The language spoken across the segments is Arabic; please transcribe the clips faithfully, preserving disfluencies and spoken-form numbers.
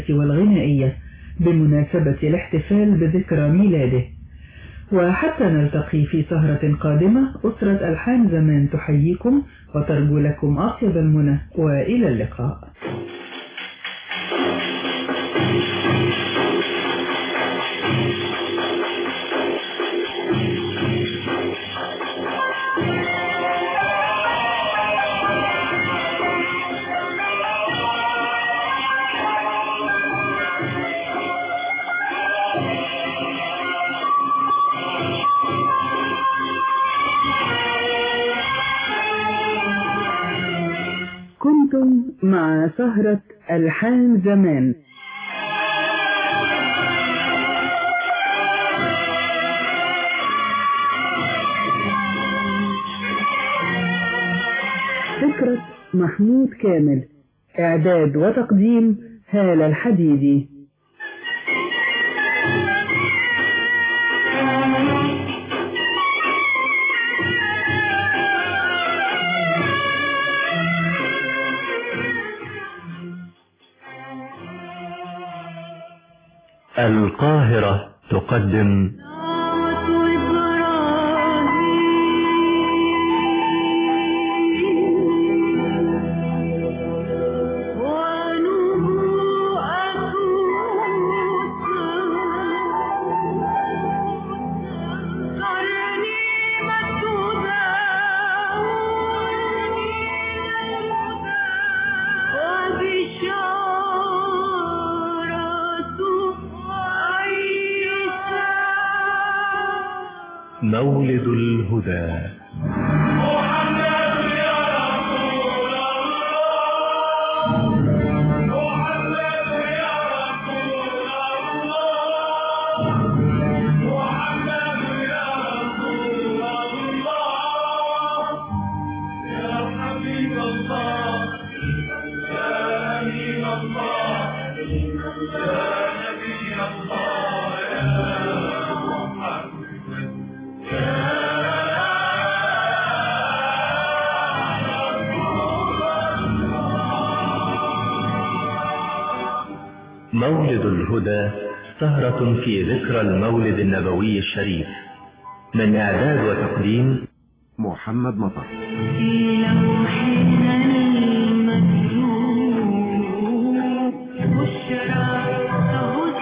والغنائية بمناسبة الاحتفال بذكرى ميلاده. وحتى نلتقي في سهرة قادمة، أسرة ألحان زمان تحييكم وترجو لكم أطيب المنى، وإلى اللقاء. كنتم مع سهرة ألحان زمان. فكرة محمود كامل، إعداد وتقديم هالة الحديدي. القاهرة تقدم مولد الهدى. مولد الهدى سهرة في ذكرى المولد النبوي الشريف، من إعداد وتقديم محمد مطر. في لوحنا المكتوب بشرى تهز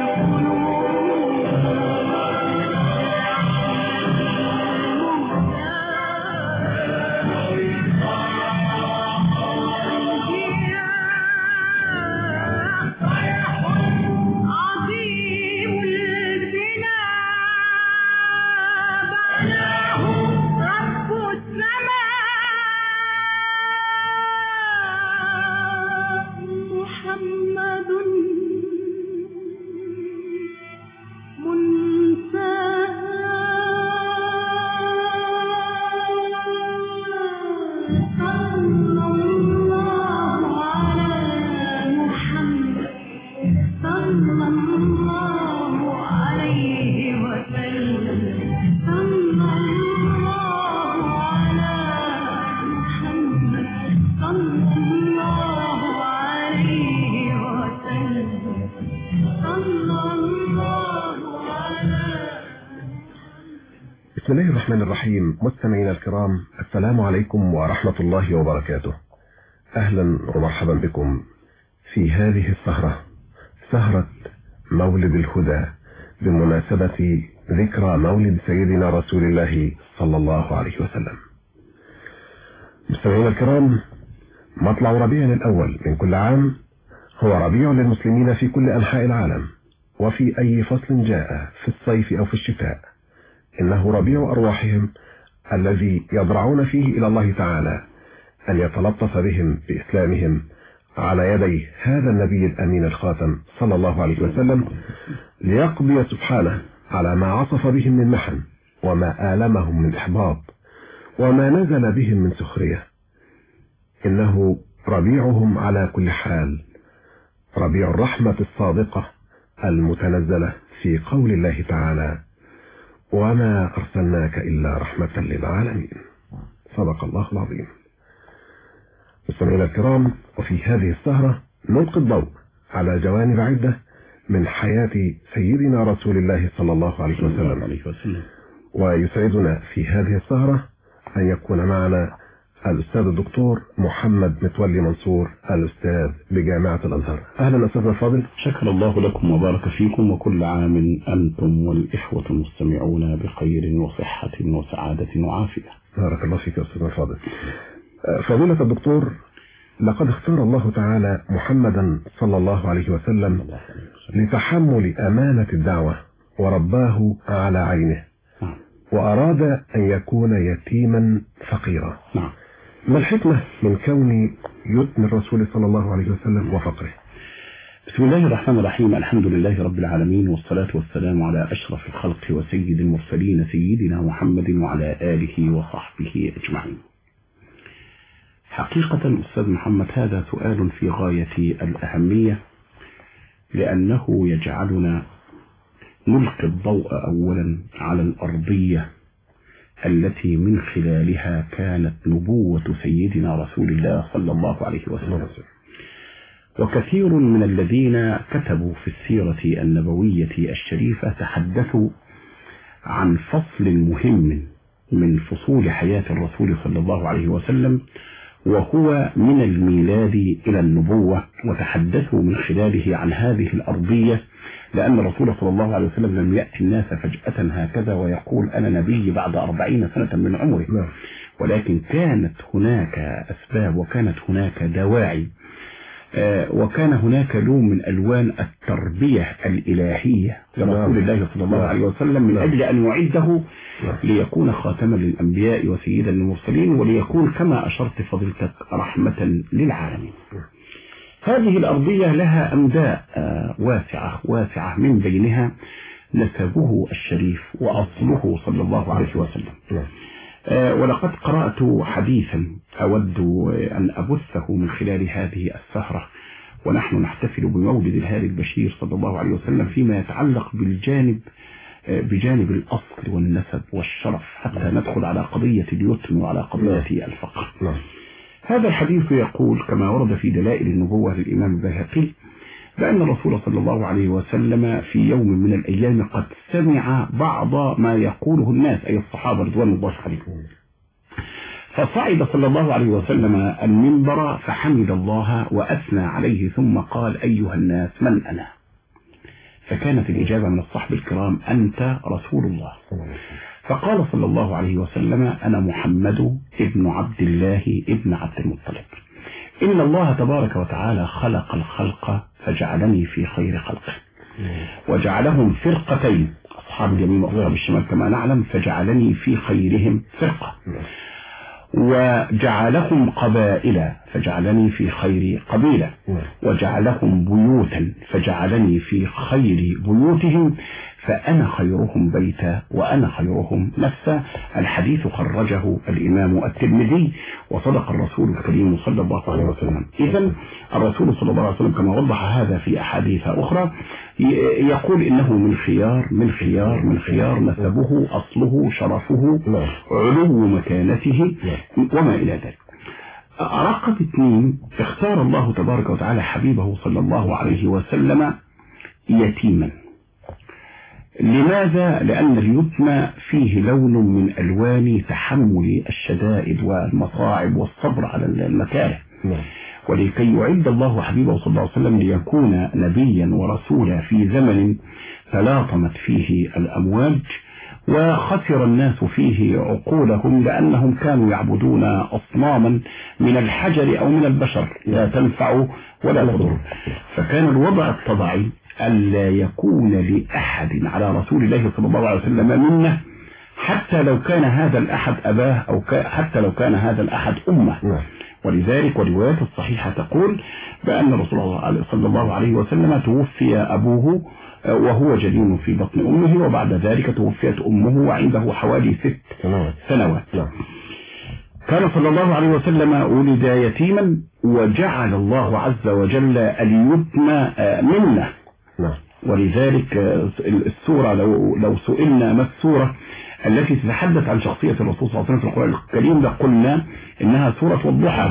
بسم الله الرحمن الرحيم. مستمعينا الكرام، السلام عليكم ورحمة الله وبركاته. أهلا ومرحبا بكم في هذه السهرة، سهرة مولد الهدى، بمناسبة ذكرى مولد سيدنا رسول الله صلى الله عليه وسلم. مستمعينا الكرام، مطلع ربيع الأول من كل عام هو ربيع للمسلمين في كل أنحاء العالم، وفي أي فصل جاء في الصيف أو في الشتاء إنه ربيع أرواحهم الذي يضرعون فيه إلى الله تعالى أن يتلطف بهم بإسلامهم على يدي هذا النبي الأمين الخاتم صلى الله عليه وسلم، ليقضي سبحانه على ما عصف بهم من محن، وما آلمهم من إحباط، وما نزل بهم من سخرية. إنه ربيعهم على كل حال، ربيع الرحمة الصادقة المتنزلة في قول الله تعالى: وما أرسلناك إلا رحمة للعالمين. صدق الله العظيم. مستمعينا الكرام، وفي هذه السهرة نلقي الضوء على جوانب عدة من حياة سيدنا رسول الله صلى الله عليه وسلم. ويسعدنا في هذه السهرة أن يكون معنا الأستاذ الدكتور محمد متولي منصور، الأستاذ بجامعة الأزهر. أهلا أستاذ الفاضل. شكر الله لكم وبارك فيكم، وكل عام أنتم والإخوة المستمعون بخير وصحة وسعادة وعافية. بارك الله فيك أستاذ الفاضل. فضيلة الدكتور، لقد اختار الله تعالى محمدا صلى الله عليه وسلم لتحمل أمانة الدعوة ورباه على عينه، وأراد أن يكون يتيما فقيرا. نعم. ما الحكمة من كون يتم الرسول صلى الله عليه وسلم وفقره؟ بسم الله الرحمن الرحيم، الحمد لله رب العالمين، والصلاة والسلام على أشرف الخلق وسيد المرسلين سيدنا محمد وعلى آله وصحبه أجمعين. حقيقة أستاذ محمد، هذا سؤال في غاية الأهمية، لأنه يجعلنا نلقي الضوء أولا على الأرضية التي من خلالها كانت نبوة سيدنا رسول الله صلى الله عليه وسلم. وكثير من الذين كتبوا في السيرة النبوية الشريفة تحدثوا عن فصل مهم من فصول حياة الرسول صلى الله عليه وسلم، وهو من الميلاد إلى النبوة، وتحدثوا من خلاله عن هذه الأرضية، لأن الرسول صلى الله عليه وسلم لم يأتي الناس فجأة هكذا ويقول أنا نبي بعد أربعين سنة من عمره، ولكن كانت هناك أسباب وكانت هناك دواعي، وكان هناك لون من ألوان التربية الإلهية لرسول الله صلى الله عليه وسلم من أجل أن يعده ليكون خاتما للأنبياء وسيدا للمرسلين، وليكون كما أشرت فضيلتك رحمة للعالمين. هذه الأرضية لها أمداء واسعة واسعة، من بينها نسبه الشريف وأصله صلى الله عليه وسلم. ولقد قرأت حديثا أود أن أبثه من خلال هذه السهرة، ونحن نحتفل بمولد الهادي البشير صلى الله عليه وسلم، فيما يتعلق بالجانب بجانب الأصل والنسب والشرف، حتى ندخل على قضية اليتم وعلى قضية الفقر. هذا الحديث يقول كما ورد في دلائل النبوة للإمام البيهقي بأن الرسول صلى الله عليه وسلم في يوم من الأيام قد سمع بعض ما يقوله الناس، أي الصحابة رضوان الله عليهم، فصعد صلى الله عليه وسلم المنبر فحمد الله وأثنى عليه، ثم قال أيها الناس من أنا؟ فكانت الإجابة من الصحب الكرام أنت رسول الله. فقال صلى الله عليه وسلم أنا محمد ابن عبد الله ابن عبد المطلب. إن الله تبارك وتعالى خلق الخلق فجعلني في خير خلقه، وجعلهم فرقتين، أصحاب اليمين وأصحاب الشمال كما نعلم، فجعلني في خيرهم فرقة، وجعلهم قبائل فجعلني في خير قبيلة، وجعلهم بيوتا فجعلني في خير بيوتهم، فأنا خيرهم بيتا وأنا خيرهم نفسا. الحديث خرجه الإمام الترمذي، وصدق الرسول الكريم صلى الله عليه وسلم. إذن الرسول صلى الله عليه وسلم كما وضح هذا في أحاديث أخرى يقول إنه من خيار من خيار من خيار، نسبه أصله شرفه علو مكانته وما إلى ذلك. رقم اثنين، اختار الله تبارك وتعالى حبيبه صلى الله عليه وسلم يتيما. لماذا؟ لأن اليتم فيه لون من ألوان تحمل الشدائد والمصاعب والصبر على المكاره، ولكي يعد الله حبيبه صلى الله عليه وسلم ليكون نبيا ورسولا في زمن تلاطمت فيه الأمواج وخسر الناس فيه عقولهم، لأنهم كانوا يعبدون أصناما من الحجر أو من البشر لا تنفع ولا تضر. فكان الوضع الطبيعي ألا يكون لأحد على رسول الله صلى الله عليه وسلم منه، حتى لو كان هذا الأحد أباه أو حتى لو كان هذا الأحد أمه. ولذلك والروايات الصحيحة تقول بأن رسول الله صلى الله عليه وسلم توفي أبوه وهو جنين في بطن أمه، وبعد ذلك توفيت أمه وعنده حوالي ست سنوات. كان صلى الله عليه وسلم ولد يتيما، وجعل الله عز وجل اليتم منه. ولذلك السورة لو, لو سئلنا ما السورة التي تتحدث عن شخصية الرسول صلى الله عليه وسلم في القرآن الكريم لقلنا إنها سورة الضحى،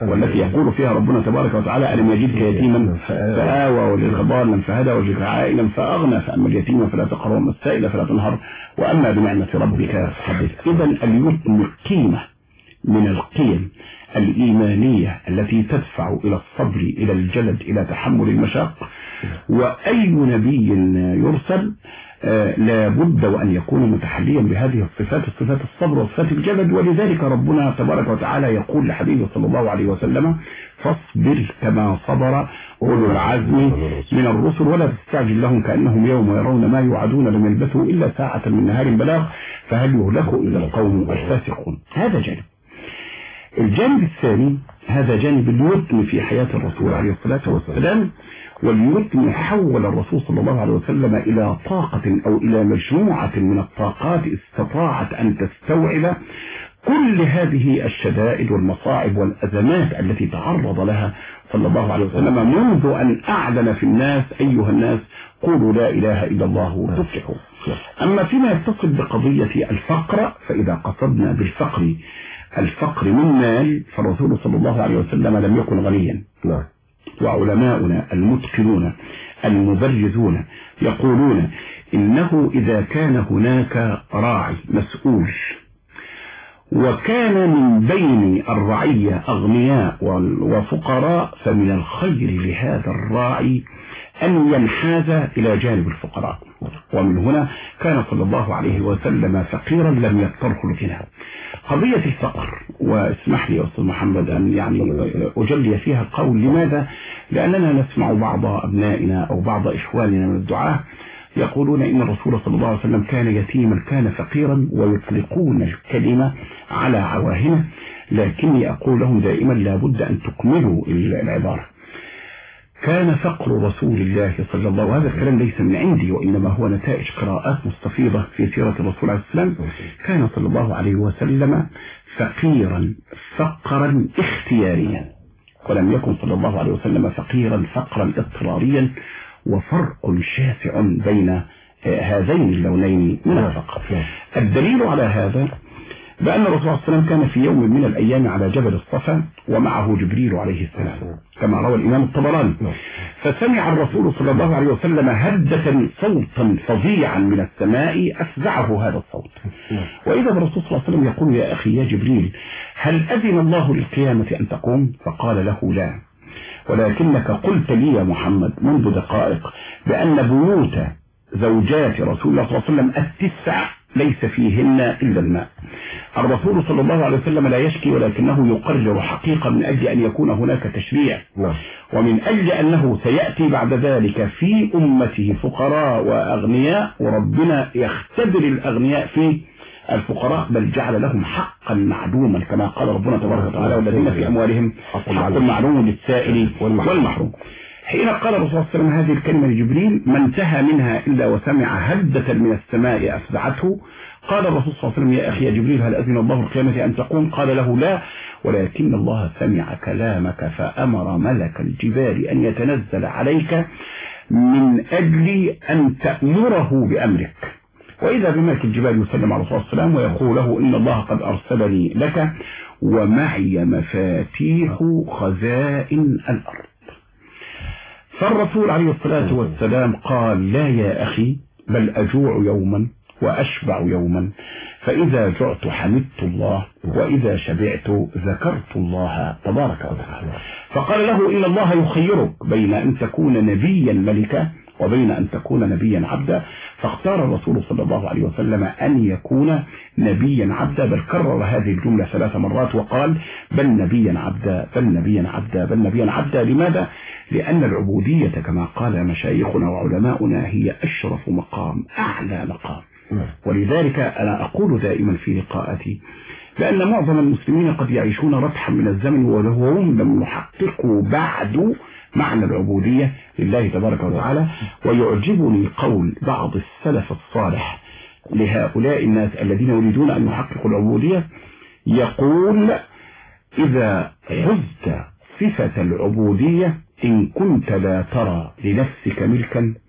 والتي يقول فيها ربنا تبارك وتعالى ألم يجدك يتيما فآوى وجدك ضالا فهدى وجدك عائلا فأغنى فأما اليتيم فلا تقهر وأما السائل فلا تنهر وأما بنعمة ربك فحدث. إذا اليتم قيمة من القيم الإيمانية التي تدفع إلى الصبر، إلى الجلد، إلى تحمل المشاق. وأي نبي يرسل آه لا بد وأن يكون متحليا بهذه الصفات، صفات الصبر وصفات الجلد. ولذلك ربنا تبارك وتعالى يقول لحبيبه صلى الله عليه وسلم فاصبر كما صبر أولو العزم من الرسل ولا تستعجل لهم كأنهم يوم يرون ما يوعدون لم يلبثوا إلا ساعة من نهار بلاغ فهل يهلك إلا القوم الفاسقون. هذا جانب. الجانب الثاني هذا جانب اليتم في حياة الرسول عليه الصلاة والسلام. واليتم حول الرسول صلى الله عليه وسلم إلى طاقة أو إلى مجموعة من الطاقات استطاعت أن تستوعب كل هذه الشدائد والمصاعب والأزمات التي تعرض لها صلى الله عليه وسلم منذ أن أعلن في الناس أيها الناس قولوا لا إله إلا الله تفلحوا. أما فيما يتصل بقضية الفقر فإذا قصدنا بالفقر الفقر من مال فالرسول صلى الله عليه وسلم لم يكن غنيا. وعلماؤنا المتقنون المبرزون يقولون إنه إذا كان هناك راعي مسؤول وكان من بين الرعية أغنياء وفقراء فمن الخير لهذا الراعي أن ينحاز إلى جانب الفقراء. ومن هنا كان صلى الله عليه وسلم فقيرا لم يضطره الغنى. قضية الفقر واسمح لي يا أستاذ محمد أن يعني أجلي فيها القول. لماذا؟ لأننا نسمع بعض أبنائنا أو بعض إخواننا من الدعاة يقولون إن الرسول صلى الله عليه وسلم كان يتيما كان فقيرا ويطلقون الكلمة على عواهنه. لكني أقول لهم دائما لابد أن تكملوا العبارة. كان فقر رسول الله صلى الله عليه وسلم، هذا الكلام ليس من عندي وإنما هو نتائج قراءات مستفيضة في سيرة الرسول عليه السلام. كان صلى الله عليه وسلم فقيرا فقرا اختياريا ولم يكن صلى الله عليه وسلم فقيرا فقرا اضطراريا. وفرق شاسع بين هذين اللونين من الفقر. الدليل على هذا بأن الرسول صلى الله عليه وسلم كان في يوم من الأيام على جبل الصفا ومعه جبريل عليه السلام كما روى الإمام الطبراني. فسمع الرسول صلى الله عليه وسلم هدة صوتا فظيعا من السماء أفزعه هذا الصوت. وإذا الرسول صلى الله عليه وسلم يقول يا أخي يا جبريل هل أذن الله للقيامة أن تقوم؟ فقال له لا، ولكنك قلت لي يا محمد منذ دقائق بأن بيوت زوجات رسول الله صلى الله عليه وسلم التسع ليس فيهن إلا الماء. الرسول صلى الله عليه وسلم لا يشكي ولكنه يقرر حقيقة من أجل أن يكون هناك تشريع ومن أجل أنه سيأتي بعد ذلك في أمته فقراء وأغنياء وربنا يختبر الأغنياء في الفقراء بل جعل لهم حقا معلوما كما قال ربنا تبارك وتعالى والذين في أموالهم حق معلوم للسائل والمحروم. حين قال الرسول صلى الله عليه وسلم هذه الكلمة لجبريل ما انتهى منها إلا وسمع هدة من السماء أفزعته. قال الرسول صلى الله عليه وسلم يا أخي يا جبريل هل أذن الله القيامة أن تقوم؟ قال له لا، ولكن الله سمع كلامك فأمر ملك الجبال أن يتنزل عليك من أجل أن تأمره بأمرك. وإذا بملك الجبال يسلم على الرسول صلى الله عليه وسلم ويقول له إن الله قد أرسلني لك ومعي مفاتيح خزائن الأرض. فالرسول عليه الصلاة والسلام قال لا يا أخي بل أجوع يوما وأشبع يوما، فإذا جعت حمدت الله وإذا شبعت ذكرت الله تبارك وتعالى. فقال له إن الله يخيرك بين أن تكون نبيا ملكا وبين أن تكون نبيا عبدا. فاختار الرسول صلى الله عليه وسلم أن يكون نبيا عبدا بل كرر هذه الجملة ثلاث مرات وقال بل نبيا عبدا بل نبيا عبدا بل نبيا عبدا. لماذا؟ لأن العبودية كما قال مشايخنا وعلماؤنا هي أشرف مقام أعلى مقام. ولذلك أنا أقول دائما في لقاءاتي لأن معظم المسلمين قد يعيشون رتحا من الزمن وهم لم يحققوا بعد معنى العبودية لله تبارك وتعالى. ويعجبني قول بعض السلف الصالح لهؤلاء الناس الذين يريدون أن يحققوا العبودية يقول إذا حزت صفة العبودية إن كنت لا ترى لنفسك ملكا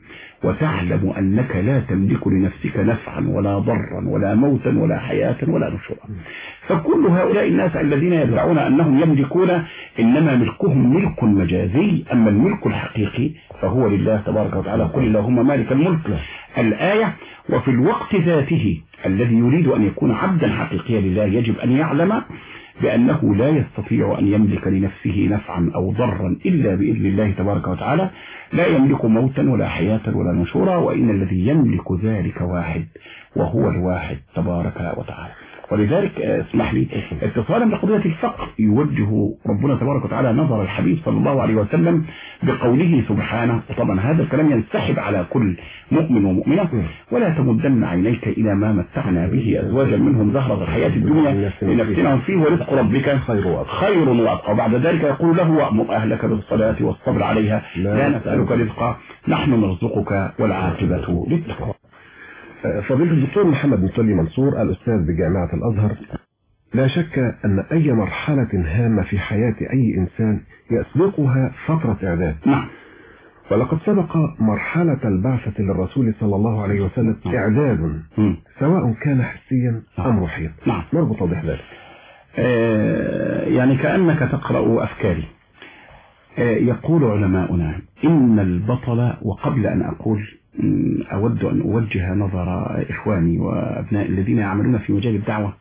وتعلم أنك لا تملك لنفسك نفعا ولا ضرا ولا موتا ولا حياة ولا نشورا. فكل هؤلاء الناس الذين يدعون أنهم يملكون إنما ملكهم ملك مجازي، أما الملك الحقيقي فهو لله تبارك وتعالى. قل اللهم مالك الملك الآية. وفي الوقت ذاته الذي يريد أن يكون عبدا حقيقيا لله يجب أن يعلم بأنه لا يستطيع أن يملك لنفسه نفعا أو ضرا إلا بإذن الله تبارك وتعالى، لا يملك موتا ولا حياة ولا نشورا، وإن الذي يملك ذلك واحد وهو الواحد تبارك وتعالى. ولذلك اسمح لي اتصالا بقضية الفقر يوجه ربنا تبارك وتعالى نظر الحبيب صلى الله عليه وسلم بقوله سبحانه، وطبعا هذا الكلام ينسحب على كل مؤمن ومؤمنة: ولا تمدن عينيك إلى ما متعنا به أزواجا منهم زهرة الحياة الدنيا لنفتنهم فيه ورزق ربك خير وأبقى. بعد ذلك يقول له: وأمر أهلك بالصلاة والصبر عليها لا نسألك رزقا نحن نرزقك والعاقبة للتقوى. فضيلة الدكتور محمد متولي منصور الأستاذ بجامعة الأزهر، لا شك أن أي مرحلة هامة في حياة أي إنسان يسبقها فترة إعداد. نعم. ولقد سبق مرحلة البعثة للرسول صلى الله عليه وسلم إعداد سواء كان حسيا أم روحيا. نعم. نربط توضيح ذلك. آه يعني كأنك تقرأ أفكاري. آه يقول علماؤنا إن البطل، وقبل أن أقول أود أن أوجه نظر إخواني وأبناء الذين يعملون في مجال الدعوة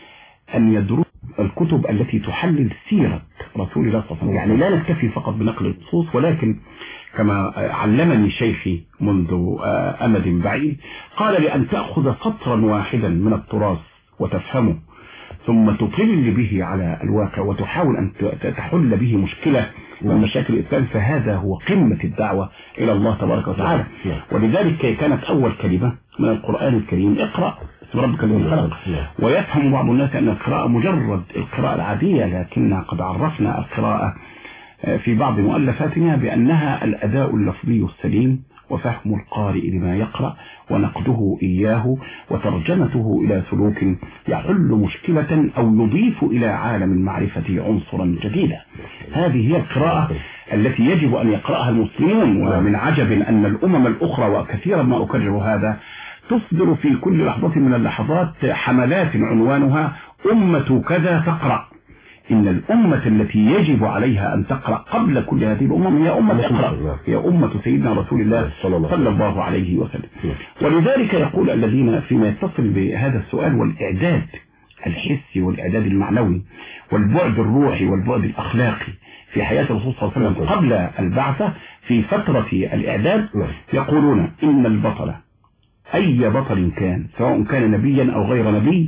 أن يدرسوا الكتب التي تحلل سيرة رسول الله صلى الله عليه وسلم. يعني لا نكتفي فقط بنقل النصوص، ولكن كما علمني شيخي منذ أمد بعيد قال: لأن تأخذ سطرا واحدا من التراث وتفهمه ثم تطل به على الواقع وتحاول أن تحل به مشكلة من مشاكل الإسلام، فهذا هو قمة الدعوة إلى الله تبارك وتعالى. ولذلك كانت أول كلمة من القرآن الكريم: اقرأ اسم ربك الذي خلق. ويفهم بعض الناس أن القراءة مجرد القراءة العادية، لكننا قد عرفنا القراءة في بعض مؤلفاتنا بأنها الأداء اللفظي السليم، وفهم القارئ لما يقرأ، ونقده إياه، وترجمته إلى سلوك يحل مشكلة أو يضيف إلى عالم المعرفة عنصرا جديدا. هذه هي القراءة التي يجب أن يقرأها المسلمون. ومن عجب أن الأمم الأخرى، وكثيرا ما أكرر هذا، تصدر في كل لحظة من اللحظات حملات عنوانها أمة كذا تقرأ. إن الأمة التي يجب عليها أن تقرأ قبل كل هذه الأمم هي أمة اقرأ، هي أمة سيدنا رسول الله صلى الله عليه وسلم. ولذلك يقول الذين فيما يتصل بهذا السؤال والإعداد الحسي والإعداد المعنوي والبعد الروحي والبعد الأخلاقي في حياة الرسول صلى الله عليه وسلم قبل البعثة في فترة الإعداد، يقولون إن البطل أي بطل كان سواء كان نبيا أو غير نبي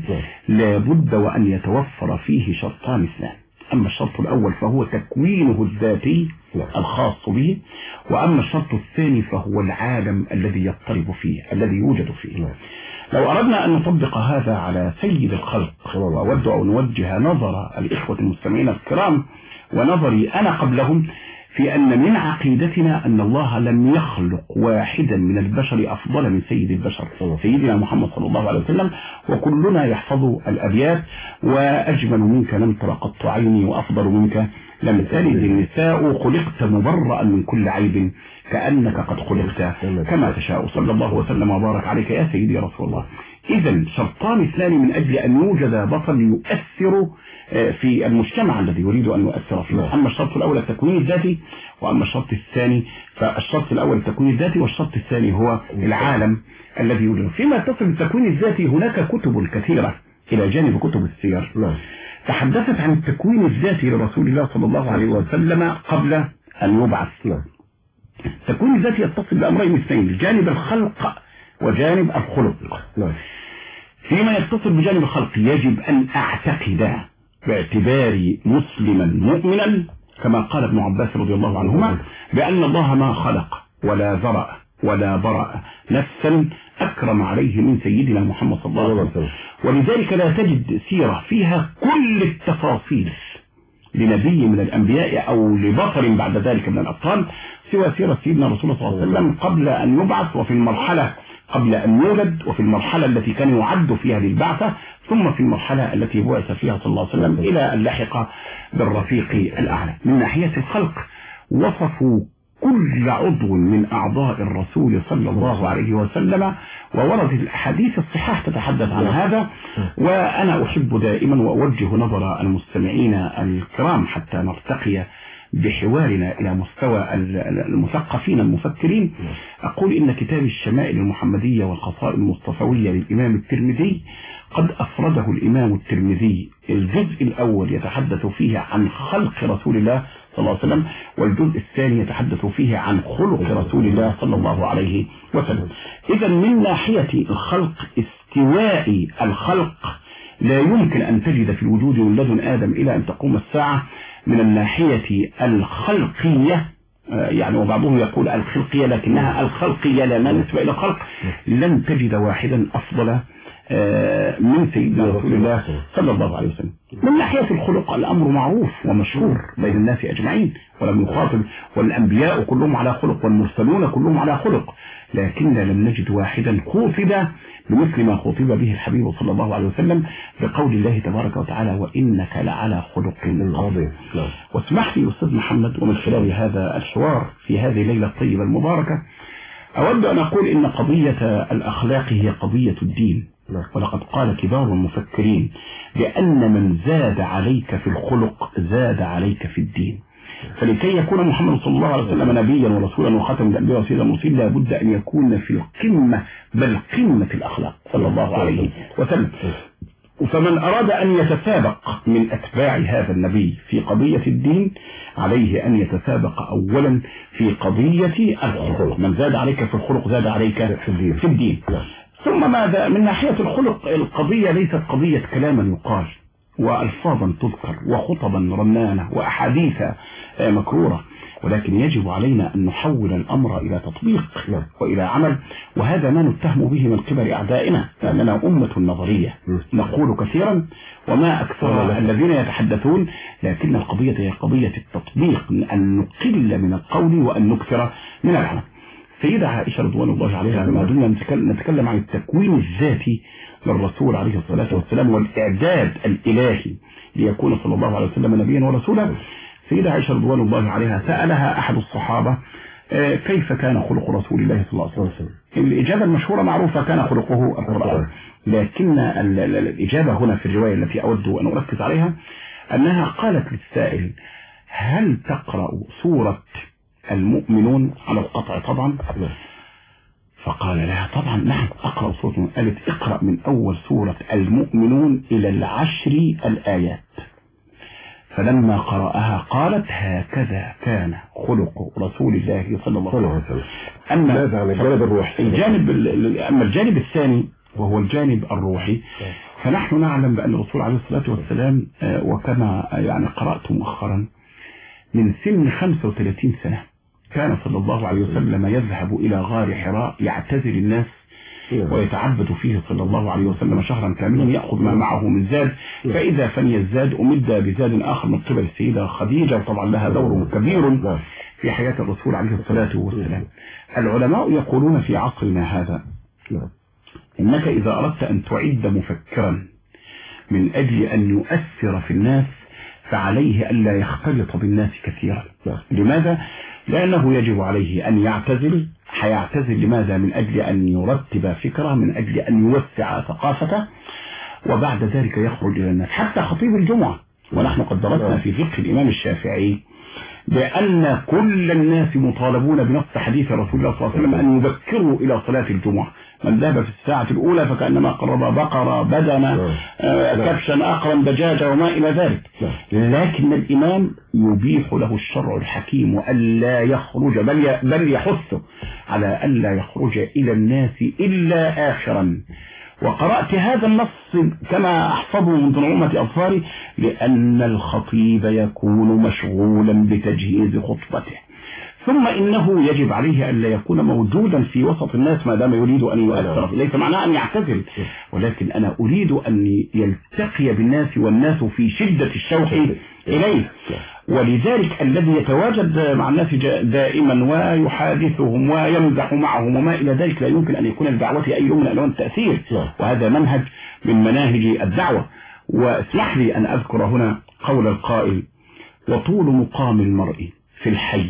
لابد وأن يتوفر فيه شرطان اثنان. أما الشرط الأول فهو تكوينه الذاتي الخاص به، وأما الشرط الثاني فهو العالم الذي يضطرب فيه الذي يوجد فيه. لو أردنا أن نطبق هذا على سيد الخلق، وأود أن نوجه نظر الإخوة المستمعين الكرام ونظري أنا قبلهم في أن من عقيدتنا أن الله لم يخلق واحدا من البشر أفضل من سيد البشر سيدنا محمد صلى الله عليه وسلم. وكلنا يحفظ الأبيات: وأجمل منك لم تر قط عيني وأفضل منك لم تلد النساء، خلقت مبرأ من كل عيب كأنك قد خلقت كما تشاء. صلى الله وسلم وبارك عليك يا سيدي يا رسول الله. إذا شرطان اثنان من أجل أن يوجد بطل يؤثر في المجتمع الذي يريد أن يؤثر فيه. أما الشرط الأول التكوين الذاتي، وأما الشرط الثاني فالشرط الأول التكوين الذاتي، والشرط الثاني هو العالم الذي يوجد. فيما يتصل بالتكوين الذاتي هناك كتب كثيرة إلى جانب كتب السير تحدثت عن التكوين الذاتي لرسول الله صلى الله عليه وسلم قبل أن يبعث. التكوين الذاتي يتصل بأمرين اثنين: جانب الخلق وجانب الخلق. فيما يتصل بجانب الخلق يجب أن أعتقد باعتباري مسلما مؤمنا كما قال ابن عباس رضي الله عنهما بأن الله ما خلق ولا ذرأ ولا برأ نفسا أكرم عليه من سيدنا محمد صلى الله عليه وسلم. ولذلك لا تجد سيرة فيها كل التفاصيل لنبي من الأنبياء أو لبطل بعد ذلك من الأبطال سوى سيرة سيدنا رسول الله صلى الله عليه وسلم قبل أن يبعث، وفي المرحلة قبل أن يولد، وفي المرحلة التي كان يعد فيها للبعثة، ثم في المرحلة التي بعث فيها صلى الله عليه وسلم إلى أن لحق بالرفيق الأعلى. من ناحية الخلق وصفوا كل عضو من أعضاء الرسول صلى الله عليه وسلم، وورد الأحاديث الصحاح تتحدث عن هذا. وأنا أحب دائما وأوجه نظر المستمعين الكرام حتى نرتقي بحوارنا إلى مستوى المثقفين المفكرين، أقول إن كتاب الشمائل المحمدية والخصائص المصطفوية للإمام الترمذي قد أفرده الإمام الترمذي. الجزء الأول يتحدث فيه عن خلق رسول الله صلى الله عليه وسلم، والجزء الثاني يتحدث فيه عن خلق رسول الله صلى الله عليه وسلم. إذا من ناحية الخلق، استواء الخلق لا يمكن أن تجد في الوجود من لدن آدم إلى أن تقوم الساعة من الناحية الخلقية، يعني وبعضهم يقول الخلقية لكنها الخلقية لا نسبة إلى الخلق، لن تجد واحدا أفضل من سيدنا رسول الله صلى الله عليه وسلم. من ناحية الخلق الأمر معروف ومشهور بين الناس أجمعين ولم يخاطب، والأنبياء كلهم على خلق والمرسلون كلهم على خلق، لكن لم نجد واحدا خوطب بمثل ما خوطب به الحبيب صلى الله عليه وسلم بقول الله تبارك وتعالى وإنك لعلى خلق عظيم. واسمح لي أستاذ محمد، ومن خلال هذا الحوار في هذه الليلة الطيبة المباركة أود أن أقول إن قضية الأخلاق هي قضية الدين، ولقد قال كبار المفكرين بأن من زاد عليك في الخلق زاد عليك في الدين. فلكي يكون محمد صلى الله عليه وسلم نبيا ورسولا وخاتم الأنبياء وسيد المرسلين لابد أن يكون في القمة بل قمة الأخلاق صلى الله عليه وسلم. فمن أراد أن يتسابق من أتباع هذا النبي في قضية الدين عليه أن يتسابق أولا في قضية الخلق. من زاد عليك في الخلق زاد عليك في الدين. ثم ماذا من ناحية الخلق؟ القضية ليست قضية كلاما يقال وألفاظا تذكر وخطبا رنانة وأحاديث مكرورة، ولكن يجب علينا أن نحول الأمر إلى تطبيق وإلى عمل، وهذا ما نتهم به من قبل أعدائنا، لأننا أمة نظرية نقول كثيرا وما أكثر الذين يتحدثون، لكن القضية هي قضية التطبيق، أن نقل من القول وأن نكثر من العمل. سيدة عائشة رضوان الله عليها لما دلنا نتكلم عن التكوين الذاتي للرسول عليه الصلاة والسلام والإعداد الإلهي ليكون صلى الله عليه وسلم نبيا ورسولا، سيدة عائشة رضوان الله عليها سألها أحد الصحابة كيف كان خلق رسول الله صلى الله عليه وسلم. الإجابة المشهورة معروفة كان خلقه القرآن، لكن الإجابة هنا في الرواية التي أود أن أركز عليها أنها قالت للسائل هل تقرأ سورة المؤمنون على القطع طبعا؟ فقال لها طبعا نعم أقرأ سورة. قالت اقرأ من أول سورة المؤمنون إلى العشر الآيات. فلما قرأها قالت هكذا كان خلق رسول الله صلى الله عليه وسلم. أما الجانب الروحي، الجانب أما الجانب الثاني وهو الجانب الروحي، فنحن نعلم بأن الرسول عليه الصلاة والسلام وكما يعني قرأت مؤخرا من سن خمسة وثلاثين سنة كان صلى الله عليه وسلم يذهب إلى غار حراء يعتزل الناس ويتعبد فيه صلى الله عليه وسلم شهرا كاملا، يأخذ ما معه من زاد، فإذا فني الزاد أمد بزاد آخر من قبل السيدة خديجة، وطبعا لها دور كبير في حياة الرسول عليه الصلاة والسلام. العلماء يقولون في عصرنا هذا إنك إذا أردت أن تعد مفكرا من أجل أن يؤثر في الناس فعليه ألا يختلط بالناس كثيرا. لماذا؟ لأنه يجب عليه أن يعتزل. حيعتزل لماذا؟ من أجل أن يرتب فكره، من أجل أن يوسع ثقافته، وبعد ذلك يخرج إلى الناس. حتى خطيب الجمعة، ونحن قد درسنا في فقه الإمام الشافعي بأن كل الناس مطالبون بنص حديث رسول الله صلى الله عليه وسلم أن يبكروا إلى صلاة الجمعة. من ذهب في الساعة الأولى فكأنما قرب بقرة بدنة كبشا أقرا دجاجة وما إلى ذلك. لكن الإمام يبيح له الشرع الحكيم ألا يخرج، بل بل يحث على ألا يخرج إلى الناس إلا آخرا. وقرأت هذا النص كما أحفظه من نعومة أظفاري لأن الخطيب يكون مشغولا بتجهيز خطبته، ثم إنه يجب عليه أن لا يكون موجودا في وسط الناس ما دام يريد أن يؤثر. ليس معناه أن يعتزل، ولكن أنا أريد أن يلتقي بالناس والناس في شدة الشوق إليه. ولذلك الذي يتواجد مع الناس دائما ويحادثهم ويمزح معهم وما إلى ذلك لا يمكن أن يكون الدعوة أي من ألوان التأثير، وهذا منهج من مناهج الدعوة. واسمح لي أن أذكر هنا قول القائل وطول مقام المرء في الحي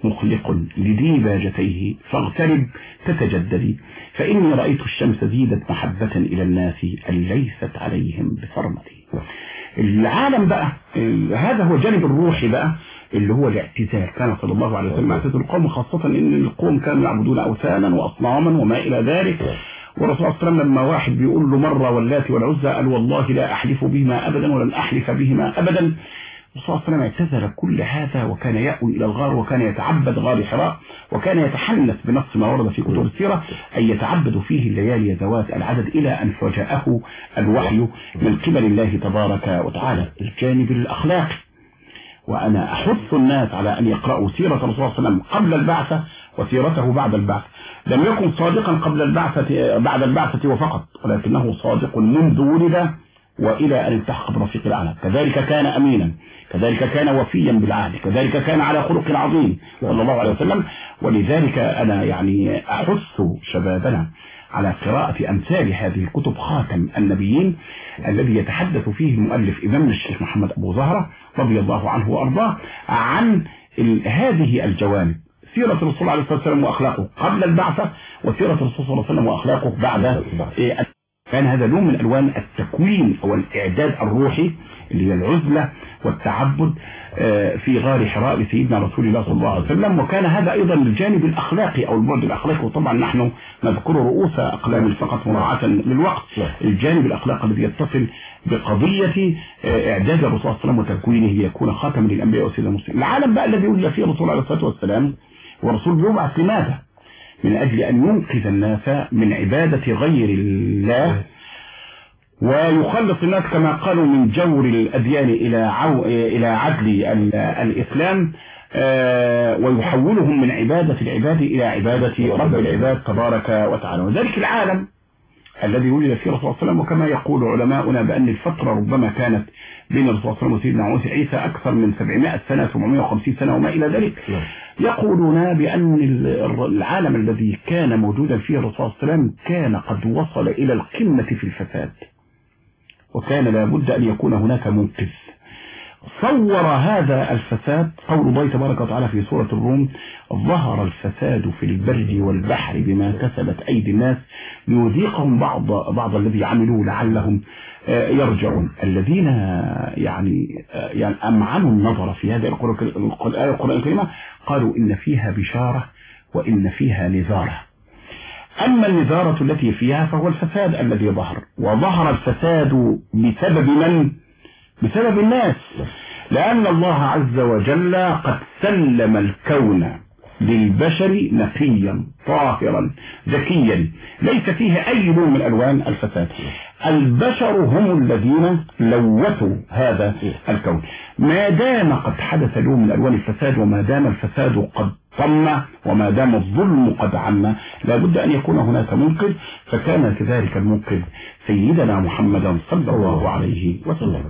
مخلق لديباجتيه فاغترب تتجددي، فإني رأيت الشمس زيدت محبة إلى الناس أن ليست عليهم بصرمتي. العالم بقى هذا هو جانب الروحي بقى اللي هو الاعتزال. كان صلى الله عليه وسلم اعتزل القوم، خاصة ان القوم كانوا يعبدون اوثانا واصناما وما الى ذلك. والرسول صلى الله عليه وسلم لما واحد بيقول له مرة واللات والعزى قال والله لا احلف بهما ابدا ولن احلف بهما ابدا. الرسول صلى الله عليه وسلم اعتزل كل هذا وكان يأوي الى الغار وكان يتعبد غار حراء، وكان يتحنث بنص ما ورد في كتب السيرة أن يتعبد فيه الليالي ذوات العدد إلى أن فجاءه الوحي من قبل الله تبارك وتعالى. الجانب الأخلاقي، وأنا أحث الناس على أن يقرأوا سيرة الرسول صلى الله عليه وسلم قبل البعثة وسيرته بعد البعثة. لم يكن صادقا قبل البعثة بعد البعثة وفقط، ولكنه صادق منذ ولد وإلى أن التحق برفيق الأعلى. كذلك كان أمينا، كذلك كان وفيا بالعهد، كذلك كان على خلق عظيم صلى الله عليه وسلم. ولذلك أنا يعني أحث شبابنا على قراءة أمثال هذه الكتب خاتم النبيين الذي يتحدث فيه المؤلف إمامنا الشيخ محمد أبو زهرة رضي الله عنه وأرضاه عن هذه الجوانب، سيرة الرسول عليه الصلاة والسلام وأخلاقه قبل البعثة، وسيرة الرسول صلى الله عليه وسلم وأخلاقه بعد. كان هذا نوع من ألوان التكوين أو الإعداد الروحي اللي هي العزلة والتعبد في غار حراء لسيدنا رسول الله صلى الله عليه وسلم. وكان هذا أيضا الجانب الأخلاقي أو البعد الأخلاقي، وطبعا نحن نذكر رؤوس أقلام فقط مراعاة للوقت. الجانب الأخلاقي الذي يتصل بقضية إعداد الرسول صلى الله عليه وسلم وتكوينه ليكون خاتما للأنبياء وسيد المرسلين. العالم بقى الذي ولد فيه الرسول عليه الصلاة والسلام ورسول بيبعث لماذا؟ من أجل أن ينقذ الناس من عبادة غير الله ويخلص الناس كما قالوا من جور الأديان إلى عو... إلى عدل الإسلام، ويحولهم من عبادة العباد إلى عبادة رب العباد تبارك وتعالى. وذلك العالم الذي ولد فيه الرسول صلى الله عليه وسلم، وكما يقول علماؤنا بأن الفترة ربما كانت بين الرسول صلى الله عليه وسلم وسيدنا عيسى أكثر من سبعمائة سنة سبعمائة وخمسين سنة وما إلى ذلك. يقولون بأن العالم الذي كان موجودا فيه الرسول صلى الله عليه وسلم كان قد وصل إلى القمة في الفساد، وكان لابد أن يكون هناك منقذ. صور هذا الفساد قول الله تبارك وتعالى في سورة الروم: ظهر الفساد في البر والبحر بما كسبت أيدي الناس ليذيقهم بعض بعض الذي عملوا لعلهم يرجعون. الذين يعني يعني أمعنوا النظر في هذه القرآن الكريمة قالوا إن فيها بشارة وإن فيها نذارة. أما النذارة التي فيها فهو الفساد الذي ظهر، وظهر الفساد بسبب من؟ بسبب الناس، لأن الله عز وجل قد سلم الكون للبشر نقيا طاهرا ذكيا ليس فيه أي نوع من ألوان الفساد. البشر هم الذين لوثوا هذا الكون. ما دام قد حدث نوع من ألوان الفساد، وما دام الفساد قد طم، وما دام الظلم قد عم، لابد أن يكون هناك منقذ. فكان كذلك المنقذ سيدنا محمدا صلى الله عليه وسلم.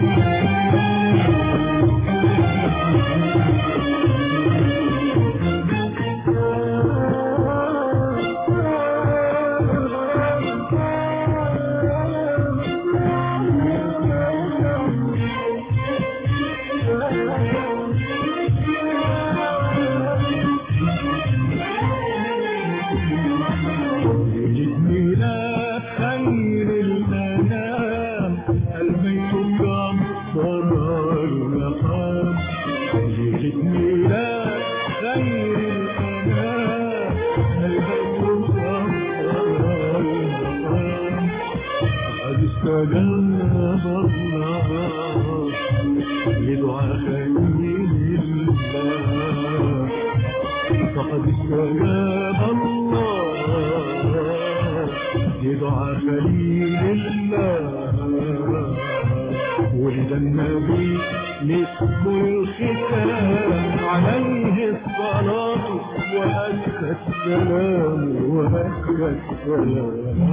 ولد النبي نصف الختام عليه الصلاة وأزكى السلام وأزكى السلام.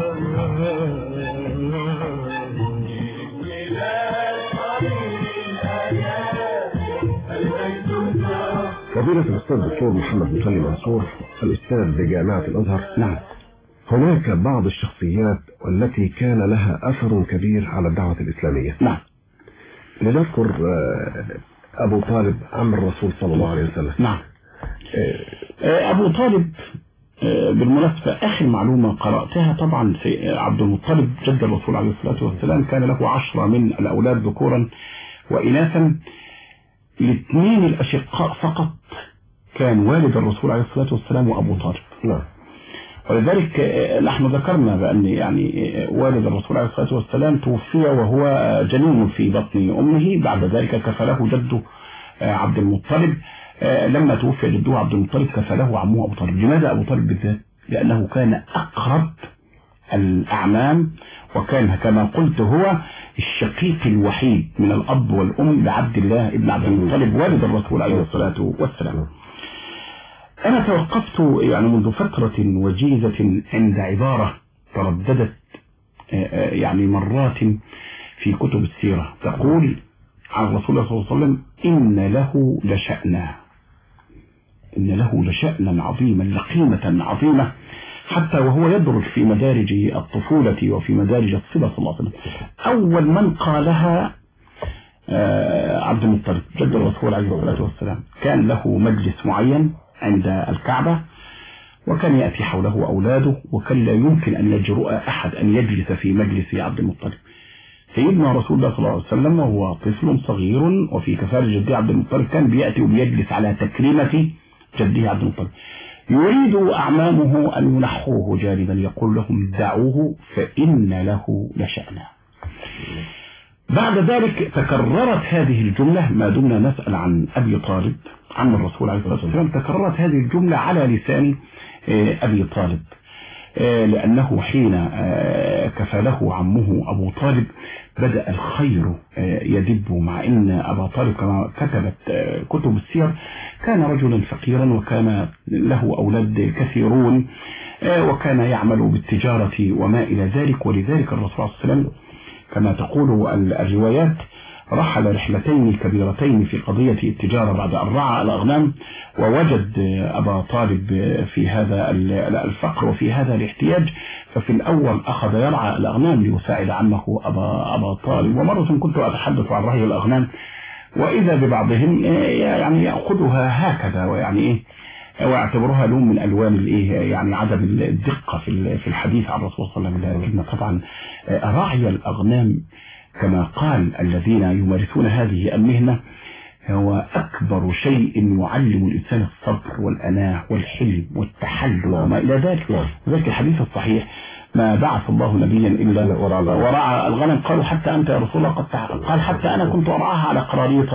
فضيلة الأستاذ الدكتور محمد متولي منصور، الأستاذ بجامعة الأزهر. نعم، هناك بعض الشخصيات والتي كان لها أثر كبير على الدعوة الإسلامية. نعم. لنذكر أبو طالب عم الرسول صلى الله عليه وسلم. نعم. أبو طالب بالمناسبة آخر معلومة قرأتها طبعا في عبد المطلب جد الرسول عليه الصلاة والسلام كان له عشرة من الأولاد ذكورا وإناثا. الاثنين الأشقاء فقط كان والد الرسول عليه الصلاة والسلام وأبو طالب. نعم. ولذلك نحن ذكرنا بأن يعني والد الرسول عليه الصلاة والسلام توفي وهو جنين في بطن أمه، بعد ذلك كفله جده عبد المطلب. لما توفي جده عبد المطلب كفله عمه أبو طالب. لماذا أبو طالب بالذات؟ لأنه كان أقرب الأعمام، وكان كما قلت هو الشقيق الوحيد من الأب والأم لعبد الله ابن عبد المطلب والد الرسول عليه الصلاة والسلام. أنا توقفت يعني منذ فترة وجيزة عند عبارة ترددت يعني مرات في كتب السيرة تقول عن الرسول صلى الله عليه وسلم إن له لشأنا، إن له لشأنا عظيما لقيمة عظيمة، حتى وهو يدرج في مدارج الطفولة وفي مدارج الصلة صلى الله عليه وسلم. أول من قالها عبد المطلب جد الرسول عليه الصلاة والسلام. كان له مجلس معين عند الكعبة، وكان يأتي حوله أولاده، وكان لا يمكن أن يجرؤ أحد أن يجلس في مجلس عبد المطلب. سيدنا رسول الله صلى الله عليه وسلم وهو طفل صغير وفي كفالة جده عبد المطلب كان بيأتي وبيجلس على تكريمة جده عبد المطلب. يريد أعمامه أن ينحوه جانبا، يقول لهم دعوه فإن له لشأنا. بعد ذلك تكررت هذه الجملة ما دمنا نسأل عن أبي طالب عم الرسول عليه الصلاة والسلام، تكررت هذه الجملة على لسان أبي طالب، لأنه حين كفله عمه أبو طالب بدأ الخير يدب، مع أن أبا طالب كما كتبت كتب السير كان رجلا فقيرا وكان له أولاد كثيرون وكان يعمل بالتجارة وما إلى ذلك. ولذلك الرسول صلى الله عليه وسلم كما تقول الروايات رحل رحلتين كبيرتين في قضية التجارة بعد أن رعى الأغنام، ووجد أبا طالب في هذا الفقر وفي هذا الاحتياج، ففي الأول أخذ يرعى الأغنام ليساعد عمه أبا, أبا طالب. ومرة كنت أتحدث عن رعي الأغنام وإذا ببعضهم يعني يأخذها هكذا ويعني إيه واعتبرها لون من ألوان الإيه يعني عدم الدقة في الحديث عن الرسول صلى الله عليه وسلم. طبعا رعي الأغنام كما قال الذين يمارسون هذه المهنة هو أكبر شيء يعلم الإنسان الصبر والأناة والحلم والتحلل وما إلى ذلك. وذلك الحديث الصحيح ما بعث الله نبيا إلا ورعى الغنم. قالوا حتى أنت يا رسول الله؟ قد قال حتى أنا كنت أرعاها على قراريط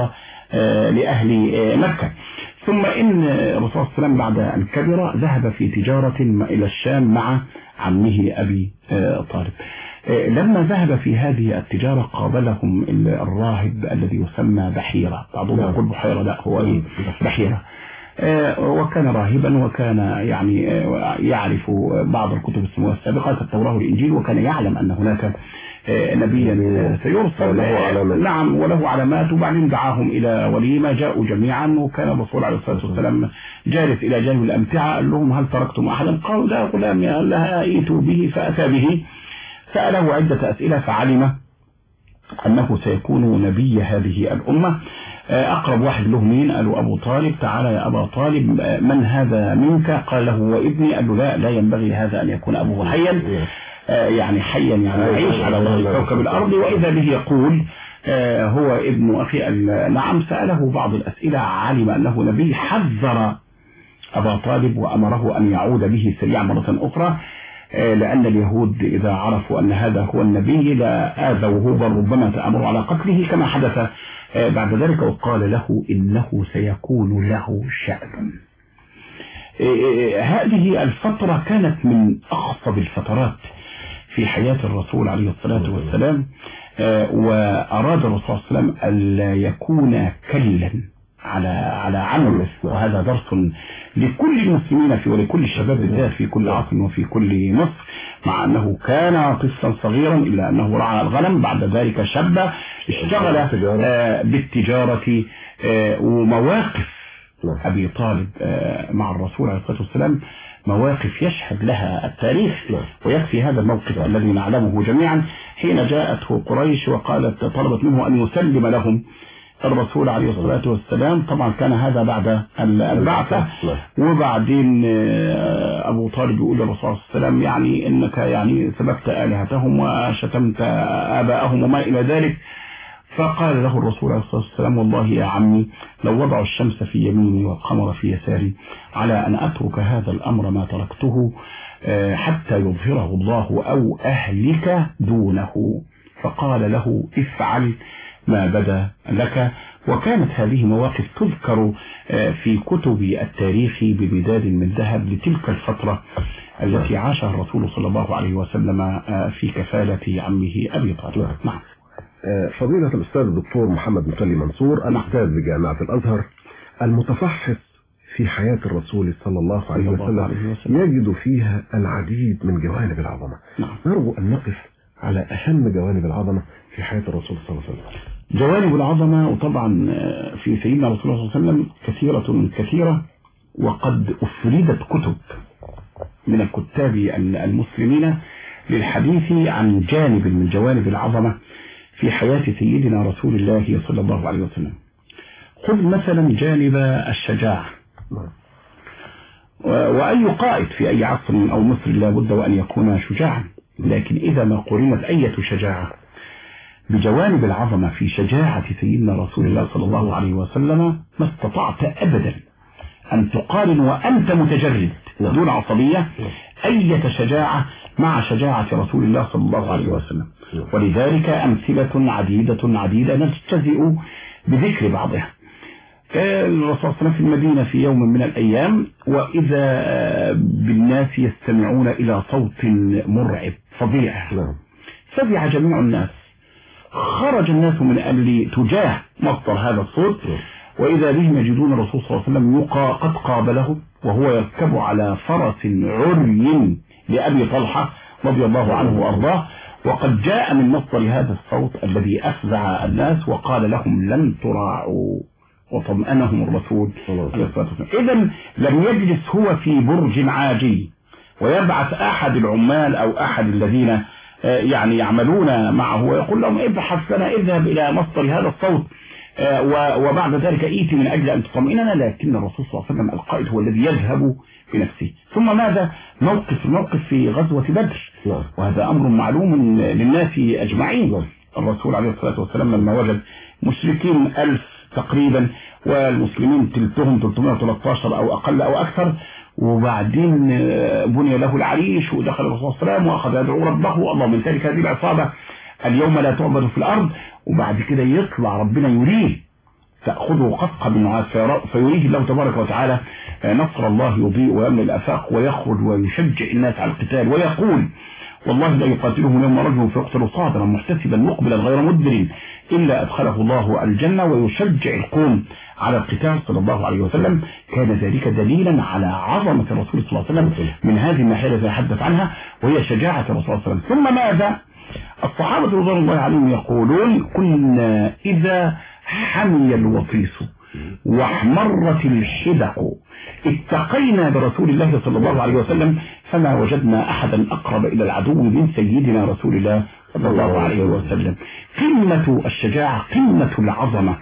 لأهل مكة. ثم إن الرسول صلى الله عليه وسلم بعد أن كبر ذهب في تجارة إلى الشام مع عمه أبي طالب. لما ذهب في هذه التجارة قابلهم الراهب الذي يسمى بحيرة، بعضهم يقول بحيرة، لا هو إيه بحيرة، وكان راهبا وكان يعني يعرف بعض الكتب السماوية السابقة التوراة والإنجيل، وكان يعلم أن هناك نبيا سيرسل نعم وله علامات. وبعدين دعاهم إلى وليمة، جاءوا جميعا وكان الرسول عليه الصلاة والسلام جالس إلى جانب الأمتعة. قال لهم هل تركتم أحدا؟ قالوا لا غلام يا الله ائتوا به، فأتى به سأله عدة أسئلة فعلم أنه سيكون نبي هذه الأمة. أقرب واحد له مين؟ قالوا أبو طالب. تعالى يا أبا طالب من هذا منك؟ قال له هو ابني. قال له لا لا ينبغي هذا أن يكون أبوه حيا، يعني حيا يعني يعيش على وجه كوكب الأرض. وإذا به يقول هو ابن أخي. نعم. سأله بعض الأسئلة، علم أنه نبي، حذر أبا طالب وأمره أن يعود به سريعا مرة أخرى، لأن اليهود إذا عرفوا أن هذا هو النبي لا آذوه بل ربما تأمروا على قتله كما حدث بعد ذلك. وقال له إنه سيكون له شأن. هذه الفترة كانت من أخصب الفترات في حياة الرسول عليه الصلاة والسلام، وأراد الرسول صلى الله عليه وسلم ألا يكون كلا على على عمله. وهذا درس لكل المسلمين في ولكل الشباب بالذات في كل عصر وفي كل مصر، مع أنه كان طفلا صغيرا إلا أنه رعى الغنم، بعد ذلك شاب اشتغل بالتجارة. ومواقف أبي طالب مع الرسول عليه الصلاة والسلام مواقف يشهد لها التاريخ، ويكفي هذا الموقف الذي نعلمه جميعا حين جاءته قريش وقالت طلبت منه أن يسلم لهم الرسول عليه الصلاة والسلام. طبعا كان هذا بعد البعثة. وبعدين أبو طالب يقول للرسول صلى الله عليه وسلم يعني إنك يعني سببت آلهتهم وشتمت آباءهم وما إلى ذلك. فقال له الرسول عليه الصلاة والسلام والله يا عمي لو وضعوا الشمس في يميني والقمر في يساري على أن أترك هذا الأمر ما تركته حتى يظهره الله أو أهلك دونه. فقال له افعل ما بدا لك. وكانت هذه مواقف تذكر في كتب التاريخ بمداد من ذهب لتلك الفترة التي عاشها الرسول صلى الله عليه وسلم في كفالة عمه أبي طالب. نعم. فضيلة الأستاذ الدكتور محمد متولي منصور الأستاذ بجامعة الأزهر المتفحص في حياة الرسول صلى الله عليه وسلم يجد فيها العديد من جوانب العظمة. نرجو أن نقف على أهم جوانب العظمة في حياة الرسول صلى الله عليه وسلم. جوانب العظمة وطبعا في سيدنا رسول الله صلى الله عليه وسلم كثيرة كثيرة، وقد أفردت كتب من الكتاب المسلمين للحديث عن جانب من جوانب العظمة في حياة سيدنا رسول الله صلى الله عليه وسلم. خذ مثلا جانب الشجاعة. وأي قائد في أي عصر أو مصر لا بد وأن يكون شجاعا، لكن إذا ما قرنت أي شجاعة بجوانب العظمة في شجاعة سيدنا رسول الله صلى الله عليه وسلم ما استطعت أبدا أن تقارن وأنت متجرد دون عصبية أي شجاعة مع شجاعة رسول الله صلى الله عليه وسلم. ولذلك أمثلة عديدة عديدة نجتزئ بذكر بعضها. الرسول صلى الله عليه وسلم في المدينة في يوم من الأيام وإذا بالناس يستمعون إلى صوت مرعب فظيع. فزع جميع الناس، خرج الناس من أجل تجاه مصدر هذا الصوت، وإذا بهم يجدون الرسول صلى الله عليه وسلم يقى قد قابله وهو يركب على فرس عري لأبي طلحة رضي الله عنه وأرضاه، وقد جاء من مصدر هذا الصوت الذي أفزع الناس وقال لهم لن تراعوا، وطمأنهم الرسول عليه الصلاة والسلام. إذن لم يجلس هو في برج عاجي ويبعث أحد العمال أو أحد الذين يعني يعملون معه ويقول لهم ابحث لنا اذهب إلى مصدر هذا الصوت وبعد ذلك ايتي من أجل أن تطمئننا، لكن الرسول صلى الله عليه وسلم القائد هو الذي يذهب بنفسه. ثم ماذا؟ موقف الموقف في غزوة بدر، وهذا أمر معلوم للناس أجمعين. الرسول عليه الصلاة والسلام لما وجد مشركين ألف تقريبا والمسلمين تلتهم ثلاثمائة وثلاثة عشر أو أقل أو أكثر، وبعدين بني له العريش ودخل الرسول صلى الله عليه وسلم وأخذ يدعو ربه اللهم من تلك هذه العصابة اليوم لا تعبد في الأرض، وبعد كده يطلع ربنا يريه تأخذه قطقة من نعاس فيريه الله تبارك وتعالى نصر الله يضيء ويملأ الآفاق ويخرج ويشجع الناس على القتال ويقول والله لا يقاتلهم يوم رجل فيقتل صابرا محتسبا مقبلا غير مدبر إلا أدخله الله الجنة، ويشجع القوم على القتال صلى الله عليه وسلم. كان ذلك دليلا على عظمة الرسول صلى الله عليه وسلم من هذه الناحية التي يتحدث عنها وهي شجاعة الرسول صلى الله عليه وسلم. ثم ماذا؟ الصحابة رضوان الله عليهم يقولون كنا إذا حمي الوطيس واحمرت الحدق اتقينا برسول الله صلى الله عليه وسلم فما وجدنا أحدا أقرب إلى العدو من سيدنا رسول الله صلى الله عليه وسلم. قمة الشجاعة، قمة العظمة،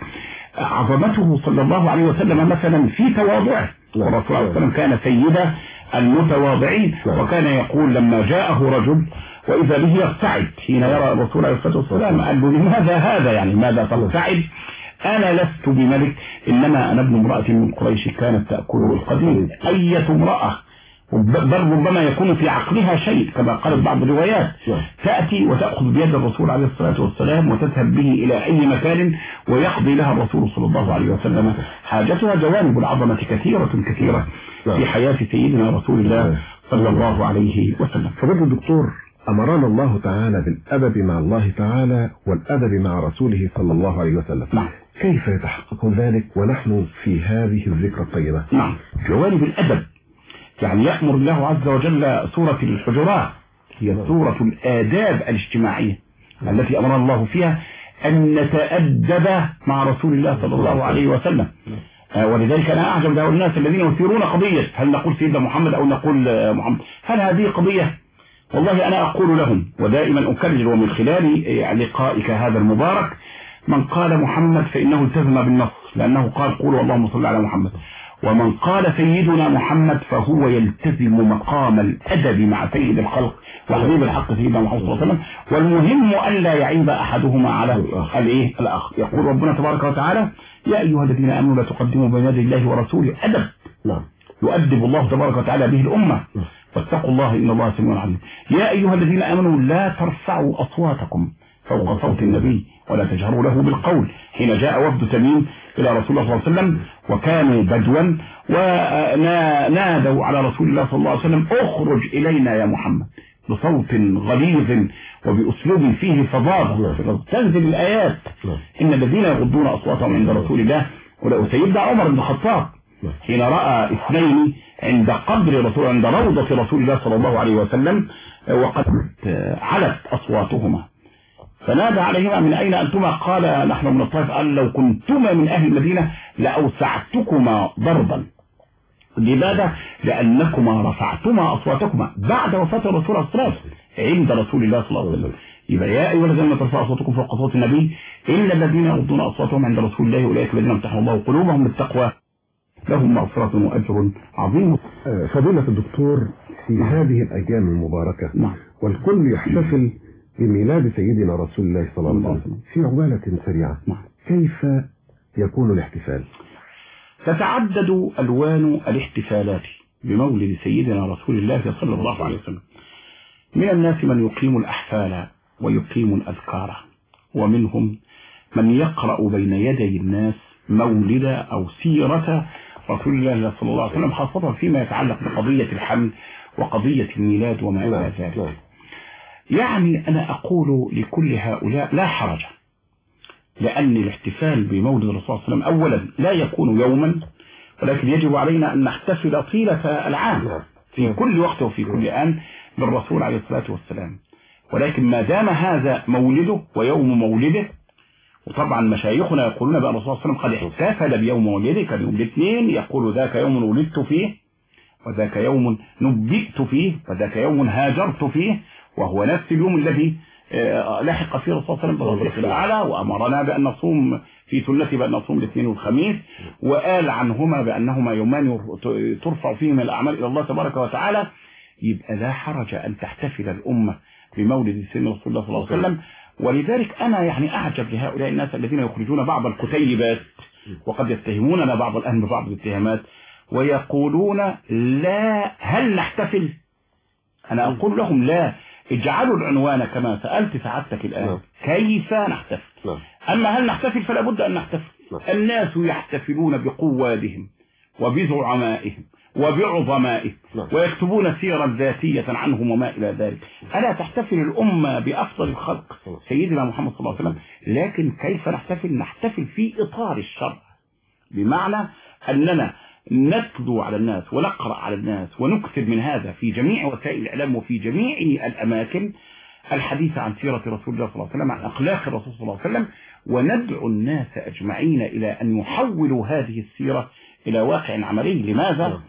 عظمته صلى الله عليه وسلم مثلا في تواضعه. والرسول صلى الله عليه وسلم كان سيد المتواضعين، وكان يقول لما جاءه رجل وإذا به يرتعد حين يرى الرسول عليه الصلاة والسلام قال له لماذا هذا؟ يعني ماذا ترتعد؟ أنا لست بملك إنما أنا ابن امرأة من قريش كانت تأكله القديم. أية امرأة بل ربما يكون في عقلها شيء كما قالت بعض الروايات تأتي وتأخذ بيد الرسول عليه الصلاة والسلام وتذهب به إلى أي مكان ويقضي لها الرسول صلى الله عليه وسلم حاجتها. جوانب العظمة كثيرة كثيرة في حياة سيدنا رسول الله صلى الله عليه وسلم. فضل الدكتور أمرنا الله تعالى بالأدب مع الله تعالى والأدب مع رسوله صلى الله عليه وسلم. نعم. كيف يتحقق ذلك ونحن في هذه الذكرى الطيبة؟ نعم. جوانب الأدب يعني يأمر الله عز وجل سورة الحجرات هي سورة الآداب الاجتماعية التي أمر الله فيها أن نتأدب مع رسول الله صلى الله عليه وسلم. ولذلك أنا أعجب له الناس الذين يثيرون قضية هل نقول سيدنا محمد أو نقول محمد، هل هذه قضية؟ والله أنا أقول لهم ودائما أكرر ومن خلال لقائك هذا المبارك من قال محمد فإنه التزم بالنص لأنه قال قولوا اللهم صل على محمد، ومن قال سيدنا محمد فهو يلتزم مقام الأدب مع سيد الخلق وحبيب الحق سيدنا محمد صلى الله عليه وسلم. والمهم ألا يعيب أحدهما على الإيه الآخر. يقول ربنا تبارك وتعالى يا أيها الذين آمنوا لا تقدموا بين يدي الله ورسوله. أدب يؤدب الله تبارك وتعالى به الأمة، واتقوا الله إن الله سميع عليم. يا أيها الذين آمنوا لا ترفعوا أصواتكم فوق صوت النبي ولا تجهروا له بالقول. حين جاء وفد تميم إلى رسول الله صلى الله عليه وسلم وكانوا بدوا ونادوا على رسول الله صلى الله عليه وسلم اخرج إلينا يا محمد بصوت غليظ وبأسلوب فيه فظاظة. تنزل الآيات إن الذين يغضون أصواتهم عند رسول الله. وسيدنا عمر بن الخطاب حين رأى اثنين عند قبر رسول عند روضة رسول الله صلى الله عليه وسلم وقد علت أصواتهما فنادى عليهما من أين أنتما؟ قال نحن من الطائف. قال لو كنتما من أهل المدينة لأوسعتكما ضربا. لماذا؟ لأنكما رفعتما أصواتكما بعد وفاة الرسول صلى الله عليه وسلم عند رسول الله صلى الله عليه وسلم. يبقى يا أيها الذين ترفعوا أصواتكم فوق صوت النبي إلا الذين يغضون أصواتهم عند رسول الله أولئك الذين امتحن الله قلوبهم بالتقوى لهم مغفرة وأجر عظيم. فضيلة الدكتور، في هذه الأيام المباركة نعم. والكل يحتفل بميلاد سيدنا رسول الله صلى الله عليه وسلم، في عجالة سريعة نعم. كيف يكون الاحتفال؟ تتعدد ألوان الاحتفالات بمولد سيدنا رسول الله صلى الله عليه وسلم. من الناس من يقيم الأحفال ويقيم الأذكار، ومنهم من يقرأ بين يدي الناس مولد أو سيرة رسول الله صلى الله عليه وسلم، خاصة فيما يتعلق بقضية الحمل وقضية الميلاد وما إلى ذلك. يعني أنا أقول لكل هؤلاء لا حرج، لأن الاحتفال بمولد الرسول صلى الله عليه وسلم أولا لا يكون يوما، ولكن يجب علينا أن نحتفل طيلة العام في كل وقت وفي كل آن بالرسول عليه الصلاة والسلام. ولكن ما دام هذا مولده ويوم مولده، وطبعا مشايخنا يقولون بأن الرسول صلى الله عليه وسلم قد احتفل بيوم مولده، كان يوم الاثنين يقول ذاك يوم ولدت فيه، وذاك يوم نبئت فيه، وذاك يوم هاجرت فيه، وهو نفس اليوم الذي لحق فيه الرسول صلى الله عليه وسلم بالرفيق الأعلى، وأمرنا بأن نصوم في سنته بأن نصوم الاثنين والخميس، وقال عنهما بأنهما يومان ترفع فيهما الأعمال إلى الله تبارك وتعالى. يبقى لا حرج أن تحتفل الأمة بمولد سيدنا رسول الله صلى الله عليه وسلم. ولذلك أنا يعني أعجب لهؤلاء الناس الذين يخرجون بعض الكتيبات وقد يتهموننا بعض الآن ببعض الاتهامات ويقولون لا هل نحتفل؟ أنا أقول لهم لا، اجعلوا العنوان كما سألت سعادتك الآن، كيف نحتفل؟ أما هل نحتفل فلا بد أن نحتفل. الناس يحتفلون بقوادهم وبزعمائهم وبعظمائهم ويكتبون سيرا ذاتية عنهم وما إلى ذلك. ألا تحتفل الأمة بأفضل الخلق سيدنا محمد صلى الله عليه وسلم؟ لكن كيف نحتفل؟ نحتفل في إطار الشرع، بمعنى أننا نتلو على الناس ونقرأ على الناس ونكتب من هذا في جميع وسائل الإعلام وفي جميع الأماكن الحديث عن سيرة رسول الله صلى الله عليه وسلم، عن أخلاق الرسول صلى الله عليه وسلم، وندعو الناس أجمعين إلى أن يحولوا هذه السيرة إلى واقع عملي. لماذا؟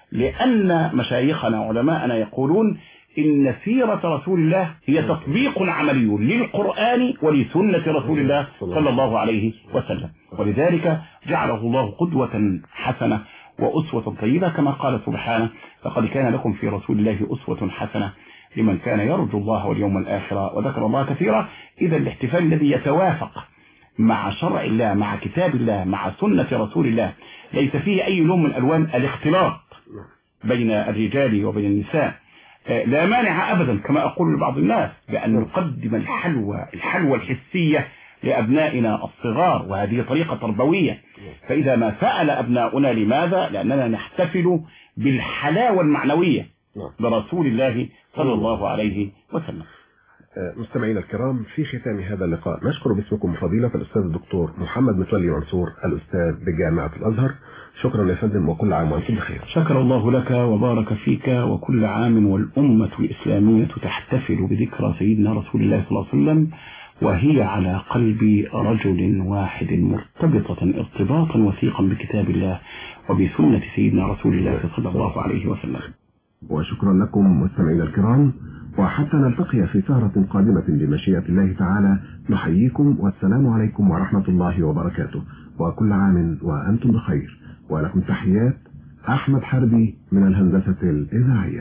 لأن مشايخنا علماءنا يقولون إن سيرة رسول الله هي تطبيق عملي للقرآن ولسنة رسول الله صلى الله عليه وسلم، ولذلك جعله الله قدوة حسنة وأسوة طيبة، كما قال سبحانه لقد كان لكم في رسول الله أسوة حسنة لمن كان يرجو الله واليوم الآخر وذكر الله كثيرا. إذا الاحتفال الذي يتوافق مع شرع الله، مع كتاب الله، مع سنة رسول الله، ليس فيه أي لون من ألوان الاختلاط بين الرجال وبين النساء، لا مانع أبدا كما أقول لبعض الناس بأن نقدم الحلوى الحلوى الحسية لأبنائنا الصغار، وهذه طريقة تربوية. فإذا ما سأل أبناؤنا لماذا؟ لأننا نحتفل بالحلاوة المعنوية برسول الله صلى الله عليه وسلم. مستمعينا الكرام، في ختام هذا اللقاء نشكر باسمكم فضيلة الأستاذ الدكتور محمد متولي منصور الأستاذ بجامعة الأزهر. شكرا يا فندم، وكل عام وأنتم بخير. شكر الله لك وبارك فيك، وكل عام والأمة الإسلامية تحتفل بذكرى سيدنا رسول الله صلى الله عليه وسلم وهي على قلب رجل واحد مرتبطة ارتباطا وثيقا بكتاب الله وبسنة سيدنا رسول الله صلى الله عليه وسلم. وشكرا لكم مستمعينا الكرام، وحتى نلتقي في سهرة قادمة بمشيئة الله تعالى، نحييكم والسلام عليكم ورحمة الله وبركاته، وكل عام وأنتم بخير. ولكم تحيات أحمد حربي من الهندسة الإذاعية.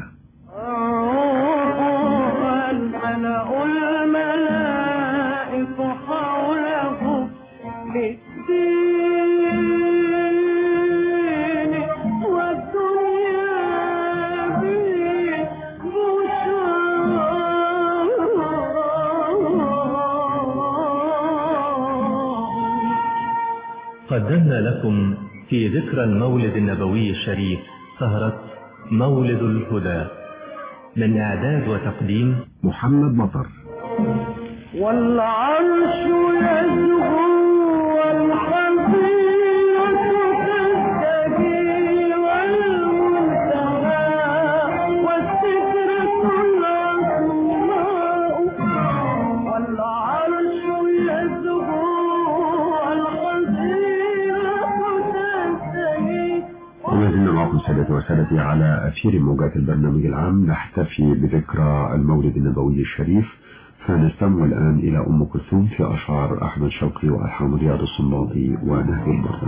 قدمنا لكم في ذكرى المولد النبوي الشريف سهرة مولد الهدى، من إعداد وتقديم محمد مطر. والعرش يزهو والحفيظ تستجي والمنتهى والسكرة العظماء. والعرش يزهو وما زلنا معكم سادتي وسادتي على أثير موجات البرنامج العام نحتفي بذكرى المولد النبوي الشريف، فنستمع الآن إلى أم كلثوم في أشعار أحمد شوقي وألحان رياض السنباطي ونهج البرده.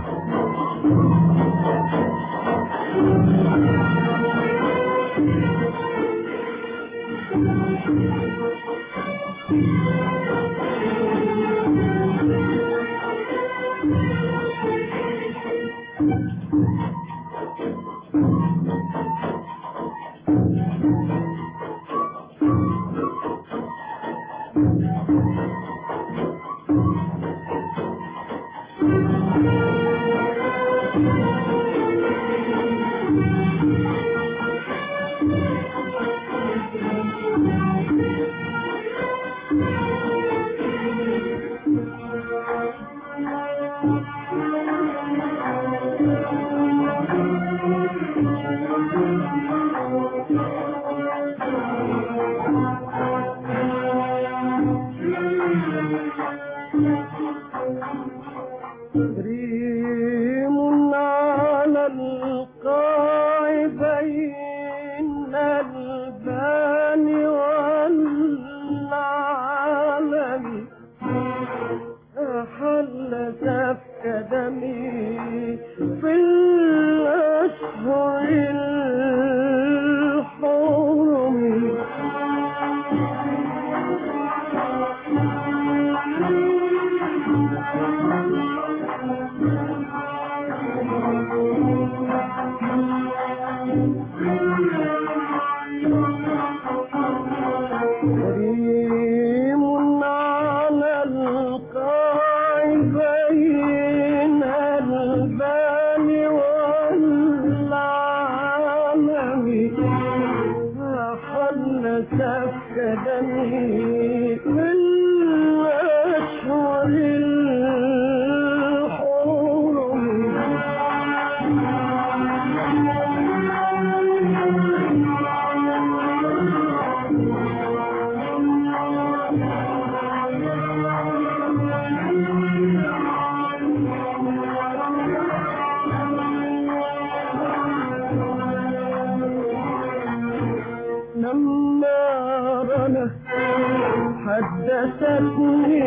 حدثتني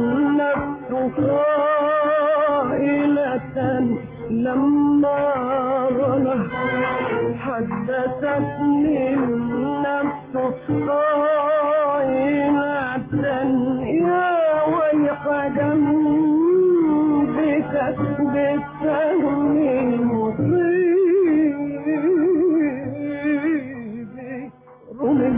النفس قائلة لما رنى حدثتني النفس قائلة يا ويح جنبك بالسهم المصيب رمي.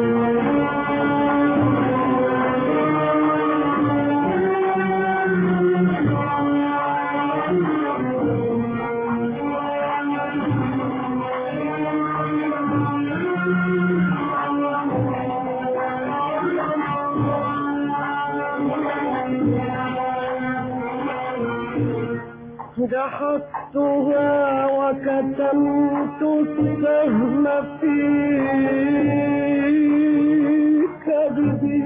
جحدتها وكتمت السهم في كبدي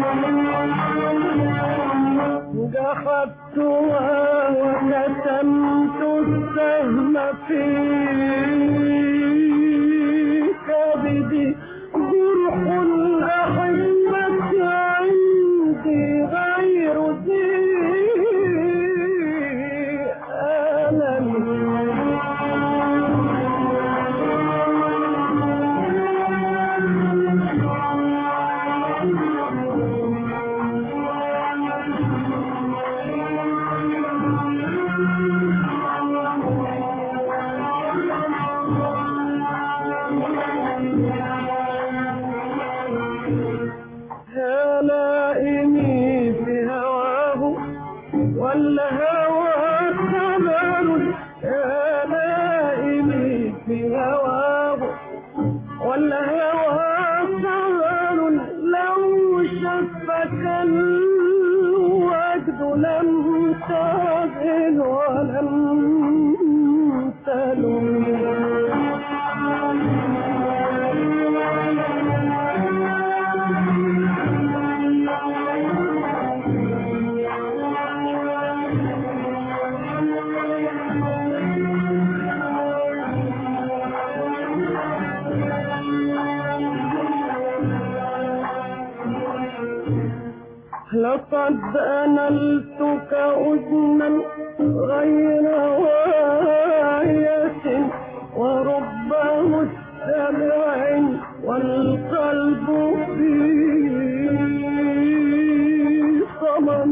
جحدتها وكتمت السهم في كبدي جرح لقد أنلتك أذنا غير واعية ورب مستمع والقلب في صمم.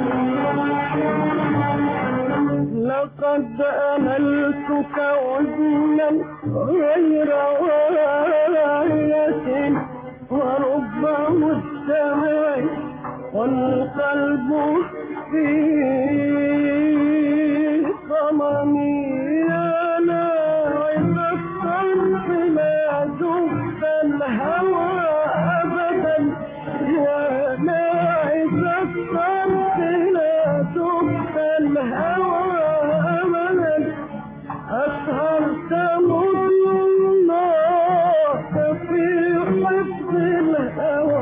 لقد أنلتك أذنا غير واعية ورب مستمع والقلب في صمم. يا لاعب الصرف لا دب الهوى أبدا، يا لاعب الصرف لا دب الهوى أبدا. أسهرت مضناك في حفظ الهوى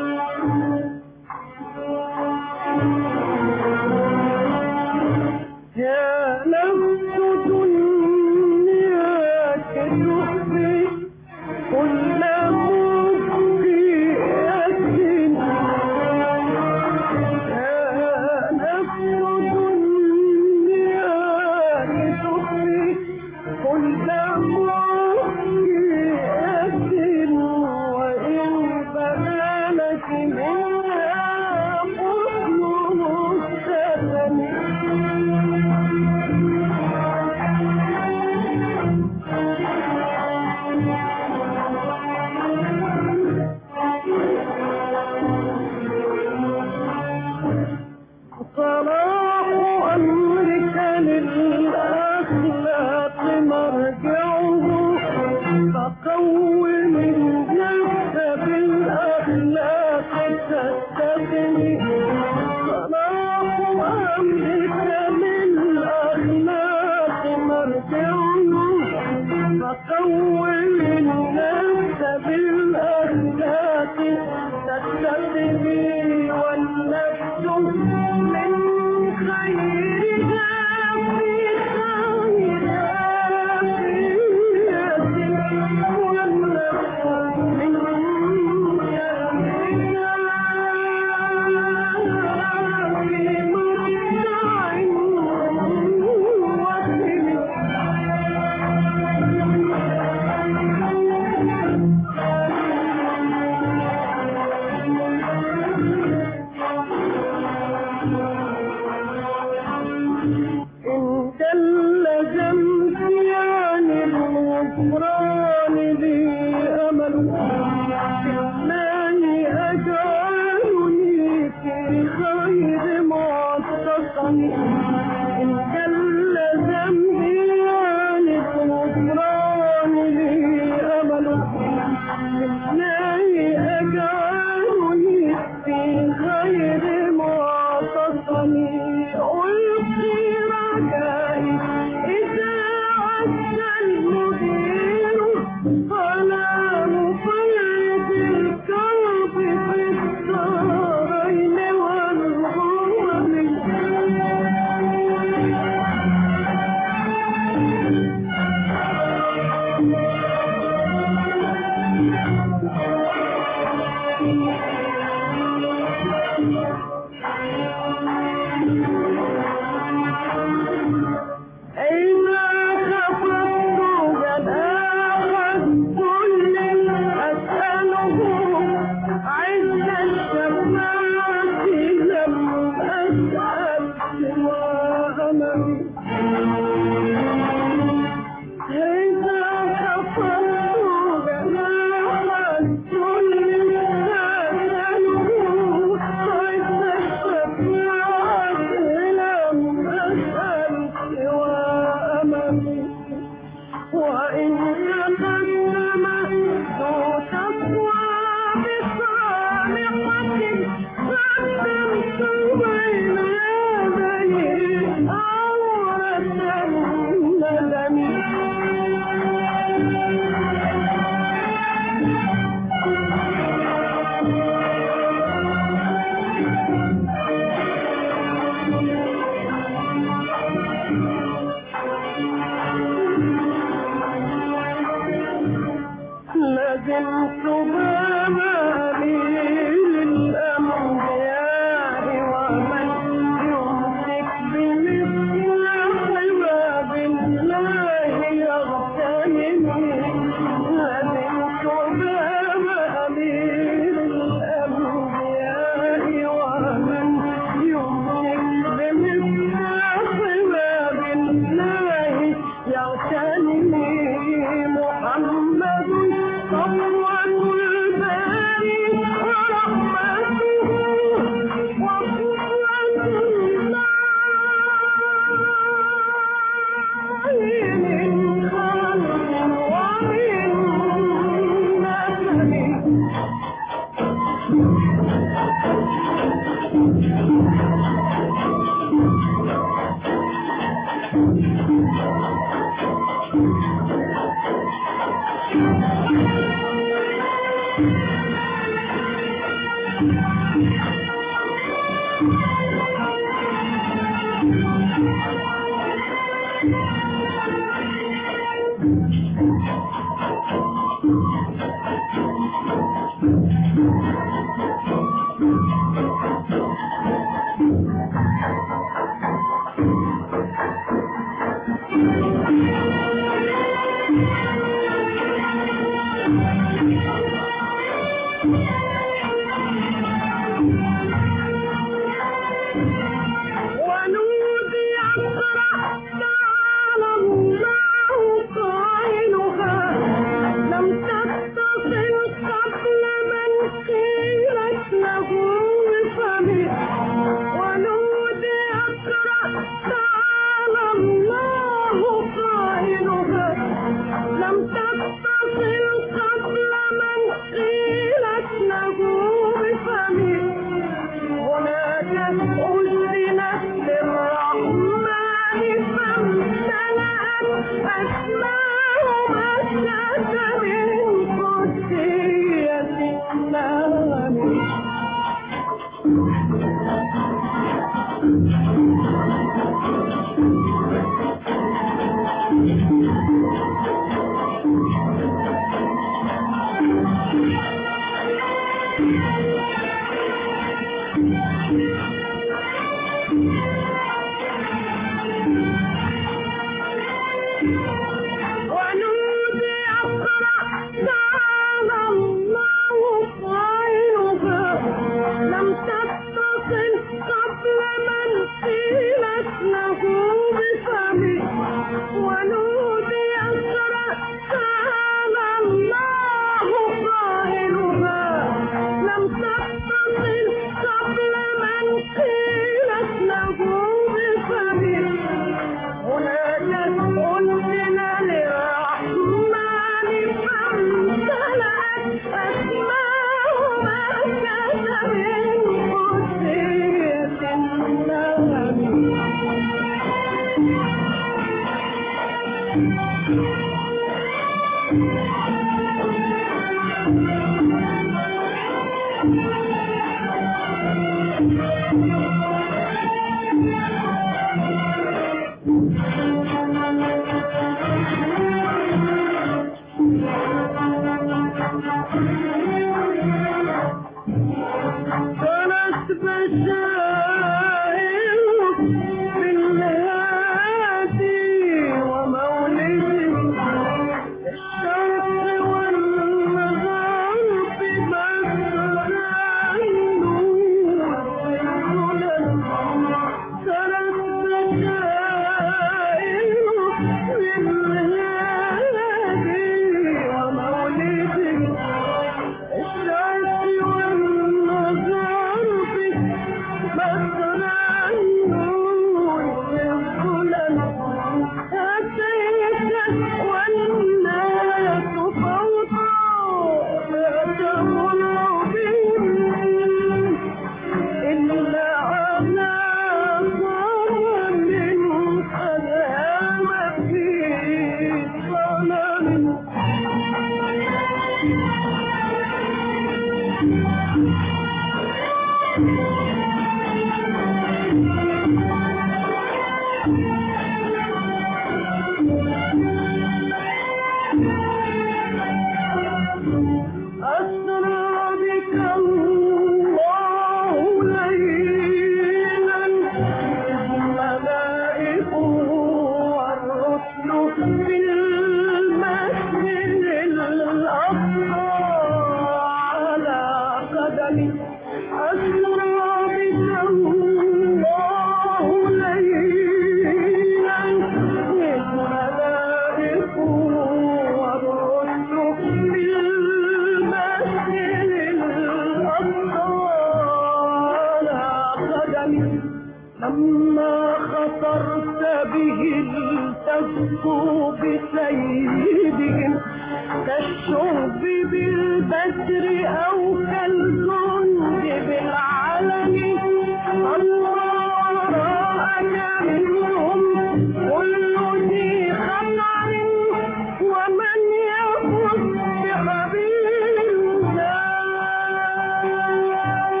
ومن يفوز بحبيب الله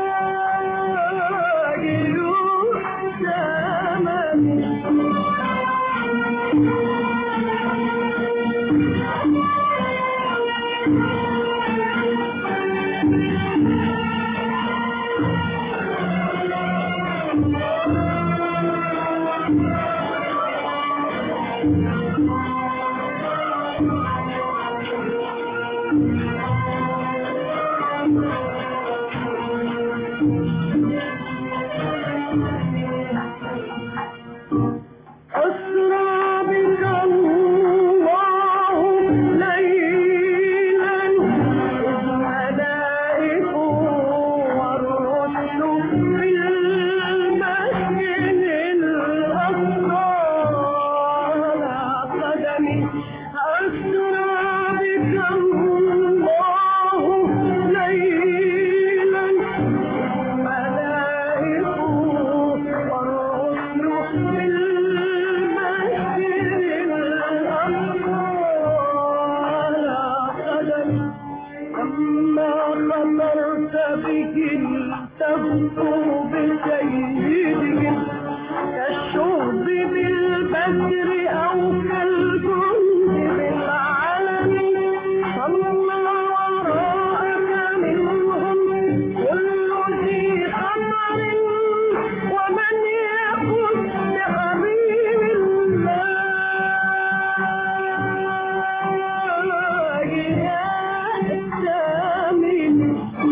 التفوا بسيدهم كالشهب بالبدر أو كالجند بالعلم صلى وراءك منهم كل ذي خطر ومن يقل لحبيب الله يا الثامن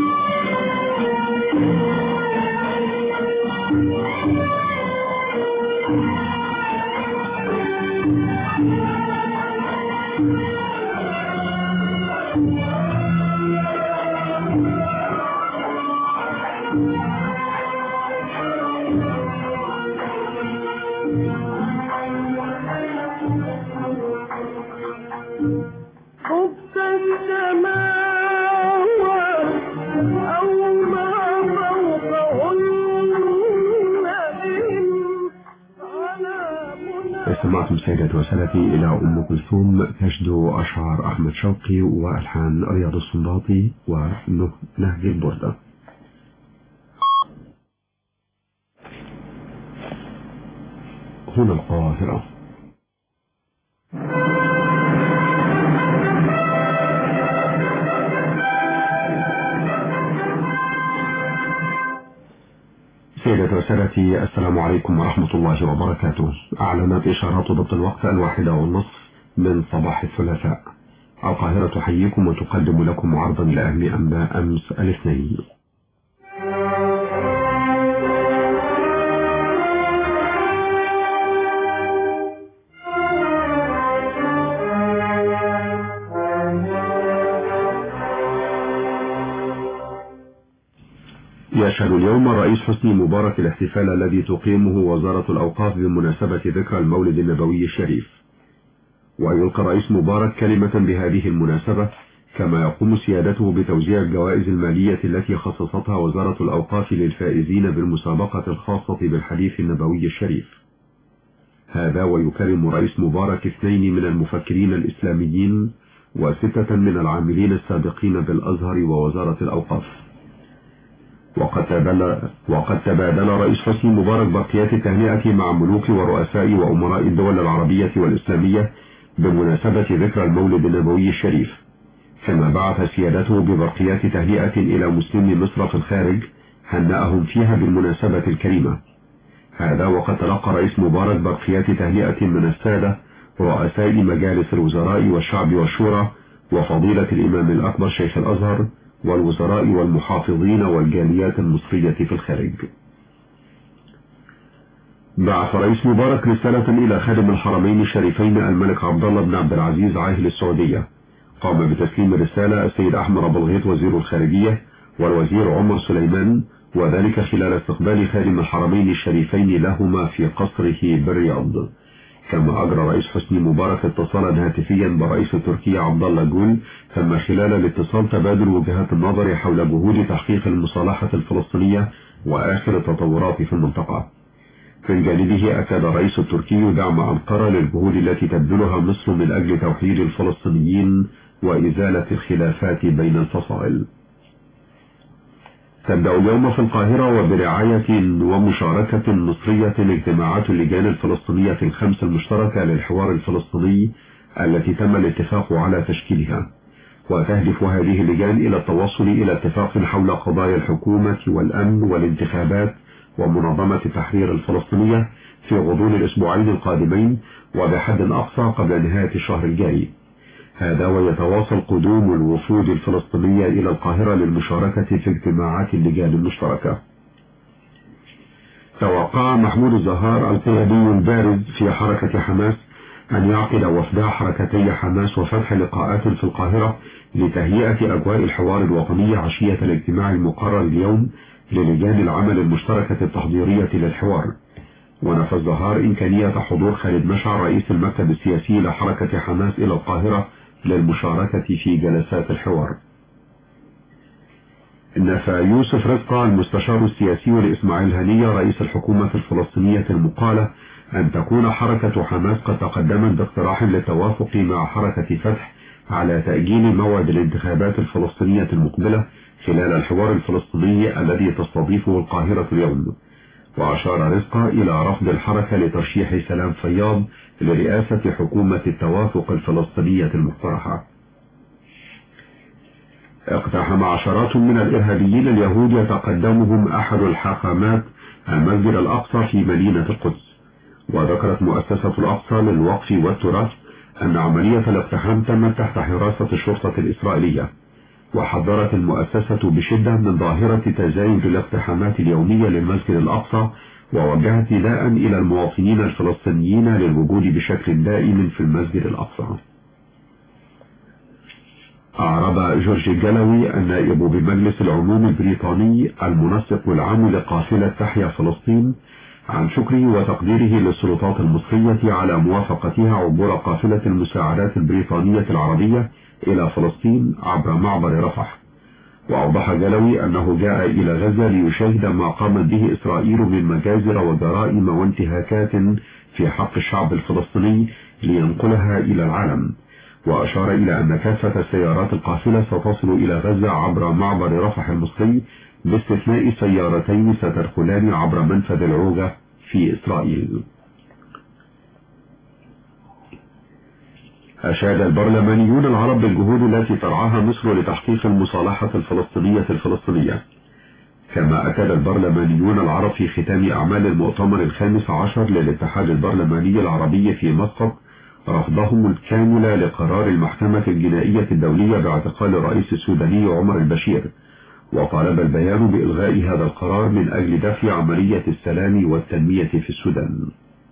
خبت السماوات أو ما فوقهن بهم على منى. استمعتم سيداتي وسادتي إلى أم كلثوم تجدو أشعار أحمد شوقي وألحان رياض السنباطي ونهج البردة. هنا القاهرة. سيداتي وسادتي السلام عليكم ورحمة الله وبركاته. أعلنت إشارات ضبط الوقت الواحدة والنصف من صباح الثلاثاء. القاهرة تحييكم وتقدم لكم عرضا لأهم أنباء أمس الاثنين. يشهد اليوم الرئيس حسني مبارك الاحتفال الذي تقيمه وزارة الأوقاف بمناسبة ذكرى المولد النبوي الشريف، ويلقى الرئيس مبارك كلمة بهذه المناسبة، كما يقوم سيادته بتوزيع الجوائز المالية التي خصصتها وزارة الأوقاف للفائزين بالمسابقة الخاصة بالحديث النبوي الشريف. هذا ويكرم الرئيس مبارك اثنين من المفكرين الإسلاميين وستة من العاملين السابقين بالأزهر ووزارة الأوقاف. وقد تبادل, وقد تبادل رئيس حسني مبارك برقيات التهنئة مع ملوك ورؤساء وأمراء الدول العربية والإسلامية بمناسبة ذكرى المولد النبوي الشريف، كما بعث سيادته ببرقيات تهنئة إلى مسلمي مصر في الخارج هنأهم فيها بالمناسبة الكريمة. هذا وقد تلقى رئيس مبارك برقيات تهنئة من السادة رؤساء مجالس الوزراء والشعب والشورى وفضيلة الإمام الأكبر شيخ الأزهر والوزراء والمحافظين والجاليات المصرية في الخارج. بعث رئيس مبارك رسالة إلى خادم الحرمين الشريفين الملك عبد الله بن عبد العزيز عاهل السعودية. قام بتسليم الرسالة السيد أحمد أبو الغيط وزير الخارجية والوزير عمر سليمان، وذلك خلال استقبال خادم الحرمين الشريفين لهما في قصره بالرياض. كما أجرى رئيس حسني مبارك اتصالا هاتفيا برئيس تركيا عبد الله جول، ثم خلال الاتصال تبادل وجهات النظر حول جهود تحقيق المصالحة الفلسطينية وآخر التطورات في المنطقة. من جانبه أكد الرئيس التركي دعم أنقرة للجهود التي تبذلها مصر من أجل توحيد الفلسطينيين وإزالة الخلافات بين الفصائل. تبدأ اليوم في القاهرة وبرعاية ومشاركة مصرية اجتماعات اللجان الفلسطينية الخمس المشتركة للحوار الفلسطيني التي تم الاتفاق على تشكيلها، وتهدف هذه اللجان إلى التوصل إلى اتفاق حول قضايا الحكومة والأمن والانتخابات ومنظمة التحرير الفلسطينية في غضون الأسبوعين القادمين وبحد أقصى قبل نهاية الشهر الجاري. هذا ويتواصل قدوم الوفود الفلسطينية إلى القاهرة للمشاركة في اجتماعات اللجان المشتركة. توقع محمود الزهار القيادي البارز في حركة حماس أن يعقد وفدا حركتي حماس وفتح لقاءات في القاهرة لتهيئة أجواء الحوار الوطني عشية الاجتماع المقرر اليوم للجان العمل المشتركة التحضيرية للحوار. ونفى الزهار إمكانية حضور خالد مشعل رئيس المكتب السياسي لحركة حماس إلى القاهرة للمشاركة في جلسات الحوار. نفى يوسف رزقة المستشار السياسي لإسماعيل هنية رئيس الحكومة الفلسطينية المقالة أن تكون حركة حماس قد تقدمت باقتراح للتوافق مع حركة فتح على تأجيل موعد الانتخابات الفلسطينية المقبلة خلال الحوار الفلسطيني الذي تستضيفه القاهرة اليوم. وأشار رزقة إلى رفض الحركة لترشيح سلام فياض لرئاسة حكومة التوافق الفلسطينية المقترحة. اقتحم عشرات من الإرهابيين اليهود يتقدمهم أحد الحاخامات المسجد الأقصى في مدينة القدس. وذكرت مؤسسة الأقصى للوقف والتراث أن عملية الاقتحام تمت تحت حراسة الشرطة الإسرائيلية. وحذرت المؤسسة بشدة من ظاهرة تزايد الاقتحامات اليومية للمسجد الأقصى، ووجهت نداء إلى المواطنين الفلسطينيين للوجود بشكل دائم في المسجد الأقصى. أعرب جورج جالوي النائب بمجلس العموم البريطاني المنسق العام لقافلة تحيا فلسطين عن شكره وتقديره للسلطات المصرية على موافقتها عبور قافلة المساعدات البريطانية العربية إلى فلسطين عبر معبر رفح. وأوضح جالوي أنه جاء إلى غزة ليشاهد ما قامت به إسرائيل من مجازر وجرائم وانتهاكات في حق الشعب الفلسطيني لينقلها إلى العالم. وأشار إلى أن كافة سيارات القافلة ستصل إلى غزة عبر معبر رفح المصري باستثناء سيارتين ستدخلان عبر منفذ العوجة في إسرائيل. أشاد البرلمانيون العرب بالجهود التي ترعاها مصر لتحقيق المصالحة الفلسطينية الفلسطينية. كما أكد البرلمانيون العرب في ختام أعمال المؤتمر الخامس عشر للاتحاد البرلماني العربي في مسقط رفضهم الكامل لقرار المحكمة الجنائية الدولية باعتقال الرئيس السوداني عمر البشير، وطالب البيان بإلغاء هذا القرار من أجل دفع عملية السلام والتنمية في السودان.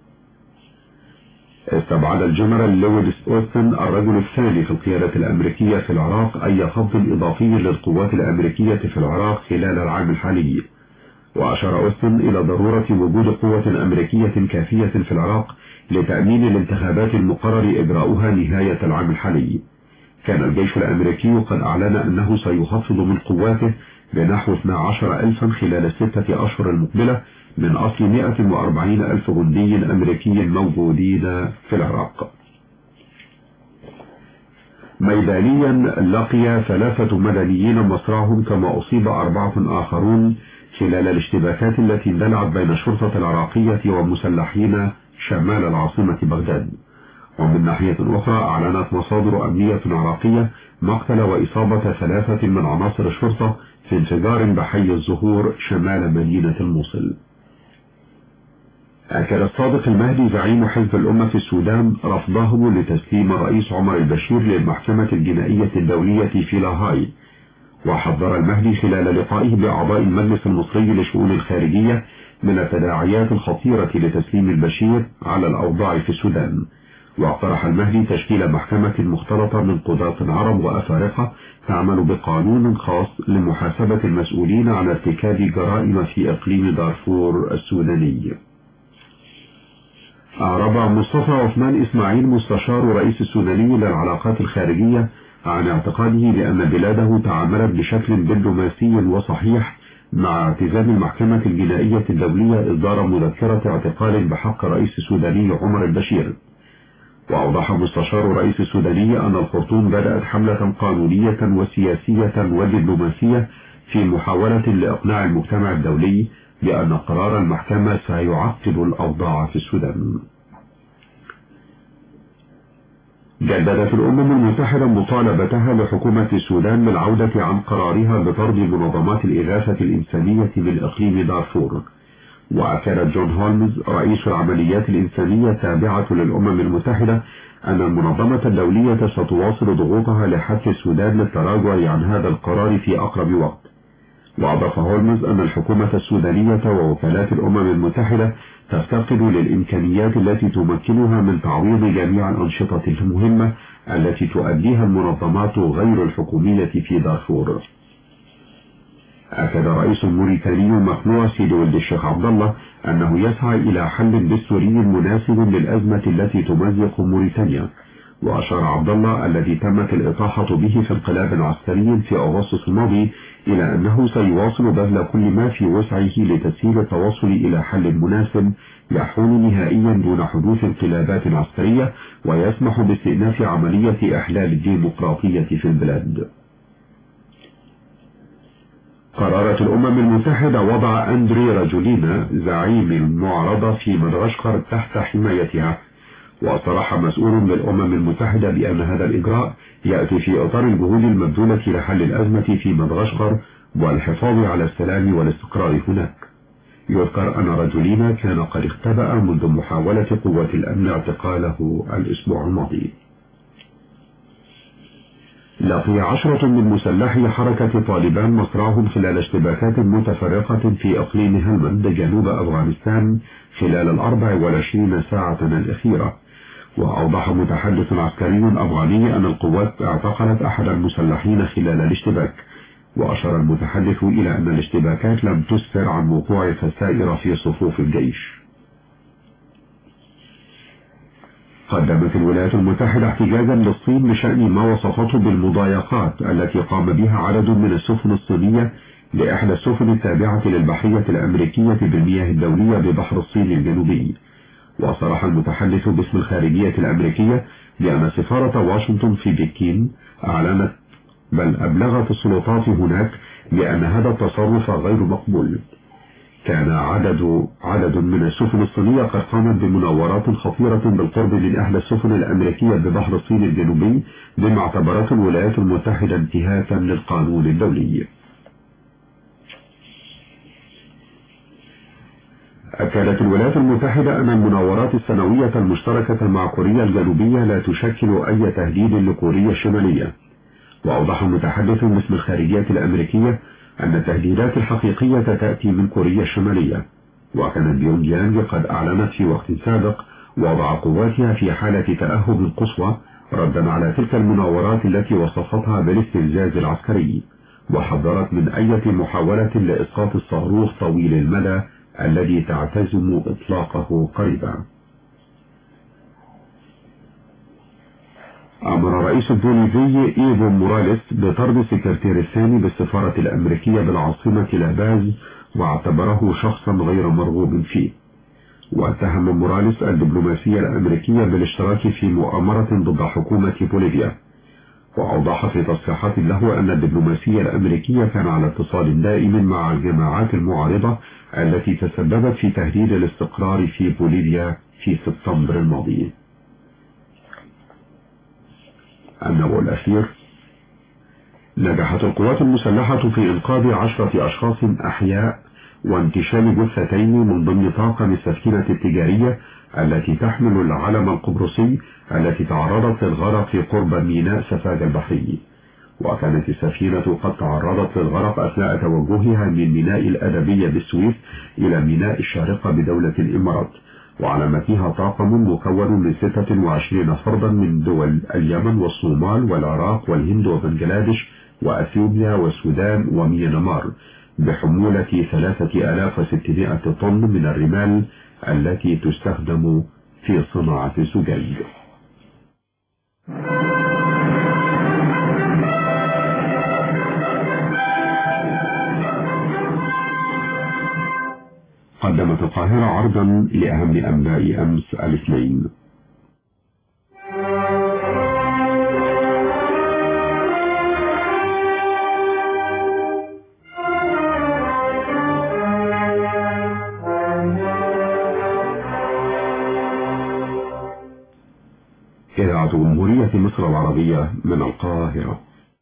استبعد الجنرال لويس أوستن الرجل الثاني في القيادة الأمريكية في العراق أي خفض إضافي للقوات الأمريكية في العراق خلال العام الحالي. وأشار أوستن إلى ضرورة وجود قوة أمريكية كافية في العراق لتأمين الانتخابات المقرر إجراؤها نهاية العام الحالي. كان الجيش الأمريكي قد أعلن أنه سيخفض من قواته بنحو اثني عشر ألفا خلال الستة أشهر المقبلة من أصل مئة وأربعين ألف جندي أمريكي موجودين في العراق. ميدانيا لقي ثلاثة مدنيين مصرعهم كما أصيب أربعة آخرون خلال الاشتباكات التي اندلعت بين الشرطة العراقية ومسلحين شمال العاصمة بغداد. ومن ناحية أخرى أعلنت مصادر أمنية عراقية مقتل وإصابة ثلاثة من عناصر الشرطة في انفجار بحي الزهور شمال مدينة الموصل. أكد الصادق المهدي زعيم حزب الأمة في السودان رفضهم لتسليم الرئيس عمر البشير للمحكمة الجنائية الدولية في لاهاي. وحذر المهدي خلال لقائه بأعضاء المجلس المصري لشؤون الخارجية من التداعيات الخطيرة لتسليم البشير على الأوضاع في السودان. واقترح المهدي تشكيل محكمة مختلطة من قضاة عرب وأفارقة تعمل بقانون خاص لمحاسبة المسؤولين عن ارتكاب جرائم في إقليم دارفور السوداني. أعرب مصطفى عثمان إسماعيل مستشار رئيس السوداني للعلاقات الخارجية عن اعتقاده بأن بلاده تعاملت بشكل دبلوماسي وصحيح مع التزام المحكمة الجنائية الدولية إصدار مذكرة اعتقال بحق الرئيس السوداني عمر البشير. وأوضح مستشار رئيس السوداني أن الخرطوم بدأت حملة قانونية وسياسية ودبلوماسية في محاولة لإقناع المجتمع الدولي بأن قرار المحكمة سيعقد الأوضاع في السودان. جددت الأمم المتحدة مطالبتها لحكومة السودان بالعودة عن قرارها بطرد منظمات الإغاثة الإنسانية من إقليم دارفور. وأكد جون هولمز رئيس العمليات الإنسانية التابعة للأمم المتحدة أن المنظمة الدولية ستواصل ضغوطها لحث السودان للتراجع عن هذا القرار في أقرب وقت. وأضاف هولمز أن الحكومة السودانية ووكالات الأمم المتحدة تفتقد للإمكانيات التي تمكنها من تعويض جميع الأنشطة المهمة التي تؤديها المنظمات غير الحكومية في دارفور. أكد رئيس موريتاني مخلوع سيدي ولد الشيخ عبد الله أنه يسعى إلى حل دستوري مناسب للأزمة التي تمزق موريتانيا. وأشار عبد الله الذي تمت الإطاحة به في انقلاب عسكري في أغسطس الماضي إلى أنه سيواصل بذل كل ما في وسعه لتسهيل التوصل إلى حل مناسب يحول نهائيا دون حدوث انقلابات عسكرية ويسمح باستئناف عملية إحلال الديمقراطية في البلاد. قررت الأمم المتحدة وضع أندري راجولينا زعيم المعارضة في مدغشقر تحت حمايتها، وصرح مسؤول بالأمم المتحدة بأن هذا الإجراء يأتي في إطار الجهود المبذولة لحل الأزمة في مدغشقر والحفاظ على السلام والاستقرار هناك. يذكر أن راجولينا كان قد اختبأ منذ محاولة قوات الأمن اعتقاله الأسبوع الماضي. لقي عشرة من مسلحي حركة طالبان مصرعهم خلال اشتباكات متفرقة في إقليم هلمند جنوب أفغانستان خلال الأربع والعشرين ساعة الأخيرة. وأوضح متحدث عسكري أفغاني أن القوات اعتقلت أحد المسلحين خلال الاشتباك. وأشار المتحدث إلى أن الاشتباكات لم تسفر عن وقوع خسائر في صفوف الجيش. قدمت الولايات المتحدة احتجاجا للصين بشأن ما وصفته بالمضايقات التي قام بها عدد من السفن الصينية لإحدى السفن التابعة للبحرية الأمريكية بالمياه الدولية ببحر الصين الجنوبي. وصرح المتحدث باسم الخارجية الأمريكية بأن سفارة واشنطن في بكين أعلنت بل أبلغت السلطات هناك بأن هذا التصرف غير مقبول. كان عدد عدد من السفن الصينية قد قامت بمناورات خطيرة بالقرب من أحدى السفن الأمريكية ببحر الصين الجنوبي بما اعتبرته الولايات المتحدة انتهاكا للقانون الدولي. أكدت الولايات المتحدة أن المناورات السنوية المشتركة مع كوريا الجنوبية لا تشكل أي تهديد لكوريا الشمالية. وأوضح المتحدث باسم الخارجية الأمريكية أن التهديدات الحقيقية تأتي من كوريا الشمالية. وكانت بيونغ يانغ قد أعلنت في وقت سابق وضع قواتها في حالة تأهب قصوى ردا على تلك المناورات التي وصفتها بالاستفزاز العسكري، وحذرت من أي محاولة لإسقاط الصاروخ طويل المدى الذي تعتزم إطلاقه قريبا. أمر رئيس البوليفي إيفو موراليس بطرد السكرتير الثاني بالسفارة الأمريكية بالعاصمة لاباز واعتبره شخصا غير مرغوب فيه. واتهم موراليس الدبلوماسية الأمريكية بالاشتراك في مؤامرة ضد حكومة بوليفيا. وأوضح في تصريحات له أن الدبلوماسية الأمريكية كان على اتصال دائم مع الجماعات المعارضة التي تسببت في تهديد الاستقرار في بوليفيا في سبتمبر الماضي. النوع الأخير: نجحت القوات المسلحة في إنقاذ عشرة أشخاص أحياء وانتشال جثتين من ضمن طاقم السفينة التجارية التي تحمل العلم القبرصي التي تعرضت للغرق قرب ميناء سفاج البحري. وكانت السفينة قد تعرضت للغرق أثناء توجهها من ميناء الأدبية بالسويس إلى ميناء الشارقة بدولة الإمارات، وعلى متنها طاقم مكون من ستة وعشرين فردا من دول اليمن والصومال والعراق والهند وبنجلاديش وأثيوبيا والسودان وميانمار بحمولة ثلاثة آلاف وستمائة طن من الرمال التي تستخدم في صناعة الزجاج. قدمت القاهرة عرضا لأهم أنباء أمس الاثنين. إذاعة جمهورية مصر العربية من القاهرة.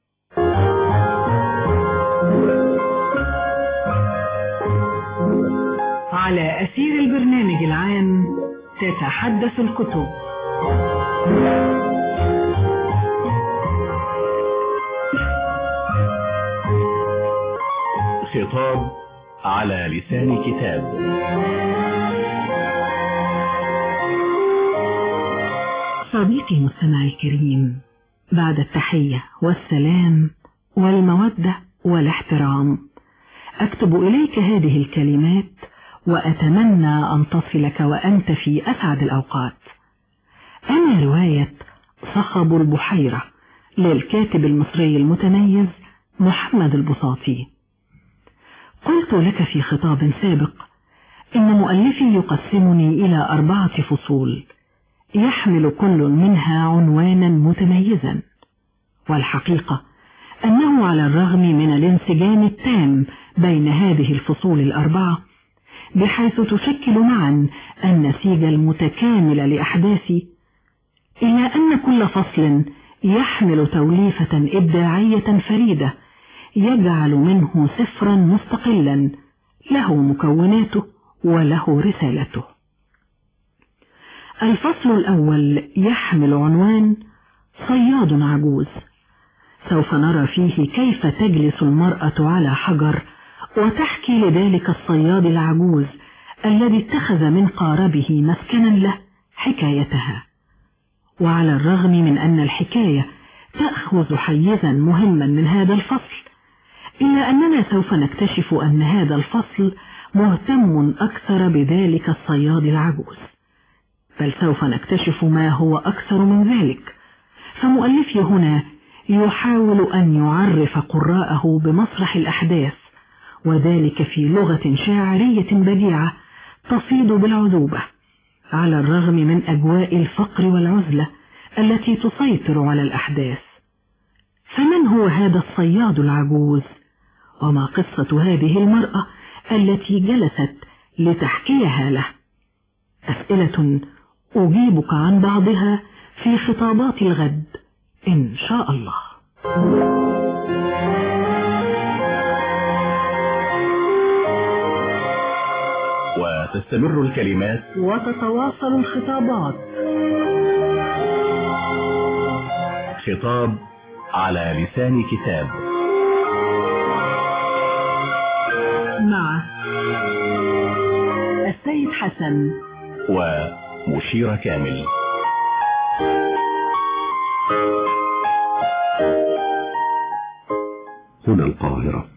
على أثير البرنامج العام تتحدث الكتب. خطاب على لسان كتاب. صديقي المستمع الكريم، بعد التحية والسلام والمودة والاحترام، أكتب إليك هذه الكلمات وأتمنى أن تصلك وأنت في أسعد الأوقات. أنا رواية صخب البحيرة للكاتب المصري المتميز محمد البساطي. قلت لك في خطاب سابق إن مؤلفي يقسمني إلى أربعة فصول يحمل كل منها عنوانا متميزا، والحقيقة أنه على الرغم من الانسجام التام بين هذه الفصول الأربعة بحيث تشكل معا النسيج المتكامل لأحداثي، إلا أن كل فصل يحمل توليفة إبداعية فريدة يجعل منه سفرا مستقلا له مكوناته وله رسالته. الفصل الأول يحمل عنوان صياد عجوز. سوف نرى فيه كيف تجلس المرأة على حجر وتحكي لذلك الصياد العجوز الذي اتخذ من قاربه مسكنا له حكايتها. وعلى الرغم من أن الحكاية تأخذ حيزا مهما من هذا الفصل، إلا أننا سوف نكتشف أن هذا الفصل مهتم أكثر بذلك الصياد العجوز، بل سوف نكتشف ما هو أكثر من ذلك. فمؤلفي هنا يحاول أن يعرف قراءه بمسرح الأحداث، وذلك في لغة شاعرية بديعة تفيض بالعذوبة، على الرغم من أجواء الفقر والعزلة التي تسيطر على الأحداث. فمن هو هذا الصياد العجوز؟ وما قصة هذه المرأة التي جلست لتحكيها له؟ أسئلة أجيبك عن بعضها في خطابات الغد إن شاء الله. وتستمر الكلمات وتتواصل الخطابات. خطاب على لسان كتاب مع السيد حسن ومشيرة كامل. هنا القاهرة.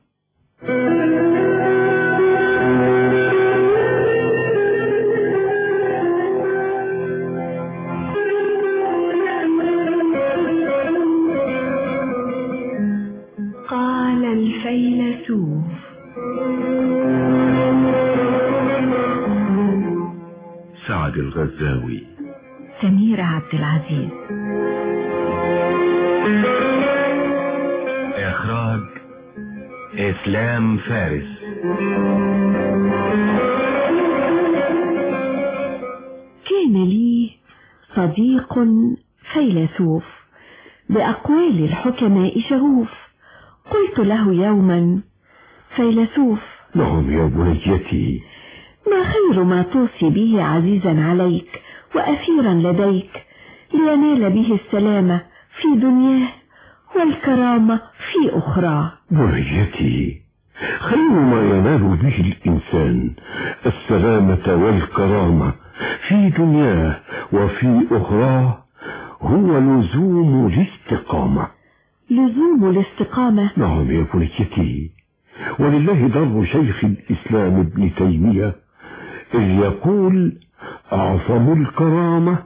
قال الفيلسوف: سعد الغزاوي. سمير عبد العزيز. إخراج إسلام فارس. كان لي صديق فيلسوف بأقوال الحكماء شغوف. قلت له يوما: فيلسوف. نعم يا بنيتي. ما خير ما توصي به عزيزا عليك وأثيرا لديك لينال به السلامة في دنياه والكرامة في أخرى؟ بنيتي، خير ما ينال به الإنسان السلامة والكرامة في دنياه وفي أخراه هو لزوم الاستقامة. لزوم الاستقامة؟ نعم يا بنيتي، ولله در شيخ الإسلام ابن تيمية إذ يقول: أعظم الكرامة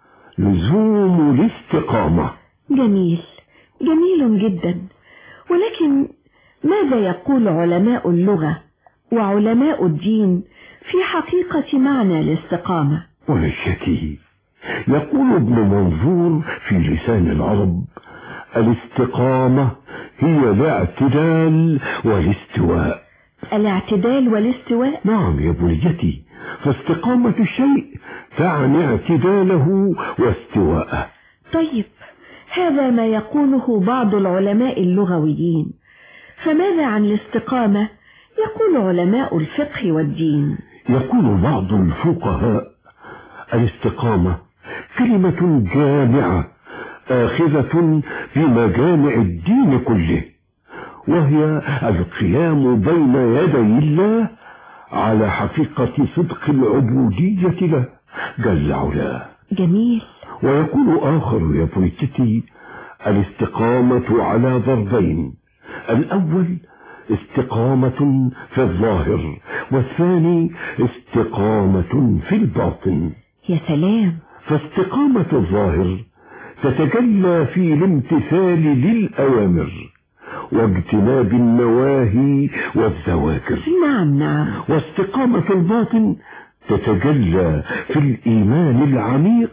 لزوم الاستقامة. جميل جميل جدا، ولكن ماذا يقول علماء اللغة وعلماء الدين في حقيقة معنى الاستقامة؟ بنيتي، يقول ابن منظور في لسان العرب: الاستقامة هي الاعتدال والاستواء. الاعتدال والاستواء؟ نعم يا بنيتي، فاستقامة الشيء تعني اعتداله واستواءه. طيب، هذا ما يقوله بعض العلماء اللغويين، فماذا عن الاستقامة يقول علماء الفقه والدين؟ يقول بعض الفقهاء: الاستقامة كلمة جامعة آخذة بمجامع الدين كله، وهي القيام بين يدي الله على حقيقة صدق العبودية له جل علاه. جميل. ويقول آخر يا بنيتي: الاستقامة على ضربين: الأول استقامة في الظاهر، والثاني استقامة في الباطن. يا سلام. فاستقامة الظاهر تتجلى في الامتثال للأوامر واجتناب النواهي والزواجر. نعم نعم. واستقامة الباطن تتجلى في الإيمان العميق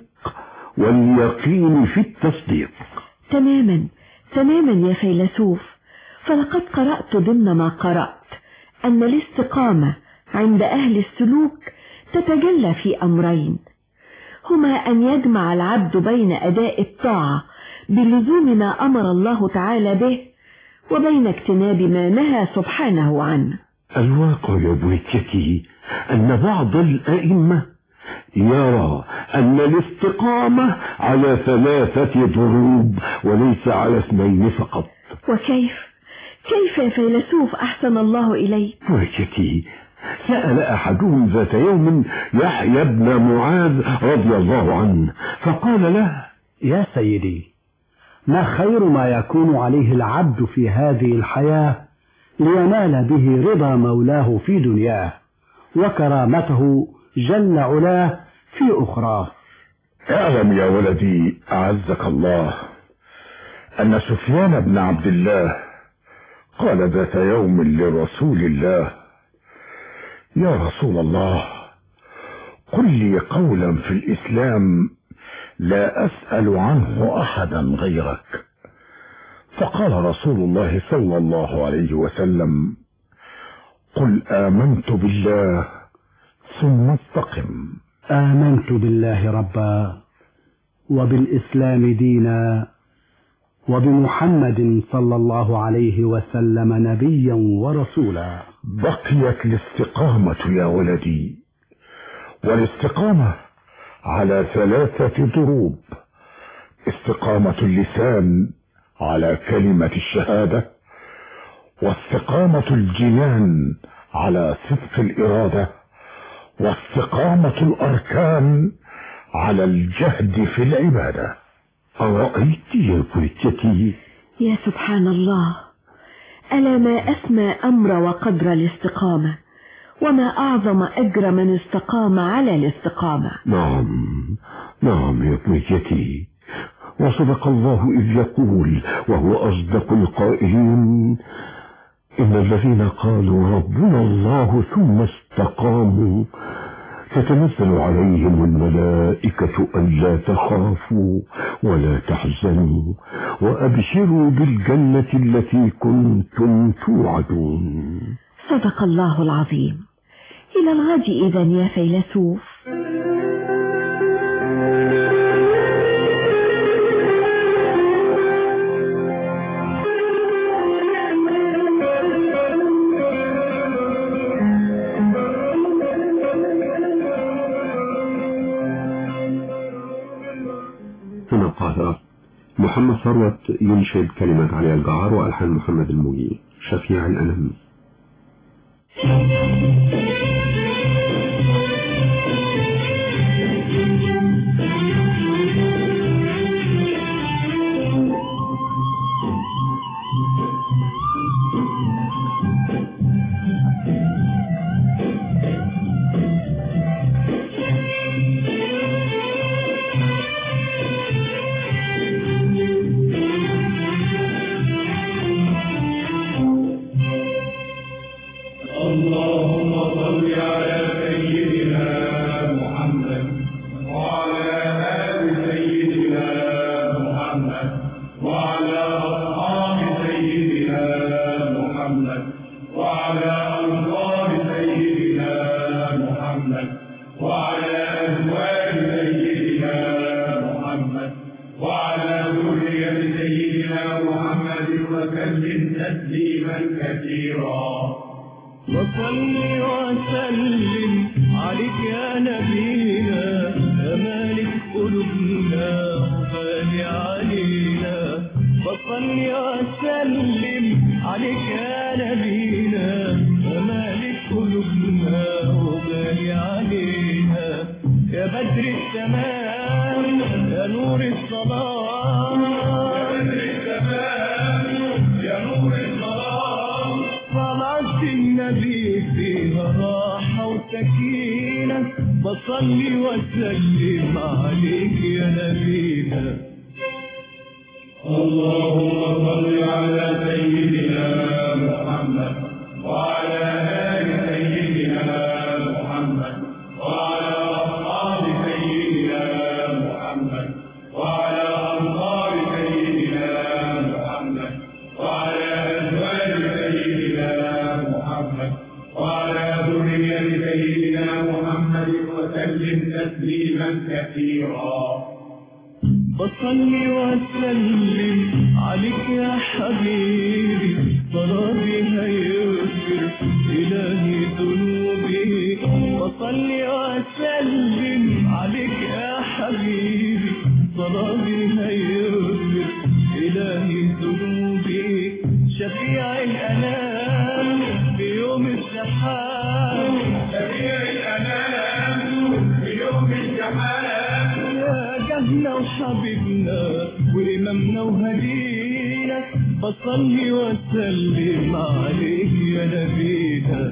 واليقين في التصديق. تماما تماما يا فيلسوف، فلقد قرأت ضمن ما قرأت أن الاستقامة عند أهل السلوك تتجلى في أمرين، هما أن يجمع العبد بين أداء الطاعة بلزوم ما أمر الله تعالى به وبين اجتناب ما نهى سبحانه عنه. الواقع يا بويتيتي أن بعض الأئمة يرى أن الاستقامة على ثلاثة ضروب وليس على اثنين فقط. وكيف كيف يا فيلسوف أحسن الله إليك؟ بويتيتي، سأل أحدهم ذات يوم يحيى بن معاذ رضي الله عنه فقال له: يا سيدي، ما خير ما يكون عليه العبد في هذه الحياة لينال به رضا مولاه في دنياه وكرامته جل علاه في أخراه؟ اعلم يا ولدي أعزك الله أن سفيان بن عبد الله قال ذات يوم لرسول الله: يا رسول الله، قل لي قولا في الإسلام لا أسأل عنه أحدا غيرك. فقال رسول الله صلى الله عليه وسلم: قل آمنت بالله ثم استقم. آمنت بالله ربا وبالإسلام دينا وبمحمد صلى الله عليه وسلم نبيا ورسولا. بقيت الاستقامة يا ولدي، والاستقامة على ثلاثة ضروب: استقامة اللسان على كلمة الشهادة، واستقامة الجنان على صدق الإرادة، واستقامة الأركان على الجهد في العبادة. أرأيت يا بويتيتي؟ يا سبحان الله، ألا ما أسمى أمر وقدر الاستقامة، وما أعظم أجر من استقام على الاستقامة. نعم نعم يا بويتيتي، وصدق الله إذ يقول وهو أصدق القائلين: إن الذين قالوا ربنا الله ثم استقاموا تتنزل عليهم الملائكة ألا تخافوا ولا تحزنوا وأبشروا بالجنة التي كنتم توعدون. صدق الله العظيم. إلى الغد إذن يا فيلسوف. هنا القاهرة. محمد ثروت ينشد كلمات علي الجعار وألحان محمد الموجي. شفيع الأنام. بصلي وسلم عليك يا نبينا. اللهم صل على سيدنا محمد وعلى آل سيدنا محمد وعلى أصحاب سيدنا محمد وعلى أنصار سيدنا محمد وعلى أزواج سيدنا محمد وعلى ذرية سيدنا محمد وسلم تسليما كثيرا. وصل وسلم عليك يا حبيبي صلاتي هيغفر إلهي ذنوبي. وصل وسلم عليك يا حبيبي صلاتي هيغفر إلهي ذنوبي. شفيع الأنام بيوم الزحام شفيع الأنام بيوم الزحام جهنا وحبيبنا وإمامنا وهدينا. فصل وسلم عليك يا نبينا.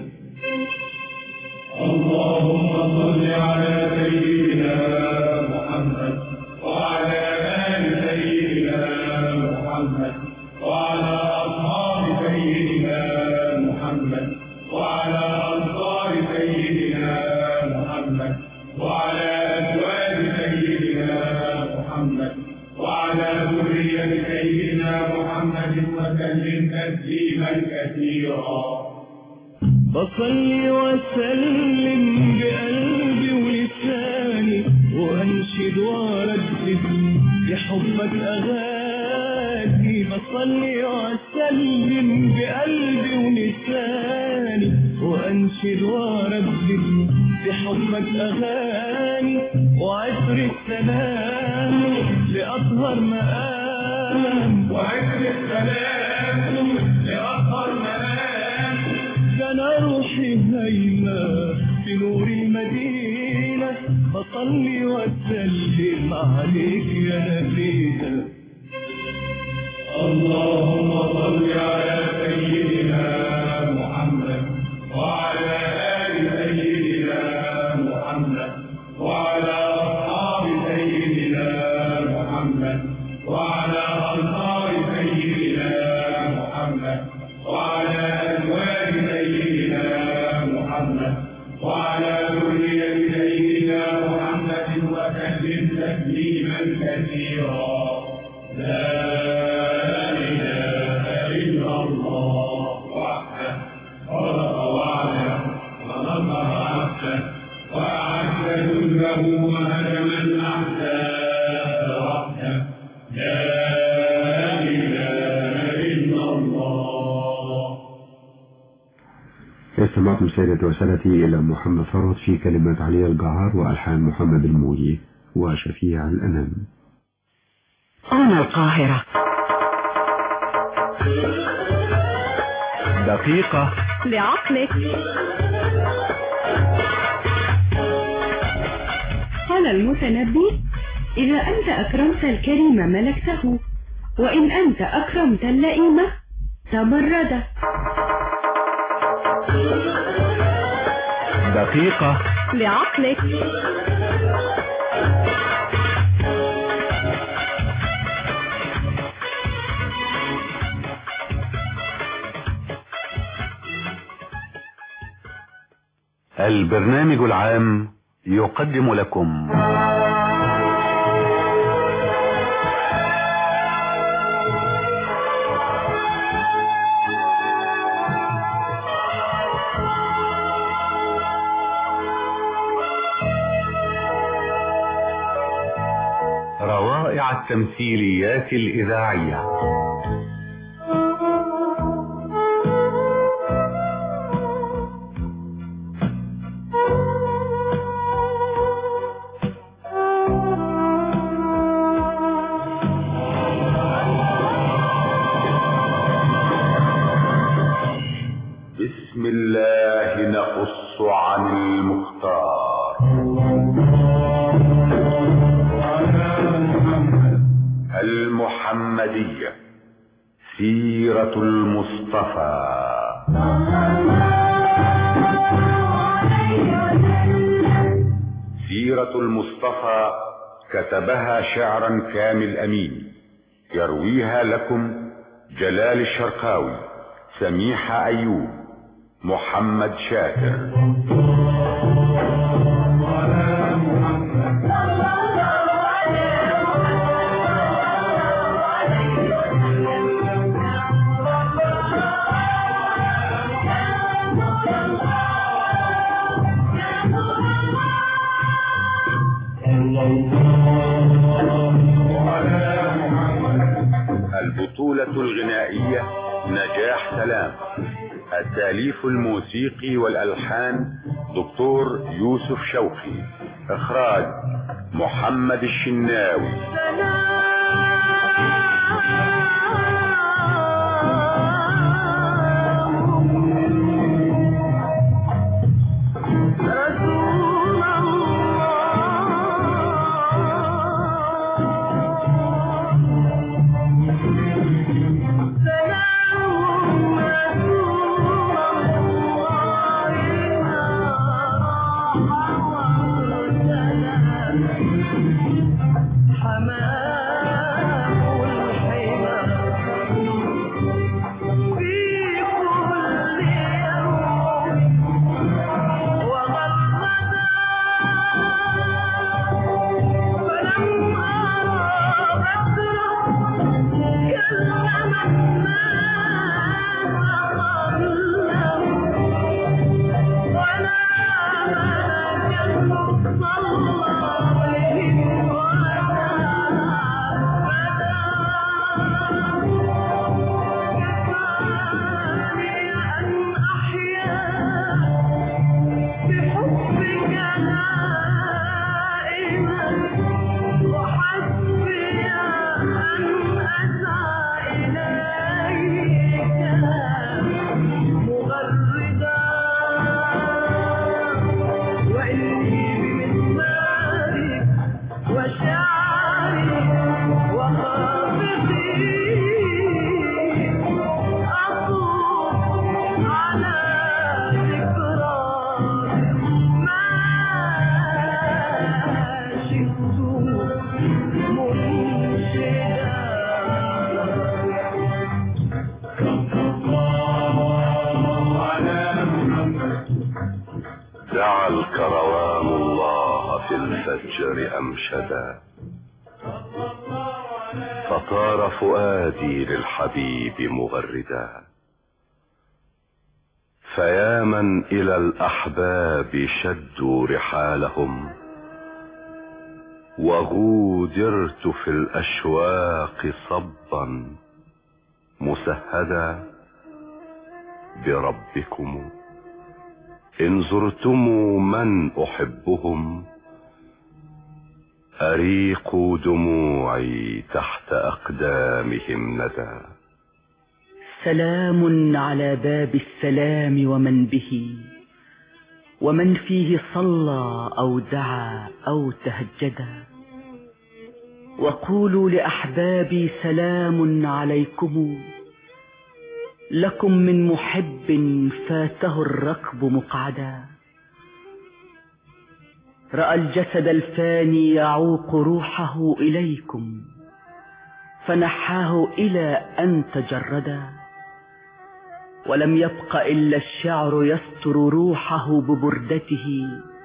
اللهم صل على سيدنا محمد وعلى آل سيدنا محمد وعلى أصحاب سيدنا محمد وعلى أنصار سيدنا محمد وعلى أزواج سيدنا محمد وعلى ذرية سيدنا محمد وسلم تسليما كثيرا. فصل وسلم بقلبي ولساني وأنشد وأردد لحبك أغاني. فصل وسلم بقلبي ولساني وأنشد وأردد لحبك أغاني. وعطر السلام لأطهر مقام وعطر السلام لأطهر مقام. كان روحي هيمة في نور المدينة. فصل وسلم عليك يا نبينا. اللهم صل على سيدنا محمد وعلى آل سيدنا محمد وعلى أصحاب سيدنا محمد وعلى أنصار سيدنا محمد وعلى أزواج سيدنا محمد وعلى ذرية سيدنا محمد وسلم تسليما كثيرا. لا إله إلا الله وحده خلق وعده ونصر عبده وأعز جنده وهدم الأحزاب وحده. لا إله إلا الله. استمعتم سيدتي وسادتي إلى محمد ثروت في كلمات علي الجعار وألحان محمد المولي وشفيع الأنام. هنا القاهرة. دقيقة لعقلك. قال المتنبي: إذا أنت أكرمت الكريم ملكته، وإن أنت أكرمت اللئيم تبرده. دقيقة لعقلك. البرنامج العام يقدم لكم روائع التمثيليات الإذاعية. بسم الله نقص عن المختار. المحمدية سيرة المصطفى. سيرة المصطفى كتبها شعرا كامل أمين، يرويها لكم جلال الشرقاوي، سميحة أيوب، محمد شاكر. البطولة الغنائية نجاح سلام. التأليف الموسيقي والألحان دكتور يوسف شوقي. إخراج محمد الشناوي. دعا الكروان الله في الفجر أمشدا، فطار فؤادي للحبيب مغردا. فيا من إلى الأحباب شدوا رحالهم، وغودرت في الأشواق صبا مسهدا. بربكم إن زرتم من أحبهم، أريقوا دموعي تحت أقدامهم ندى. سلام على باب السلام ومن به، ومن فيه صلى أو دعا أو تهجدا. وقولوا لأحبابي سلام عليكم، لكم من محب فاته الركب مقعدا. رأى الجسد الفاني يعوق روحه إليكم، فنحاه إلى أن تجردا. ولم يبق إلا الشعر يستر روحه ببردته،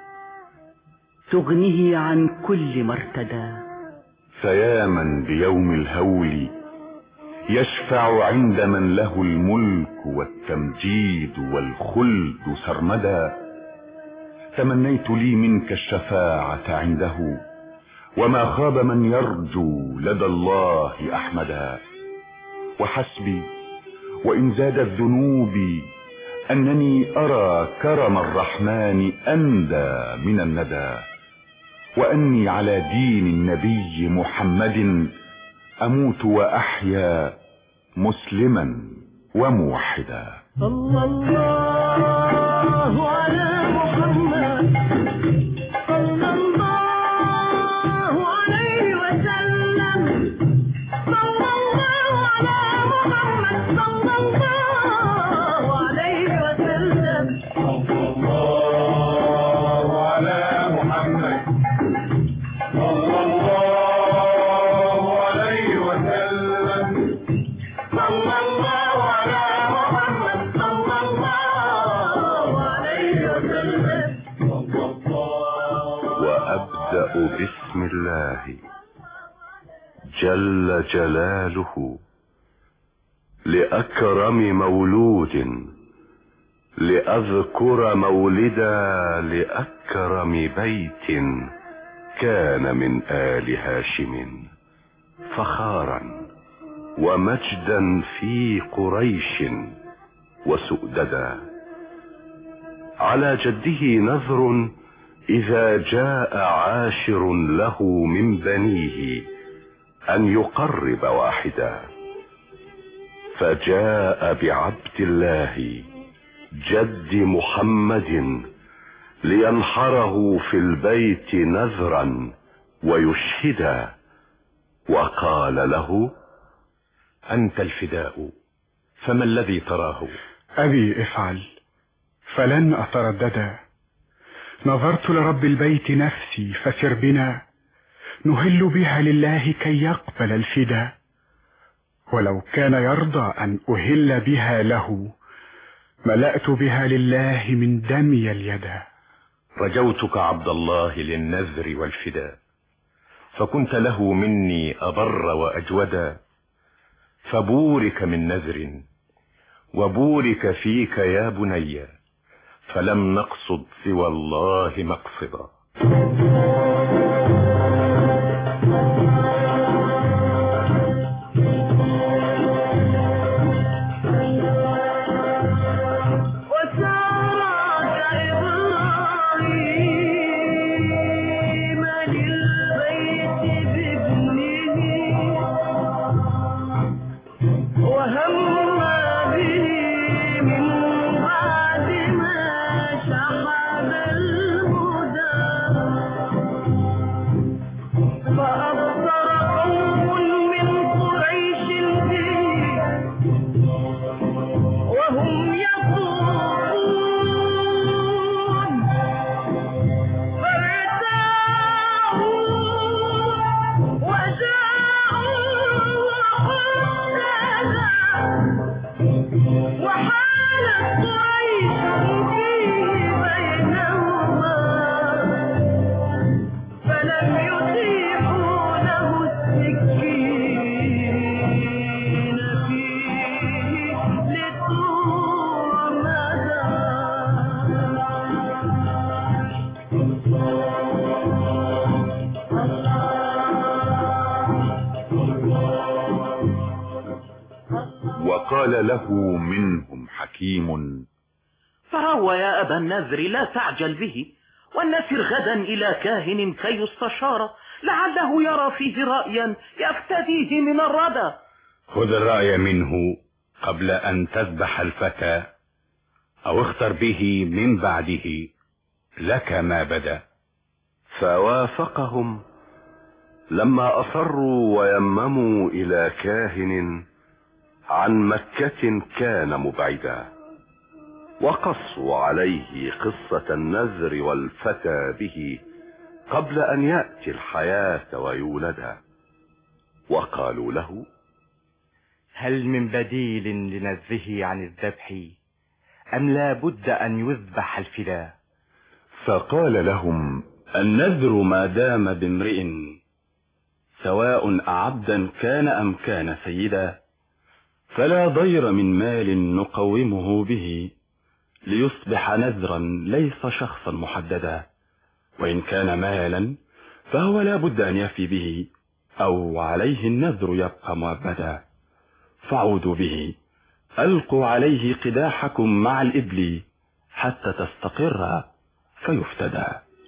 تغنيه عن كل مرتدى. فيا من بيوم الهول يشفع عند من له الملك والتمجيد والخلد سرمدا. تمنيت لي منك الشفاعة عنده، وما خاب من يرجو لدى الله أحمدا. وحسبي وإن زادت ذنوبي أنني أرى كرم الرحمن أندى من الندى، وأني على دين النبي محمد أموت وأحيا مسلما وموحدا. صلى الله على محمد، صلى الله عليه وسلم، صلى الله على محمد، صلى الله عليه وسلم، صلى الله على محمد، صلى الله عليه وسلم. وسلم. وأبدأ بسم الله جل جلاله لأكرم مولود لأذكر مولدا لأكرم بيت كان من آل هاشم فخارا ومجدا في قريش وسؤددا. على جده نذر إذا جاء عاشر له من بنيه أن يقرب واحدا، فجاء بعبد الله جد محمد لينحره في البيت نذرا ويشهدا، وقال له: أنت الفداء، فما الذي تراه؟ أبي افعل فلن أترددا. نظرت لرب البيت نفسي فسر بنا، نهل بها لله كي يقبل الفدا، ولو كان يرضى أن أهل بها له ملأت بها لله من دمي اليدا. رجوتك عبد الله للنذر والفداء، فكنت له مني أبر وأجودا، فبورك من نذر وبورك فيك يا بني، فلم نقصد سوى الله مقصدا. وقال له منهم حكيم: فروى يا أبا النذر لا تعجل به، والنسر غدا إلى كاهن كي يستشار، لعله يرى فيه رأيا يفتديه من الردى. خذ الرأي منه قبل أن تذبح الفتى، أو اختر به من بعده لك ما بدا. فوافقهم لما أصروا ويمموا إلى كاهن عن مكة كان مبعدا، وقصوا عليه قصة النذر والفتى به قبل أن يأتي الحياة ويولدا. وقالوا له: هل من بديل لنزه عن الذبح، أم لا بد أن يذبح الفداء؟ فقال لهم: النذر ما دام بامرئ، سواء أعبدا كان أم كان سيدا، فلا ضير من مال نقومه به، ليصبح نذرا ليس شخصا محددا. وإن كان مالا فهو لا بد أن يفي به، أو عليه النذر يبقى مؤبدا. فعودوا به، ألقوا عليه قداحكم مع الإبل حتى تستقر فيفتدى.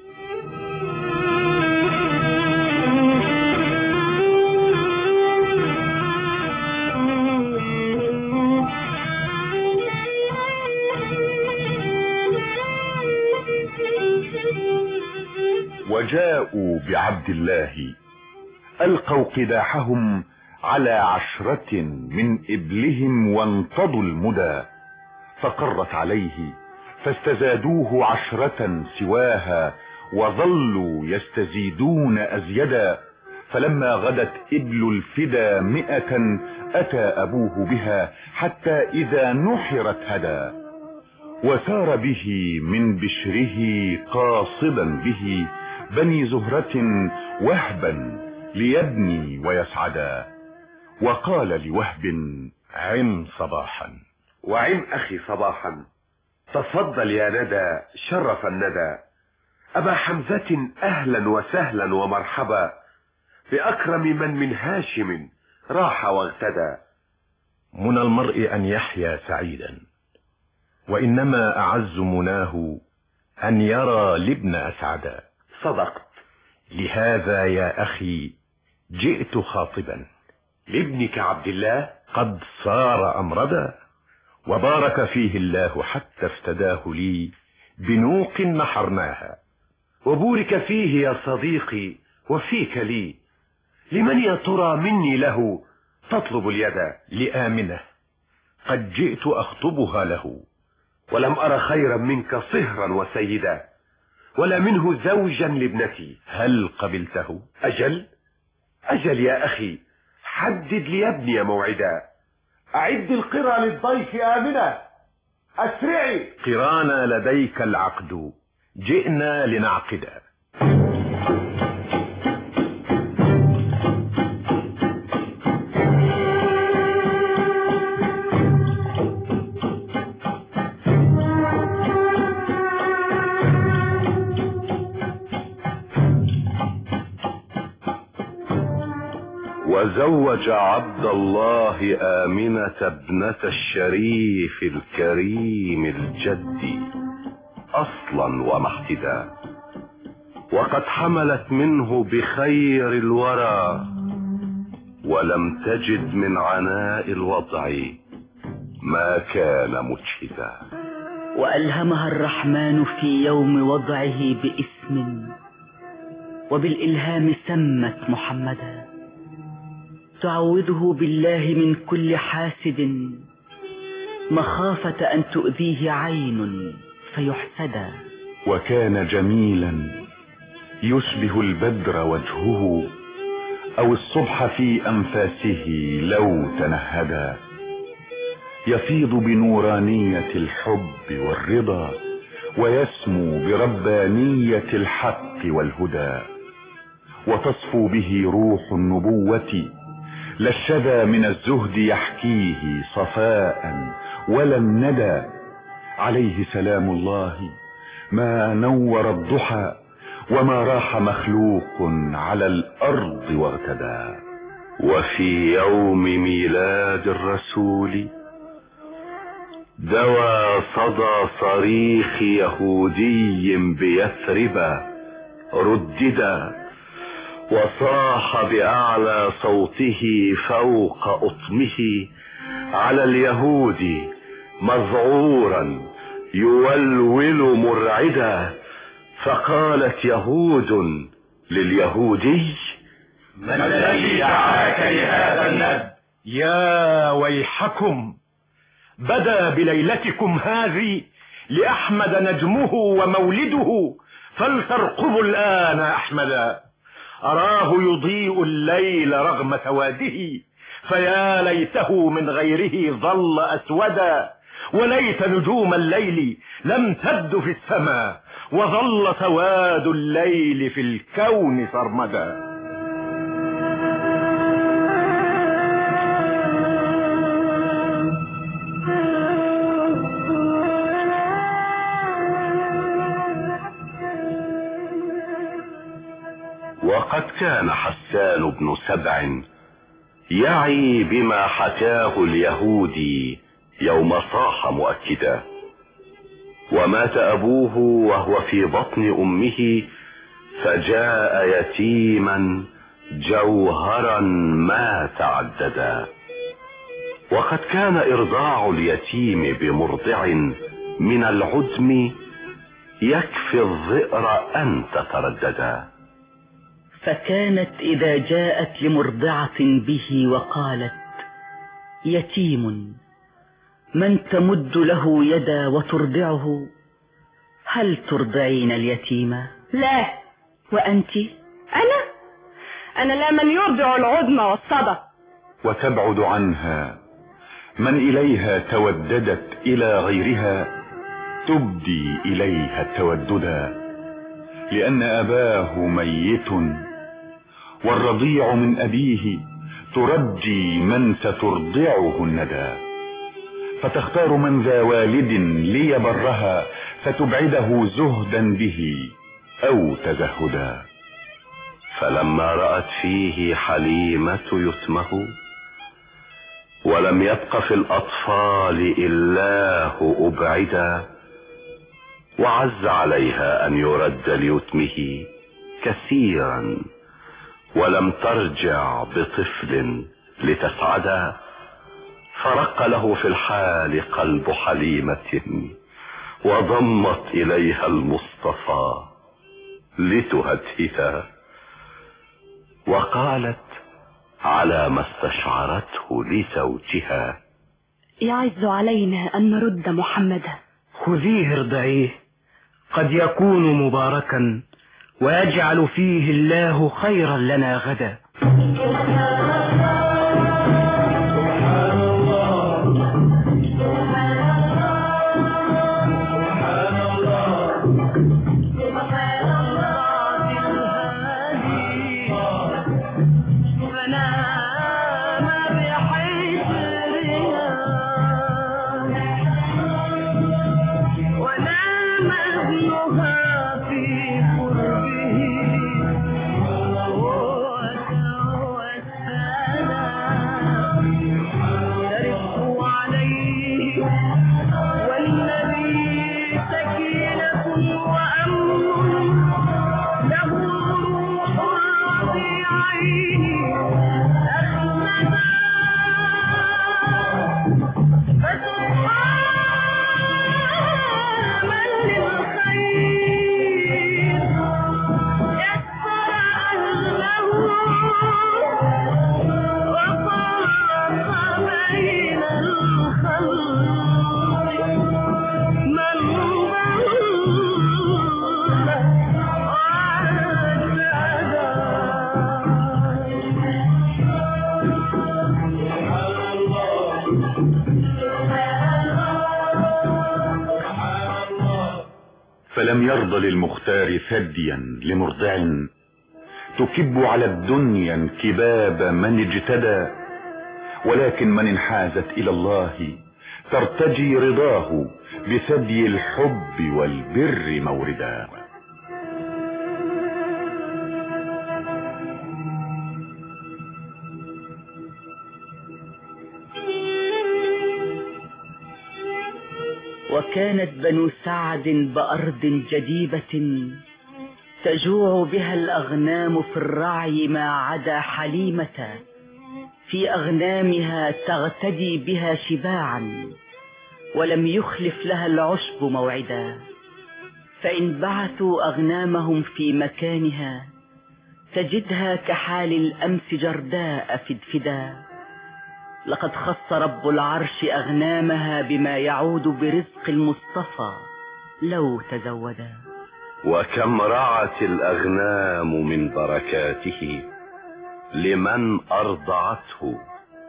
وجاءوا بعبد الله، ألقوا قداحهم على عشرة من إبلهم وانتضوا المدى، فقرت عليه فاستزادوه عشرة سواها، وظلوا يستزيدون أزيدا. فلما غدت إبل الفدا مئة أتى أبوه بها، حتى إذا نحرت هدى. وسار به من بشره قاصدا به بني زهرة وهبا ليبني ويسعدا. وقال لوهب: عم صباحا. وعم أخي صباحا. تفضل يا ندى شرف الندى. أبا حمزة أهلا وسهلا ومرحبا بأكرم من من هاشم راح واغتدى. من المرء أن يحيا سعيدا، وإنما أعز مناه أن يرى الابن أسعدا. صدقت. لهذا يا أخي جئت خاطبا لابنك عبد الله قد صار أمردا، وبارك فيه الله حتى افتداه لي بنوق نحرناها. وبورك فيه يا صديقي وفيك لي. لمن يا ترى مني له تطلب اليد؟ لآمنة، قد جئت أخطبها له. ولم أرى خيرا منك صهرا وسيدا، ولا منه زوجا لابنتي. هل قبلته؟ أجل أجل يا أخي، حدد لي ابني موعدا. أعد القرى للضيف آمنة، أسرعي. قرانا لديك العقد، جئنا لنعقدا. وزوج عبد الله آمنة ابنة الشريف الكريم الجد أصلا ومحتدا، وقد حملت منه بخير الورى، ولم تجد من عناء الوضع ما كان مجهدا. وألهمها الرحمن في يوم وضعه باسم، وبالإلهام سمت محمدا، تعوذه بالله من كل حاسد، مخافة أن تؤذيه عين فيحسدا. وكان جميلا يشبه البدر وجهه، أو الصبح في أنفاسه لو تنهدا، يفيض بنورانية الحب والرضا، ويسمو بربانية الحق والهدى، وتصفو به روح النبوة، لا الشذا من الزهد يحكيه صفاء ولا الندى. عليه سلام الله ما نور الضحى، وما راح مخلوق على الأرض واغتدى. وفي يوم ميلاد الرسول دوى صدى صريخ يهودي بيثرب رددا، وصاح بأعلى صوته فوق أطمه على اليهود مذعورا يولول مرعدا. فقالت يهود لليهودي: من الذي دعاك لهذا الند؟ يا ويحكم، بدا بليلتكم هذه لأحمد نجمه ومولده، فلترقبوا الآن أحمدا. أراه يضيء الليل رغم سواده، فيا ليته من غيره ظل أسودا. وليت نجوم الليل لم تبد في السماء، وظل سواد الليل في الكون سرمدا. وقد كان حسان بن سبع يعي بما حكاه اليهودي يوم صاح مؤكدا، ومات أبوه وهو في بطن أمه، فجاء يتيما جوهرا ما تعددا. وقد كان إرضاع اليتيم بمرضع من العدم يكفي الظئر أن تترددا. فكانت إذا جاءت لمرضعة به وقالت: يتيم، من تمد له يدا وترضعه، هل ترضعين اليتيم؟ لا. وأنت؟ أنا أنا لا من يرضع العظم والصدى. وتبعد عنها من إليها توددت إلى غيرها، تبدي إليها التوددا، لأن أباه ميت والرضيع من أبيه ترجي من سترضعه الندى، فتختار من ذا والد ليبرها فتبعده زهدا به أو تزهدا. فلما رأت فيه حليمة يتمه ولم يبق في الأطفال إلاه أبعدا، وعز عليها أن يرد ليتمه كثيرا ولم ترجع بطفل لتسعدا، فرق له في الحال قلب حليمة وضمت إليها المصطفى لتهدهدا، وقالت على ما استشعرته لزوجها: يعز علينا أن نرد محمدا. خذيه ارضعيه، قد يكون مباركا ويجعل فيه الله خيرا لنا غدا. فلم يرض للمختار ثديا لمرضع تكب على الدنيا انكباب من اجتدى، ولكن من انحازت إلى الله ترتجي رضاه بثدي الحب والبر موردا. وكانت بنو سعد بأرض جديبة تجوع بها الأغنام في الرعي ما عدا حليمة، في أغنامها تغتدي بها شباعا ولم يخلف لها العشب موعدا، فإن بعثوا أغنامهم في مكانها تجدها كحال الأمس جرداء فدفدا. لقد خص رب العرش أغنامها بما يعود برزق المصطفى لو تزودا. وكم رعت الأغنام من بركاته لمن أرضعته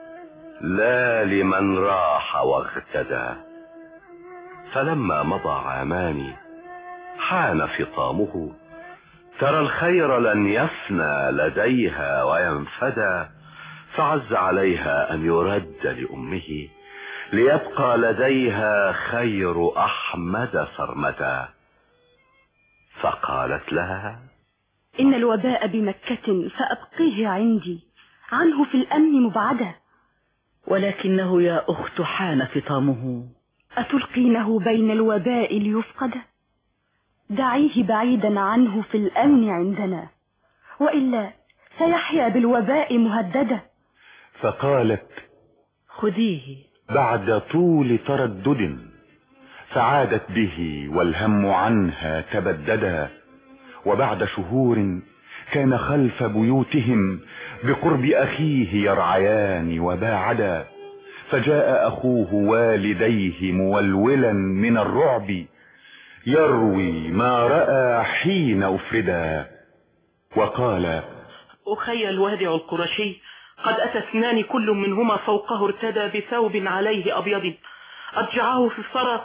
لا لمن راح واغتدى. فلما مضى عامان حان فطامه، ترى الخير لن يفنى لديها وينفدى، فعز عليها أن يرد لأمه ليبقى لديها خير أحمد سرمدا. فقالت لها: إن الوباء بمكة فأبقيه عندي، عنه في الأمن مبعدا. ولكنه يا أخت حان فطامه، أتلقينه بين الوباء ليفقد؟ دعيه بعيدا عنه في الأمن عندنا، وإلا سيحيا بالوباء مهددا. فقالت: خذيه بعد طول تردد، فعادت به والهم عنها تبددا. وبعد شهور كان خلف بيوتهم بقرب أخيه يرعيان وباعدا، فجاء أخوه والديه مولولا من الرعب يروي ما رأى حين أفردا، وقال: أخي الوادع القرشي قد أتى اثنان كل منهما فوقه ارتدى بثوب عليه أبيض، أضجعه في الثرى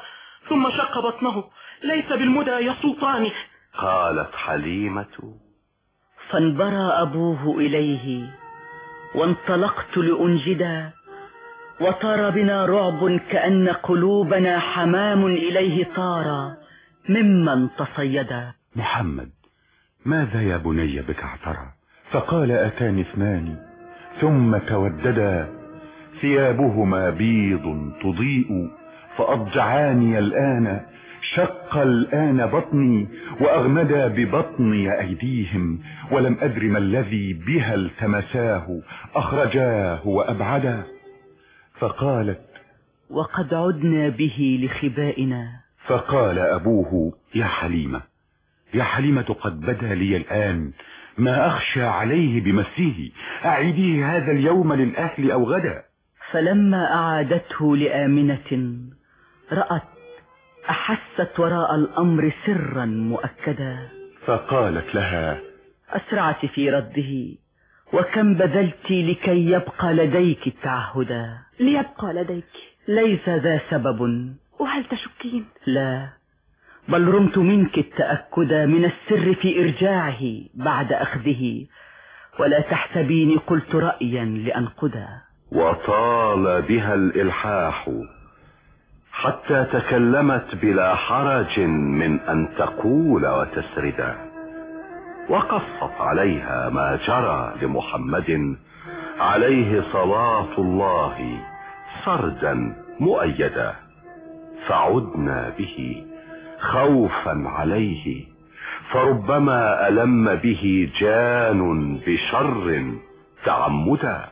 ثم شق بطنه، ليس بالمدى يسوطانه. قالت حليمة: فانبرى أبوه إليه وانطلقت لأنجدا، وطار بنا رعب كأن قلوبنا حمام إليه طار ممن تصيدا. محمد، ماذا يا بني بك اعترى؟ فقال: أتاني اثنان ثم توددا، ثيابهما بيض تضيء فأضجعاني الآن، شق الآن بطني وأغمدا ببطني أيديهم، ولم أدر ما الذي بها التمساه أخرجاه وأبعدا. فقالت: وقد عدنا به لخبائنا. فقال أبوه: يا حليمة يا حليمة، قد بدا لي الآن ما أخشى عليه بمسه، أعيديه هذا اليوم للأهل أو غدا. فلما أعادته لآمنة رأت أحست وراء الأمر سرا مؤكدا. فقالت لها: أسرعت في رده، وكم بذلت لكي يبقى لديك التعهدا. ليبقى لديك؟ ليس ذا سبب. وهل تشكين؟ لا، بل رمت منك التأكد من السر في إرجاعه بعد أخذه، ولا تحسبيني قلت رأيا لأنقدا. وطال بها الإلحاح حتى تكلمت بلا حرج من أن تقول وتسردا، وقصت عليها ما جرى لمحمد عليه صلاة الله سردا مؤيدا. فعدنا به خوفا عليه، فربما ألم به جان بشر تعمدا.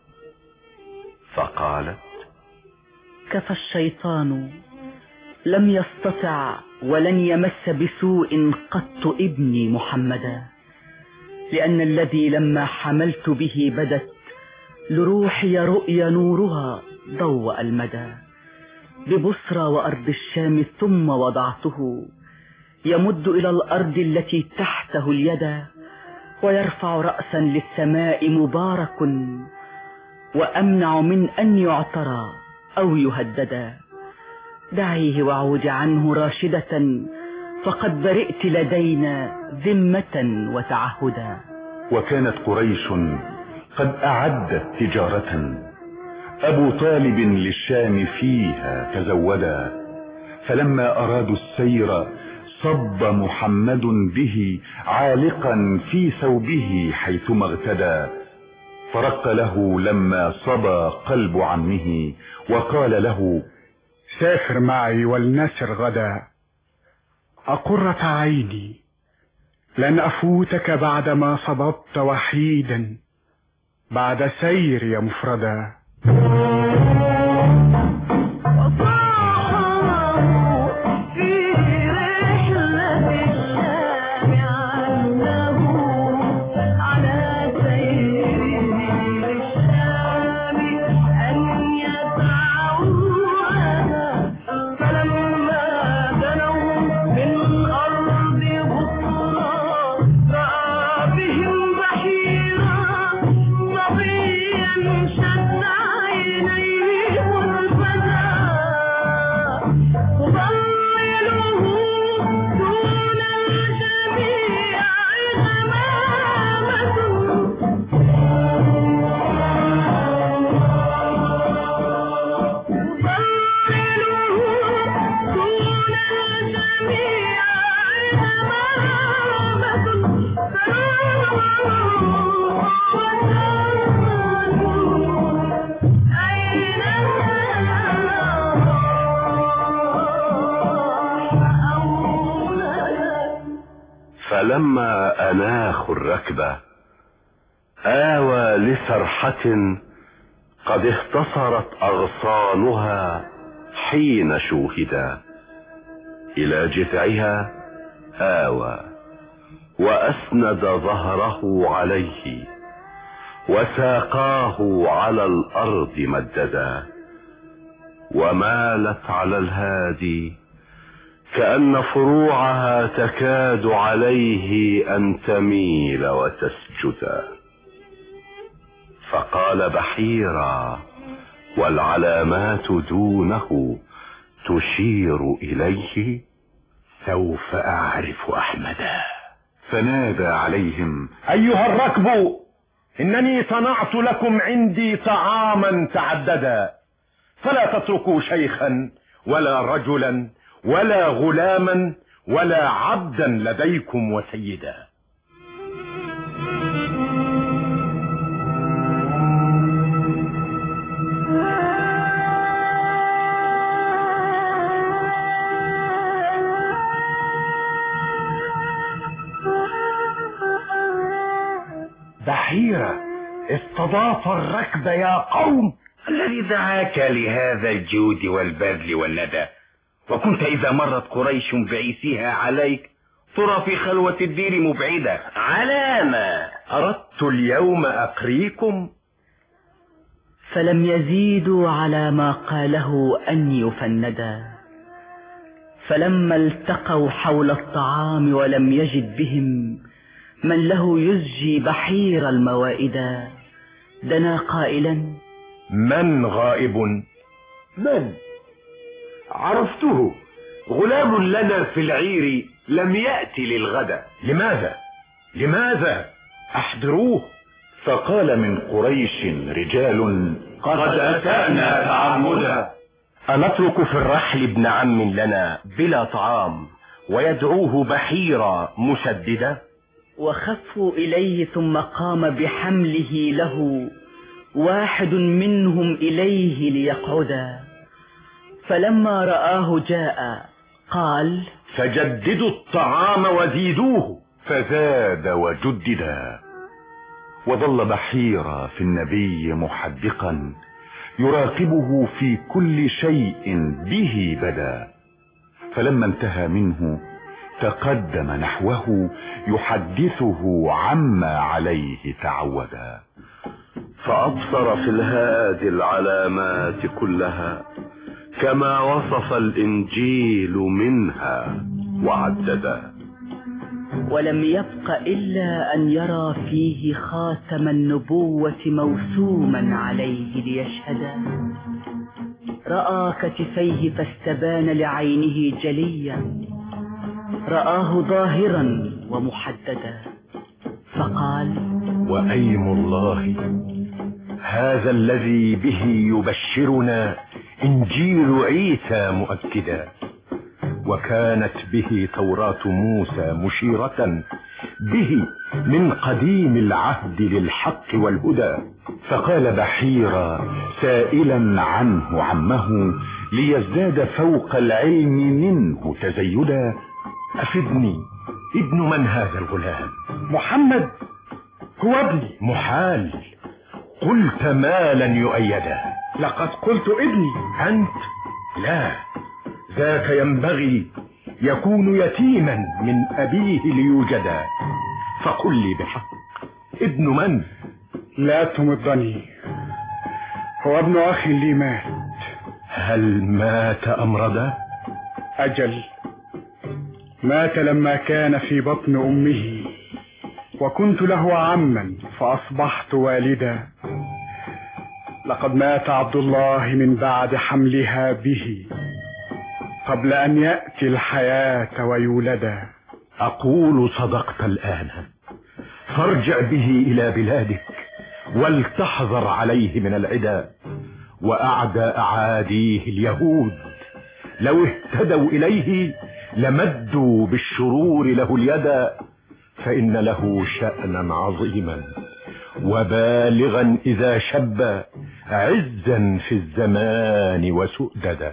فقالت: كفى الشيطان، لم يستطع ولن يمس بسوء قط ابني محمدا، لأن الذي لما حملت به بدت لروحي رؤيا نورها ضوء المدى. ببصرى وأرض الشام ثم وضعته، يمد إلى الأرض التي تحته اليد، ويرفع رأسا للسماء مبارك، وأمنع من أن يعترى أو يهددا. دعيه وعود عنه راشدة، فقد برئت لدينا ذمة وتعهدا. وكانت قريش قد أعدت تجارة، أبو طالب للشام فيها تزودا. فلما أرادوا السير صب محمد به عالقا في ثوبه حيثما اغتدى، فرق له لما صبى قلب عمه وقال له: سافر معي ولنسر غدا، أقرة عيني لن أفوتك بعدما صببت وحيدا، بعد سير يا مفردا. فلما أناخوا الركبة آوى لسرحة قد اختصرت أغصانها حين شوهدا، إلى جذعها آوى وأسند ظهره عليه، وساقاه على الأرض مددا، ومالت على الهادي كأن فروعها تكاد عليه أن تميل وتسجدا. فقال بحيرا والعلامات دونه تشير إليه؟ سوف أعرف أحمدا. فنادى عليهم: أيها الركب، إنني صنعت لكم عندي طعاما تعددا، فلا تتركوا شيخا ولا رجلا ولا غلاما ولا عبدا لديكم وسيدا. بحيرة استضاف الركب يا قوم. الذي دعاك لهذا الجود والبذل والندى، وكنت إذا مرت قريش بعيسها عليك ترى في خلوة الدير مبعدة. علامة أردت اليوم أقريكم. فلم يزيدوا على ما قاله أن يفندا، فلما التقوا حول الطعام ولم يجد بهم من له يزجي بحير الموائد، دنا قائلا: من غائب؟ من؟ عرفته، غلام لنا في العير لم يأتي للغدا. لماذا؟ لماذا؟ أحضروه. فقال من قريش رجال: قد أتانا تعمدا. أنترك في الرحل ابن عم لنا بلا طعام ويدعوه بحيرة مشددة؟ وخفوا إليه ثم قام بحمله له واحد منهم إليه ليقعدا، فلما رآه جاء قال: فجددوا الطعام وزيدوه. فزاد وجددا. وظل بحيرة في النبي محدقا يراقبه في كل شيء به بدا، فلما انتهى منه تقدم نحوه يحدثه عما عليه تعودا. فأبصر في الهادي العلامات كلها كما وصف الإنجيل منها وعددا، ولم يبق إلا أن يرى فيه خاتم النبوة موسوما عليه ليشهدا. رأى كتفيه فاستبان لعينه جليا، رآه ظاهرا ومحددا، فقال: وأيم الله، هذا الذي به يبشرنا إنجيل عيسى مؤكدا، وكانت به توراة موسى مشيرة به من قديم العهد للحق والهدى. فقال بحيرة سائلا عنه عمه ليزداد فوق العلم منه تزيدا: أفدني، ابن من هذا الغلام؟ محمد هو ابني. محال، قلت مالا يؤيدا. لقد قلت ابني. أنت؟ لا، ذاك ينبغي يكون يتيما من أبيه ليوجدا. فقل لي بحق، ابن من؟ لا تمضني، هو ابن أخي لي مات. هل مات أم رضى؟ أجل، مات لما كان في بطن أمه، وكنت له عما فأصبحت والدا. لقد مات عبد الله من بعد حملها به قبل أن يأتي الحياة ويولدا. أقول صدقت الآن، فارجع به إلى بلادك ولتحذر عليه من العدا، وأعدى أعاديه اليهود لو اهتدوا إليه لمدوا بالشرور له اليدا، فإن له شأنا عظيما وبالغا إذا شب عزا في الزمان وسؤددا.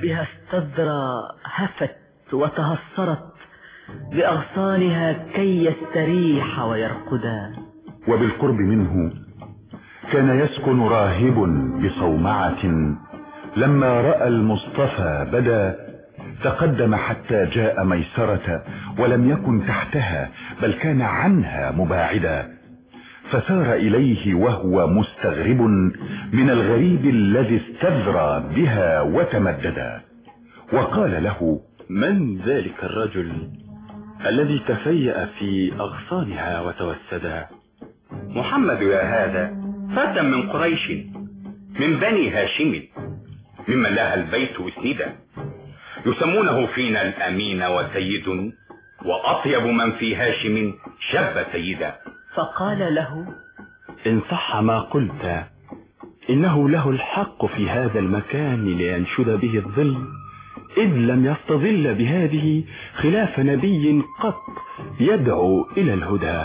بها استذرى هفت وتهصرت بأغصانها كي يستريح ويرقدا. وبالقرب منه كان يسكن راهب بصومعة، لما رأى المصطفى بدا تقدم حتى جاء ميسرة، ولم يكن تحتها بل كان عنها مباعدا، فسار إليه وهو مستغرب من الغريب الذي استذرى بها وتمددا، وقال له: من ذلك الرجل الذي تفيأ في أغصانها وتوسدا؟ محمد يا هذا فتى من قريش من بني هاشم، ممن لها البيت اسندا، يسمونه فينا الأمين وسيد، وأطيب من في هاشم شب سيدا. فقال له: إن صح ما قلت إنه له الحق في هذا المكان لينشد به الظل، إذ لم يستظل بهذه خلاف نبي قط يدعو إلى الهدى.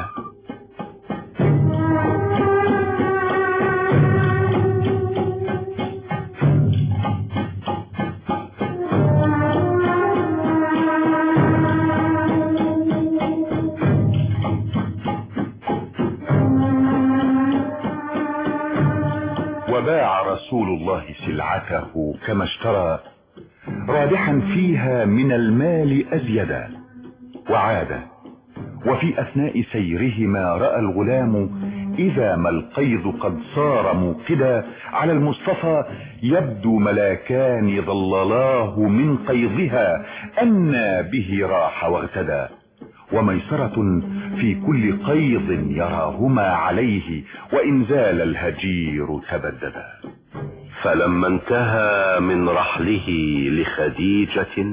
وباع رسول الله سلعته كما اشترى، رابحا فيها من المال أزيدا، وعاد وفي أثناء سيرهما رأى الغلام إذا ما القيظ قد صار موقدا على المصطفى، يبدو ملاكان ضللاه من قيظها، أنى به راح واغتدى، وميسرة في كل قيظ يراهما عليه، وإن زال الهجير تبددا. فلما انتهى من رحله لخديجة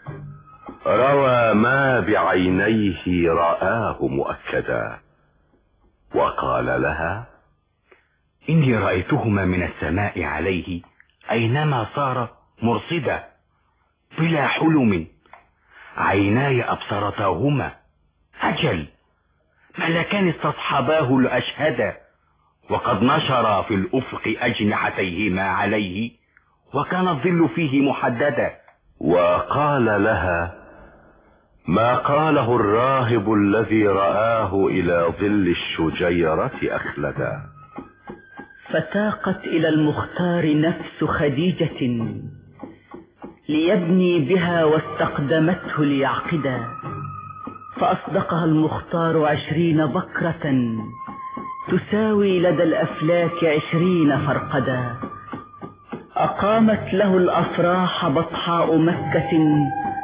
روى ما بعينيه رآه مؤكدا، وقال لها: إني رأيتهما من السماء عليه أينما صار مرصدا، بلا حلم عيناي أبصرتاهما، أجل ملكان استصحباه لأشهدا، وقد نشر في الأفق أجنحتيهما عليه، وكان الظل فيه محددا. وقال لها ما قاله الراهب الذي رآه إلى ظل الشجيرة أخلدا. فتاقت إلى المختار نفس خديجة ليبني بها، واستقدمته ليعقدا، فأصدقها المختار عشرين بكرة تساوي لدى الأفلاك عشرين فرقدا. أقامت له الأفراح بطحاء مكة،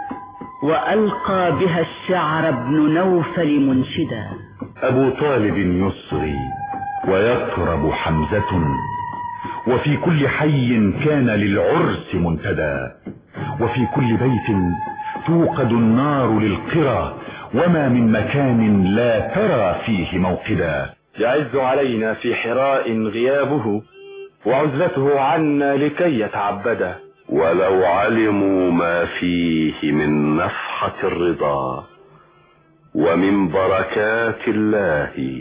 وألقى بها الشعر ابن نوفل منشدا. أبو طالب يسري ويطرب حمزة، وفي كل حي كان للعرس منتدى، وفي كل بيت توقد النار للقرى، وما من مكان لا ترى فيه موقدا. يعز علينا في حراء غيابه، وعزلته عنا لكي يتعبدا، ولو علموا ما فيه من نفحة الرضا ومن بركات الله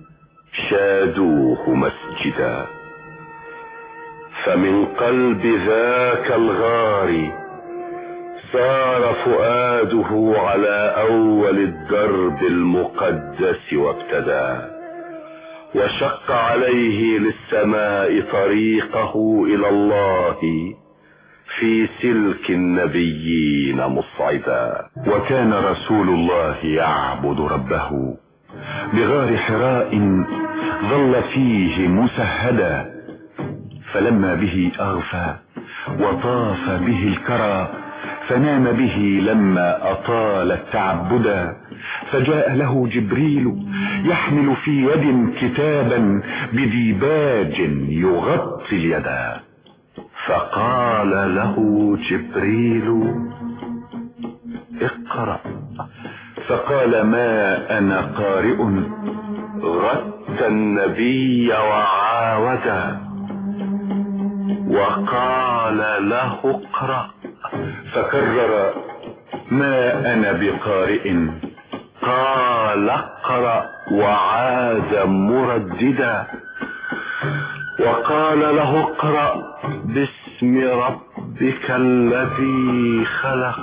شادوه مسجدا. فمن قلب ذاك الغار سار فؤاده على أول الدرب المقدس وابتدى، وشق عليه للسماء طريقه إلى الله في سلك النبيين مصعدا. وكان رسول الله يعبد ربه بغار حراء ظل فيه مسهدا، فلما به أغفى وطاف به الكرى، فنام به لما أطال التعبدا، فجاء له جبريل يحمل في يد كتابا بديباج يغطي اليدا، فقال له جبريل اقرأ، فقال ما أنا قارئ، غت النبي وعاودا، وقال له اقرأ، فكرر ما أنا بقارئ، قال اقرأ وعاد مرددا، وقال له اقرأ باسم ربك ربك الذي خلق،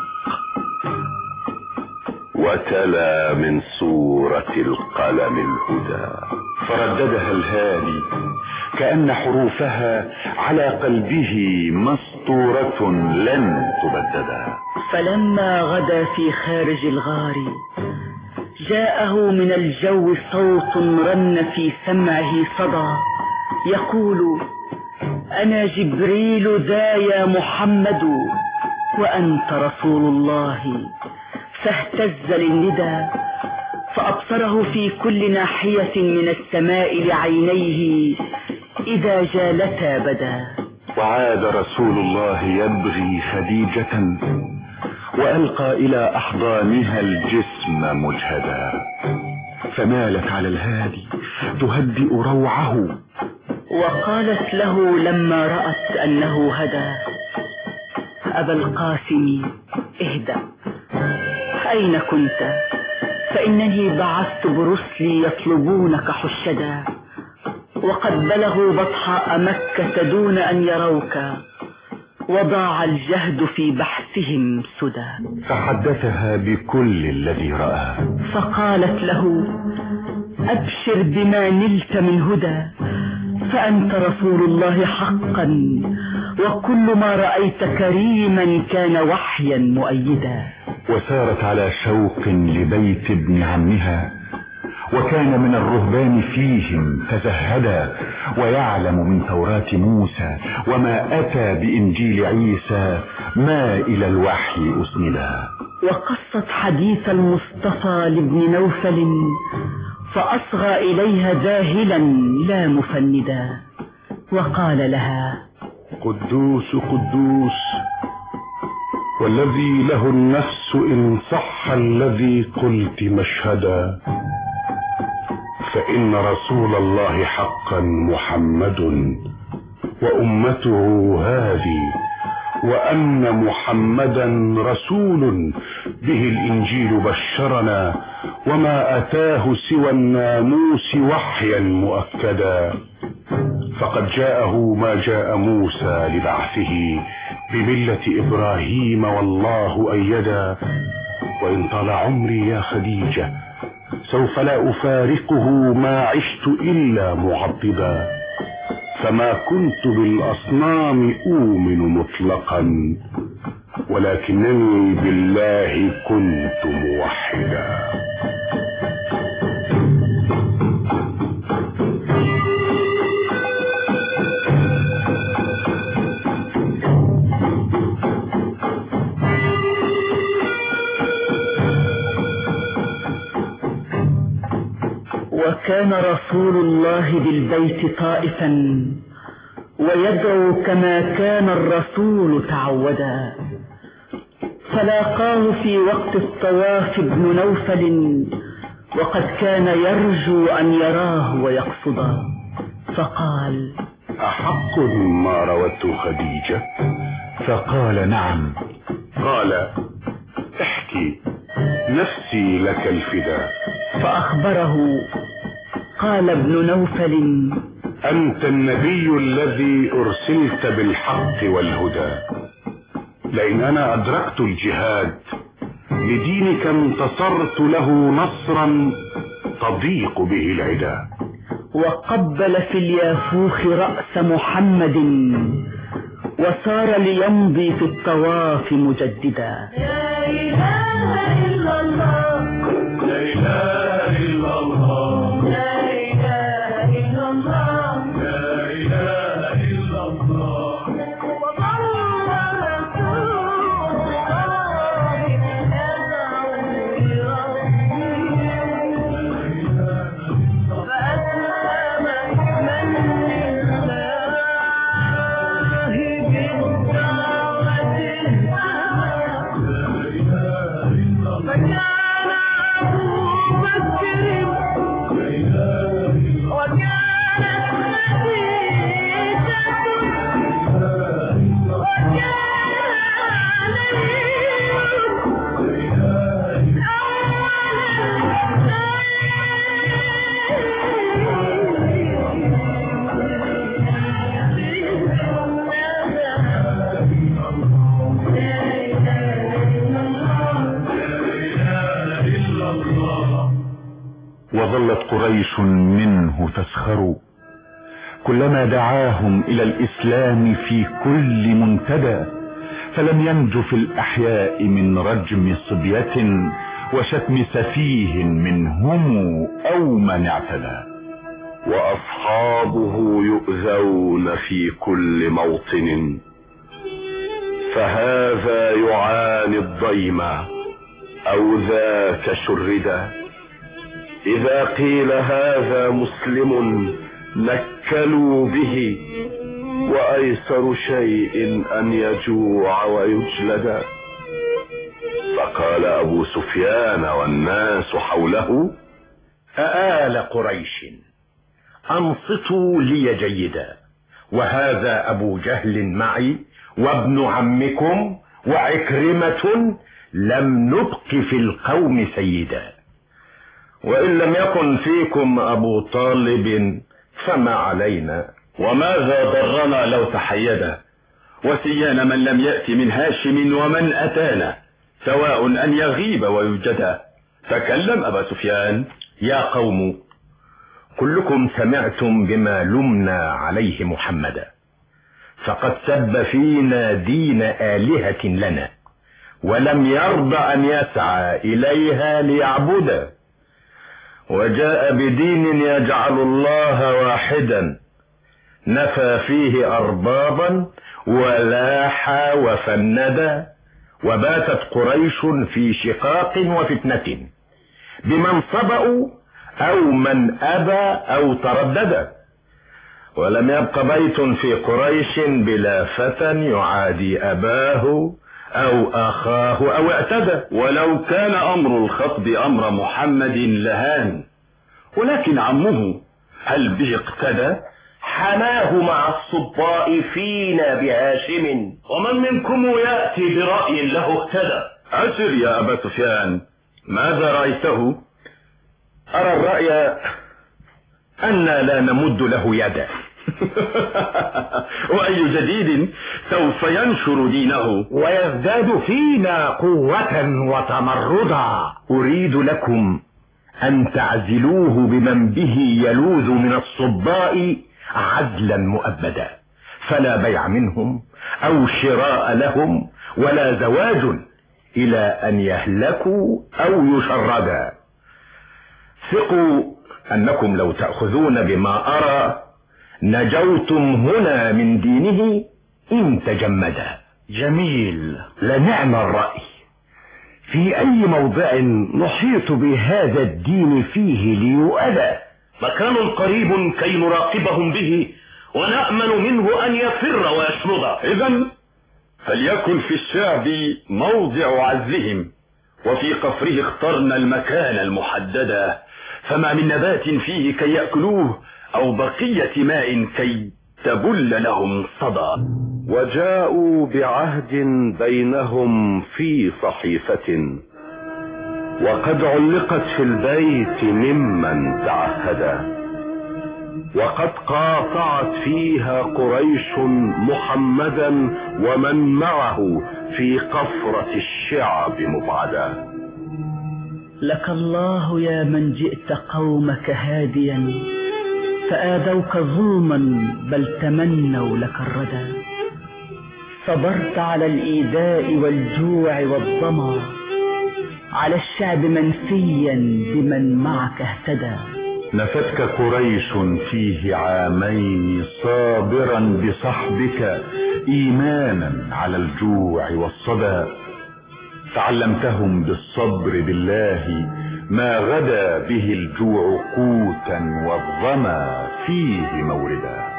وتلا من سورة القلم الهدى. فرددها الهادي كأن حروفها على قلبه مسطورة لن تبددا. فلما غدا في خارج الغار جاءه من الجو صوت رن في سمعه صدى يقول: أنا جبريل ذا يا محمد وأنت رسول الله. فاهتز للندى فأبصره في كل ناحية من السماء لعينيه إذا جالتا بدا. وعاد رسول الله يبغي خديجة وألقى إلى أحضانها الجسم مجهدا، فمالت على الهادي تهدئ روعه، وقالت له لما رأت أنه هدى: أبا القاسم اهدأ، أين كنت؟ فإنني بعثت برسلي يطلبونك حشدا، وقد بلغوا بطحاء مكة دون أن يروك، وضاع الجهد في بحثهم سدى. فحدثها بكل الذي رأى، فقالت له: أبشر بما نلت من هدى، فأنت رسول الله حقا، وكل ما رأيت كريما كان وحيا مؤيدا. وسارت على شوق لبيت ابن عمها، وكان من الرهبان فيهم تزهدا، ويعلم من توراة موسى وما أتى بإنجيل عيسى ما إلى الوحي أسندا. وقصت حديث المصطفى لابن نوفل فأصغى إليها ذاهلا لا مفندا، وقال لها: قدوس قدوس والذي له النفس إن صح الذي قلت مشهدا، فإن رسول الله حقا محمد وأمته هذه، وأن محمدا رسول به الإنجيل بشرنا، وما أتاه سوى الناموس وحيا مؤكدا، فقد جاءه ما جاء موسى لبعثه بملة إبراهيم والله أيدا. وإن طال عمري يا خديجة سوف لا أفارقه ما عشت إلا معضدا، فما كنت بالأصنام أؤمن مطلقا، ولكنني بالله كنت موحدا. وكان رسول الله بالبيت طائفا ويدعو كما كان الرسول تعودا، فلاقاه في وقت الطواف ابن نوفل وقد كان يرجو أن يراه ويقصدا، فقال: أحق ما روته خديجة؟ فقال: نعم. قال: احكي، نفسي لك الفداء. فأخبره. قال ابن نوفل: أنت النبي الذي أرسلت بالحق والهدى، لئن أنا أدركت الجهاد لدينك انتصرت له نصرا تضيق به العدا. وقبل في اليافوخ رأس محمد وسار ليمضي في الطواف مجددا. لا إله إلا الله، لا إله إلا الله، لا إله إلا الله، لا إله إلا الله، وظل رسول الله يدعو لربه، فأسلم من لله بالدعوة الحق، فكان أبو بكر وظلت قريش منه تسخر، كلما دعاهم إلى الإسلام في كل منتدى، فلم ينج في الأحياء من رجم صبية وشتم سفيه منهم أو من اعتدى. وأصحابه يؤذون في كل موطن، فهذا يعاني الضيم أو ذاك شردا. إذا قيل هذا مسلم نكلوا به، وأيسر شيء أن يجوع ويجلد. فقال أبو سفيان والناس حوله: أآل قريش أنصتوا لي جيدا، وهذا أبو جهل معي وابن عمكم وعكرمة، لم نبق في القوم سيدا. وإن لم يكن فيكم أبو طالب فما علينا، وماذا ضرنا لو تحيدا، وسيان من لم يأت من هاشم ومن أتانا، سواء أن يغيب ويوجدا. تكلم أبا سفيان. يا قوم، كلكم سمعتم بما لمنا عليه محمدا، فقد سب فينا دين آلهة لنا، ولم يرضى أن يسعى إليها ليعبدا، وجاء بدين يجعل الله واحدا، نفى فيه أربابا ولاح وفندا، وباتت قريش في شقاق وفتنة بمن صبأوا أو من أبى أو تردد، ولم يبق بيت في قريش بلا فتى يعادي أباه أو أخاه أو اعتدى. ولو كان أمر الخطب أمر محمد لهان، ولكن عمه هل به اقتدى؟ حماه مع الصباء فينا بهاشم، ومن منكم يأتي برأي له اهتدى. أسر يا أبا سفيان، ماذا رأيته؟ أرى الرأي أن لا نمد له يدا. وأي جديد سوف ينشر دينه ويزداد فينا قوة وتمردا. أريد لكم أن تعزلوه بمن به يلوذ من الصباء عزلا مؤبدا، فلا بيع منهم أو شراء لهم ولا زواج إلى أن يهلكوا أو يشردا. ثقوا أنكم لو تأخذون بما أرى نجوتم هنا من دينه إن تجمدا. جميل، لنعم الرأي. في أي موضع نحيط بهذا الدين فيه ليؤذى؟ مكان قريب كي نراقبهم به ونأمن منه أن يفر ويشرد. إذن فليكن في الشعب موضع عزهم، وفي قفره اخترنا المكان المحددا، فما من نبات فيه كي يأكلوه أو بقية ماء كي تبل لهم صدى. وجاءوا بعهد بينهم في صحيفة، وقد علقت في البيت ممن تعهدا، وقد قاطعت فيها قريش محمدا ومن معه في قفرة الشعب مبعدا. لك الله يا من جئت قومك هاديا، فآذوك ظلما بل تمنوا لك الردى. صبرت على الإيذاء والجوع والظما، على الشعب منفيا بمن معك اهتدى. نفتك قريش فيه عامين صابرا بصحبك إيمانا على الجوع والصدى، تعلمتهم بالصبر بالله ما غدا به الجوع قوتا والظما فيه موردا.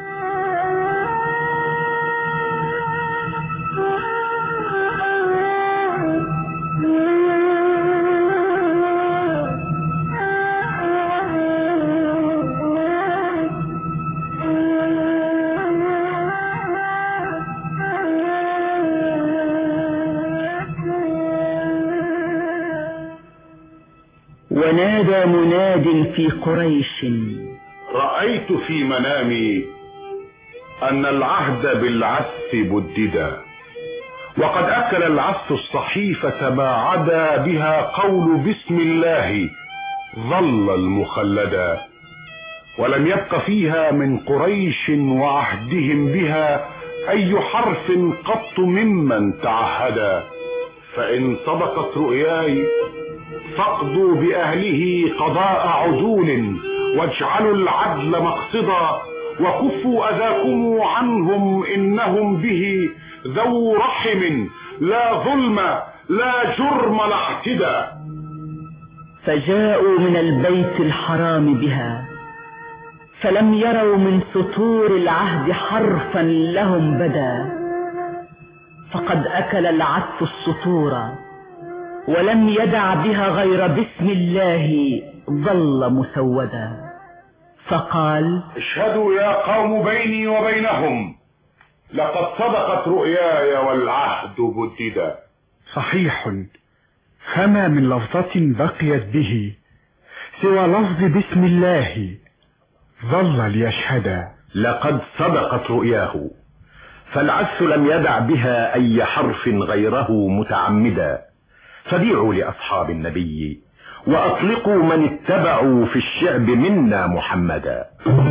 ونادى مناد في قريش: رأيت في منامي أن العهد بالعس بددا، وقد أكل العس الصحيفة ما عدا بها قول بسم الله ظل المخلدا، ولم يبق فيها من قريش وعهدهم بها أي حرف قط ممن تعهدا. فإن صدقت رؤياي فاقضوا بأهله قضاء عدول، واجعلوا العدل مقصدا، وكفوا أذاكم عنهم إنهم به ذو رحم، لا ظلم لا جرم لا اعتداء. فجاءوا من البيت الحرام بها، فلم يروا من سطور العهد حرفا لهم بدا، فقد أكل العدس السطور، ولم يدع بها غير بسم الله ظل مسودا. فقال: اشهدوا يا قوم بيني وبينهم، لقد صدقت رؤياي والعهد بددا. صحيح، فما من لفظة بقيت به سوى لفظ بسم الله ظل ليشهدا. لقد صدقت رؤياه، فالعس لم يدع بها أي حرف غيره متعمدا. فبيعوا لأصحاب النبي، وأطلقوا من اتبعوا في الشعب منا محمدا.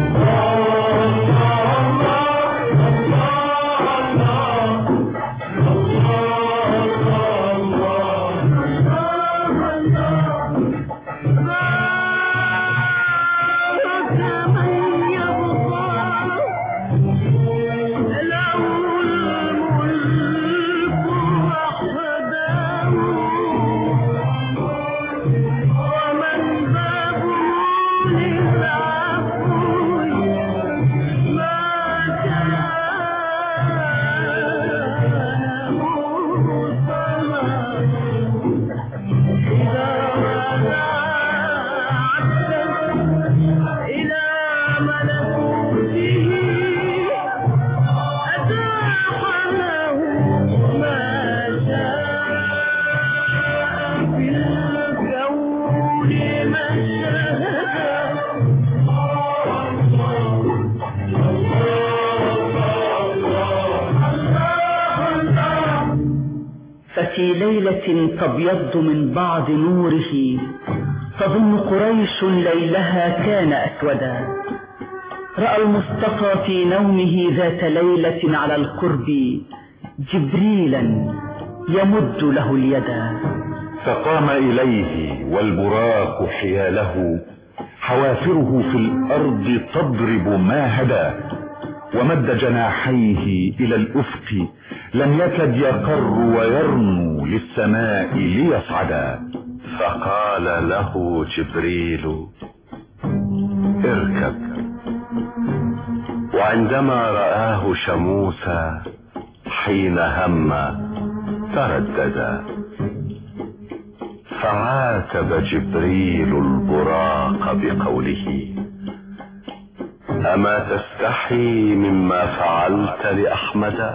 ففي ليلة تبيض من بعض نوره، تظن قريش ليلها كان أسودا. رأى المصطفى في نومه ذات ليلة على القرب جبريلا يمد له اليدا. فقام إليه والبراق حياله، حوافره في الأرض تضرب ما هدى، ومد جناحيه إلى الأفق، لم يكد يقر ويرنو للسماء ليصعدا. فقال له جبريل: اركب. وعندما رآه شموسا حين هم ترددا، فعاتب جبريل البراق بقوله: أما تستحي مما فعلت لأحمد؟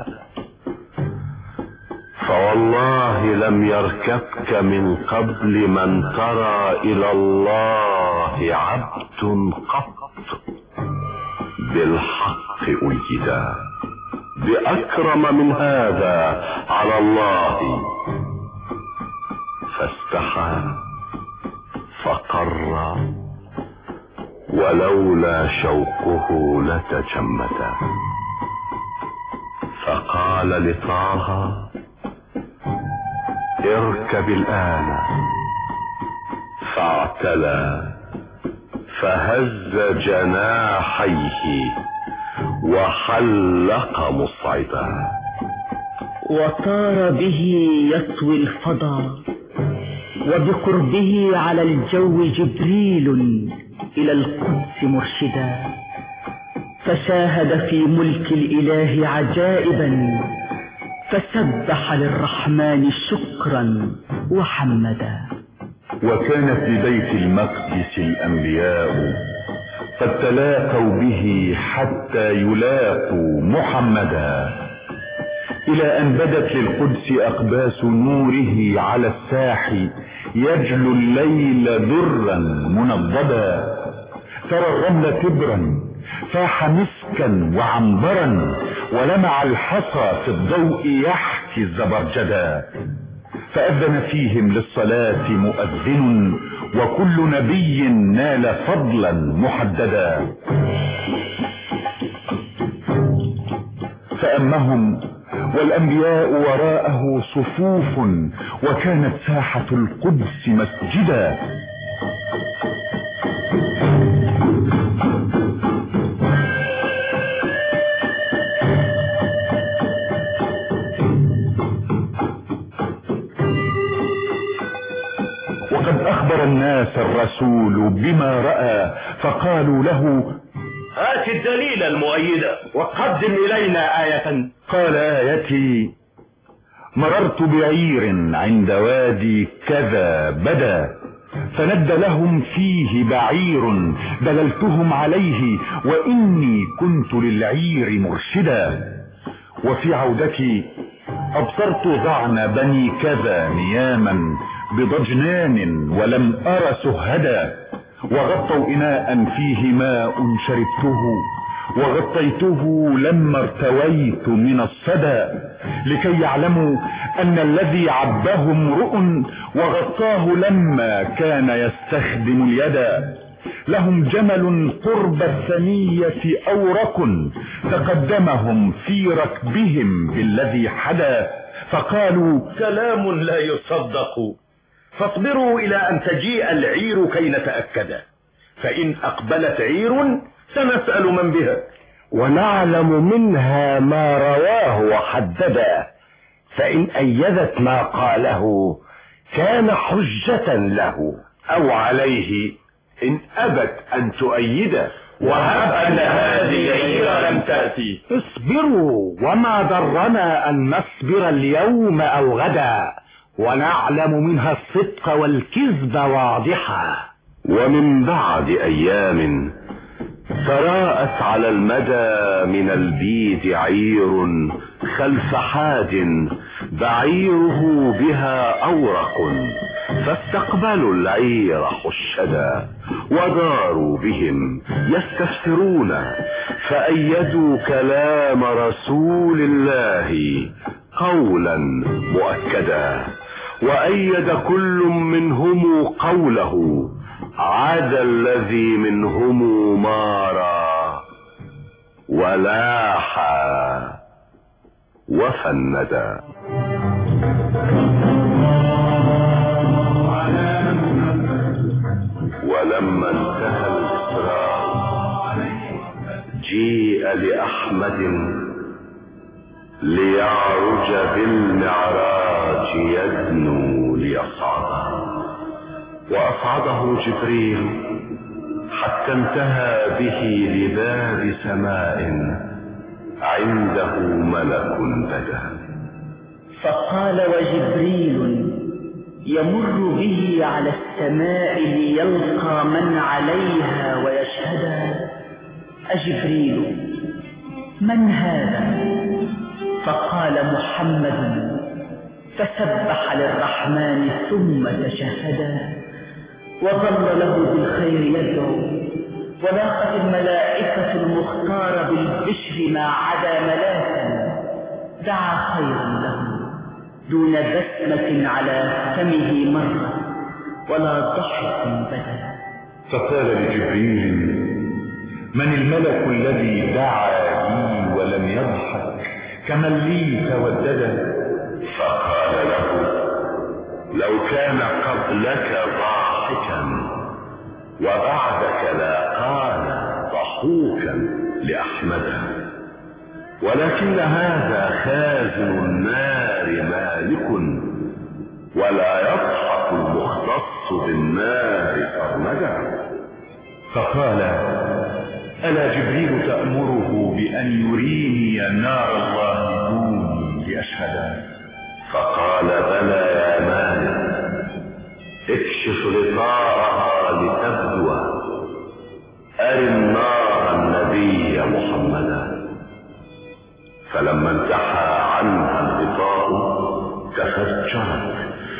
فوالله لم يركبك من قبل من ترى إلى الله عبد قط، بالحق أيدا، بأكرم من هذا على الله. فاستحى فقر، ولولا شوقه لتجمدا. فقال لطه: اركب الآن. فاعتلى فهز جناحيه وحلق مصعدا، وطار به يطوي الفضا، وبقربه على الجو جبريل إلى القدس مرشدا. فشاهد في ملك الإله عجائبا، فسبح للرحمن شكرا وحمدا. وكانت لبيت المقدس الأنبياء قد تلاقوا به حتى يلاقوا محمدا، إلى أن بدت للقدس أقباس نوره على الساح، يجلو الليل درا منضدا. ترى الرمل تبرا فاح مسكا وعنبرا، ولمع الحصى في الضوء يحكي الزبرجدا. فأذن فيهم للصلاة مؤذن وكل نبي نال فضلا محددا. فأمهم والأنبياء وراءه صفوف وكانت ساحة القدس مسجدا. وقد أخبر الناس الرسول بما رأى فقالوا له: هات الدليل المؤيدة وقدم إلينا آية. قال: آيتي مررت بعير عند وادي كذا بدا فند لهم فيه بعير دللتهم عليه وإني كنت للعير مرشدا. وفي عودتي أبصرت ضعن بني كذا نياما بضجنان ولم أر سهدا. وغطوا إناء فيه ماء شربته وغطيته لما ارتويت من الصدى لكي يعلموا أن الذي عباه امرؤ وغطاه لما كان يستخدم اليد. لهم جمل قرب الثنية أورق تقدمهم في ركبهم بالذي حدا فقالوا: كلام لا يصدق، فاصبروا إلى أن تجيء العير كي نتأكد، فإن أقبلت عير سنسأل من بها. ونعلم منها ما رواه وحددا، فإن أيدت ما قاله كان حجة له أو عليه إن أبت أن تؤيده. وهب أن هذه عير لم تأتي. اصبروا وما ضرنا أن نصبر اليوم أو غدا، ونعلم منها الصدق والكذب واضحا. ومن بعد أيام تراءت على المدى من البيد عير خلف حاد بعيره بها أورق، فاستقبلوا العير حشدا وداروا بهم يستفسرون، فأيدوا كلام رسول الله قولا مؤكدا، وأيد كل منهم قوله عدا الذي منهم مارا ولاحا وفندا. ولما انتهى الإسراء جيء لأحمد ليعرج بالمعراج يدنو ليصعد، وأصعده جبريل حتى انتهى به لباب سماء عنده ملك بدا. فقال: وجبريل يمر به على السماء ليلقى من عليها ويشهدا. أجبريل من هذا؟ فقال: محمد. فسبح للرحمن ثم تشهدا، وظل له بالخير يدعو، ولاقت الملائكة المختار بالبشر ما عدا ملاكا دعا خيرا له دون بسمة على فمه مرة ولا ضحك بدا. فقال لجبريل: من الملك الذي دعا لي ولم يضحك كمن لي توددا؟ فقال له: لو كان قبلك ضاحكا وبعدك لا قال ضحوكا لأحمده، ولكن هذا خازن النار مالك ولا يضحك المختص بالنار سرمدا. فقال: ألا جبريل تأمره بأن يريني نار الله دوني لأشهدا؟ فقال: بلى يا مالك، اكشف غطاءها لتبدو، أر النار النبي محمدا. فلما انتحى عنها الغطاء تفجرت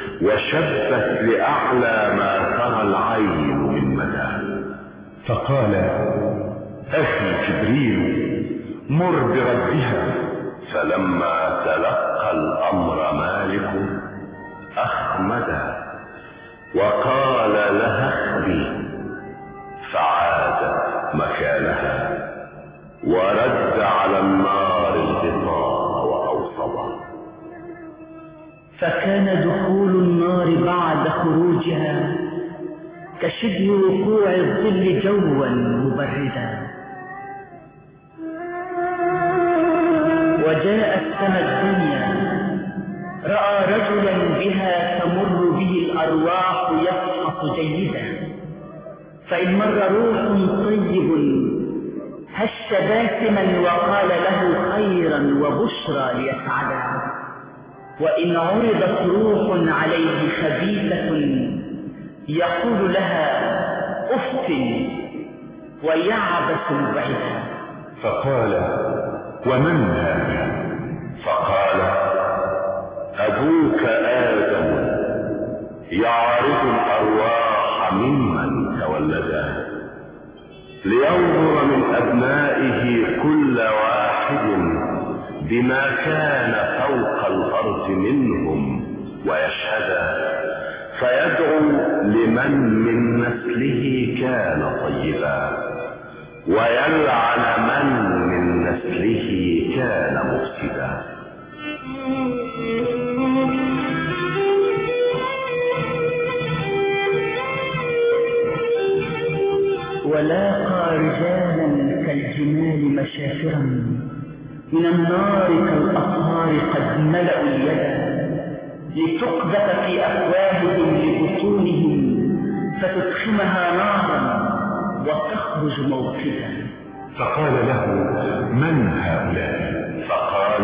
وشبت لأعلى ما ترى العين من مدى. فقال: أخي جبريل مر بردها. فلما تلقى الأمر مالك أخمدا وقال لها اخبي، فعادت مكانها ورد على النار الغطاء وأوصبه. فكان دخول النار بعد خروجها كشبه وقوع الظل جوا مبردا. وجاءت سما الدنيا رأى رجلا بها تمر به الأرواح يفحص جيدا، فإن مر روح طيب هش باسما وقال له خيرا وبشرى ليسعدا، وإن عرضت روح عليه خبيثة يقول لها أفت ويعبس بعيدا. فقال ومن هذا؟ فقال أبوك آدم يعرض الأرواح ممن تولدا لينظر من أبنائه كل واحد بما كان فوق الأرض منهم ويشهدا، فيدعو لمن من نسله كان طيبا ويلعن من من نسله كان مفسدا. ولاقى رجالا كالجمال مشافرا من النار كالأطهار قد ملأوا اليد لتقذف في أفواههم لبطونهم فتدخمها نارا وتخرج موقدا. فقال له من هؤلاء؟ فقال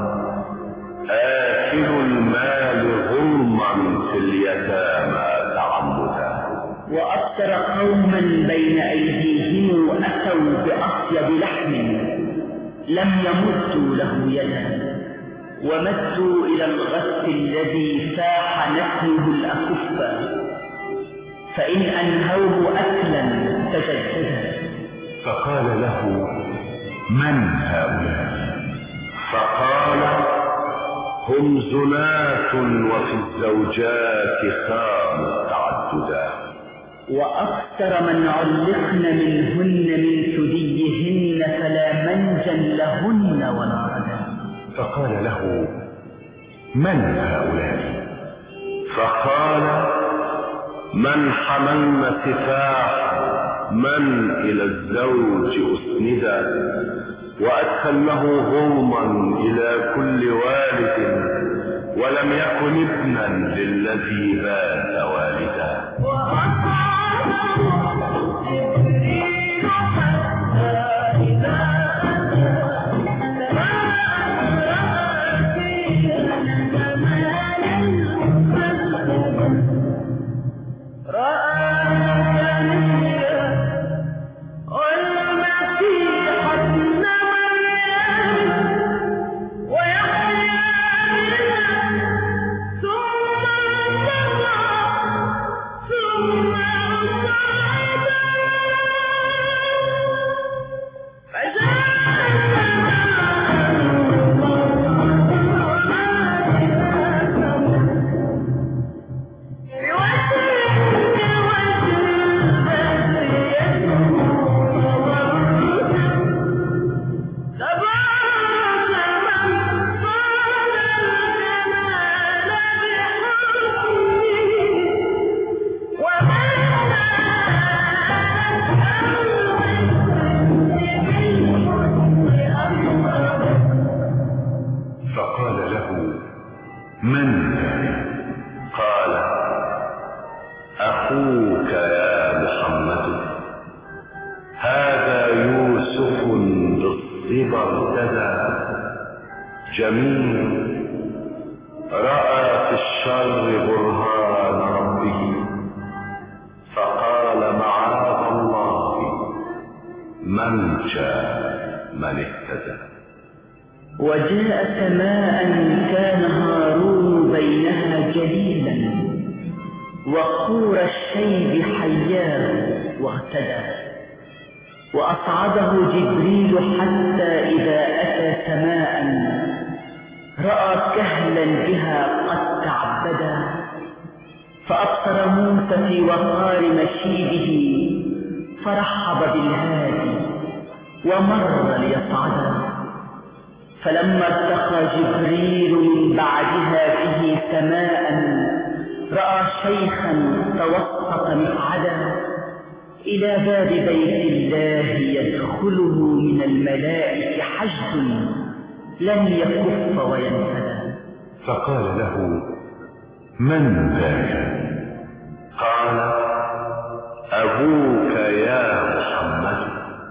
آكل المال ظلما في اليتامى تعمدا. وأكثر قوما بين أيديهم أتوا بأطيب لحم لم يمدوا له يدا، ومدوا إلى الغث الذي فاح نسمه الأكفة، فإن أنهوه أكلا تجددا. فقال له من هؤلاء؟ فقال هم زنات وفي الزوجات خام تعددا. وأكثر من علقن منهن من ثديهن فلا منجا لهن ولا ردا. فقال له من هؤلاء؟ فقال من حملن سفاح من إلى الزوج أسندا، وأدخلنه ظلما إلى كل والد ولم يكن ابنا للذي بات والدا. وجاء سماء كان هارون بينها جليلا وقور الشيب حياه واغتدى، وأصعده جبريل حتى إذا أتى سماء رأى كهلا بها قد تعبدا، فأبصر موسى في وقار مشيبه فرحب بالهادي ومر ليصعدا. فلما ارتقى جبريل من بعدها به سماء رأى شيخا توسط مقعدا، إلى باب بيت الله يدخله من الملائكة حشد لن يكف وينفدا. فقال له: من ذاك؟ قال: أبوك يا محمد،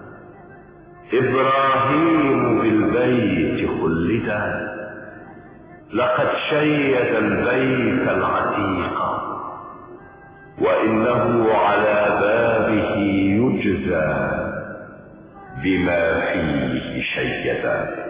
إبراهيم بالبيت خلدا، لقد شيد البيت العتيق، وإنه على بابه يجزى بما فيه شيدا.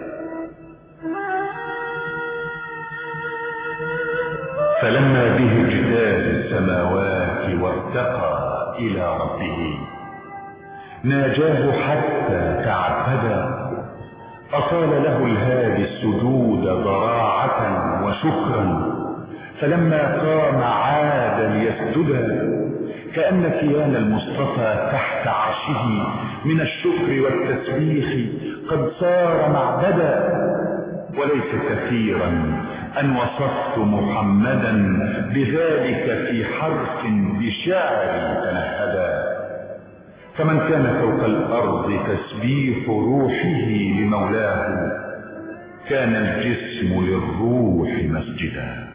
فلما به اجتاز السماوات وارتقى إلى ربه ناجاه حتى تعبدا، أطال له الهادي السجود ضراعة وشكرا، فلما قام عاد ليسجدا، كأن كيان المصطفى تحت عرشه من الشكر والتسبيح قد صار معبدا. وليس كثيرا أن وصفت محمدا بذلك في حرف بشعر تنهدا. فمن كان فوق الأرض تسبيح روحه لمولاه، كان الجسم للروح مسجدا.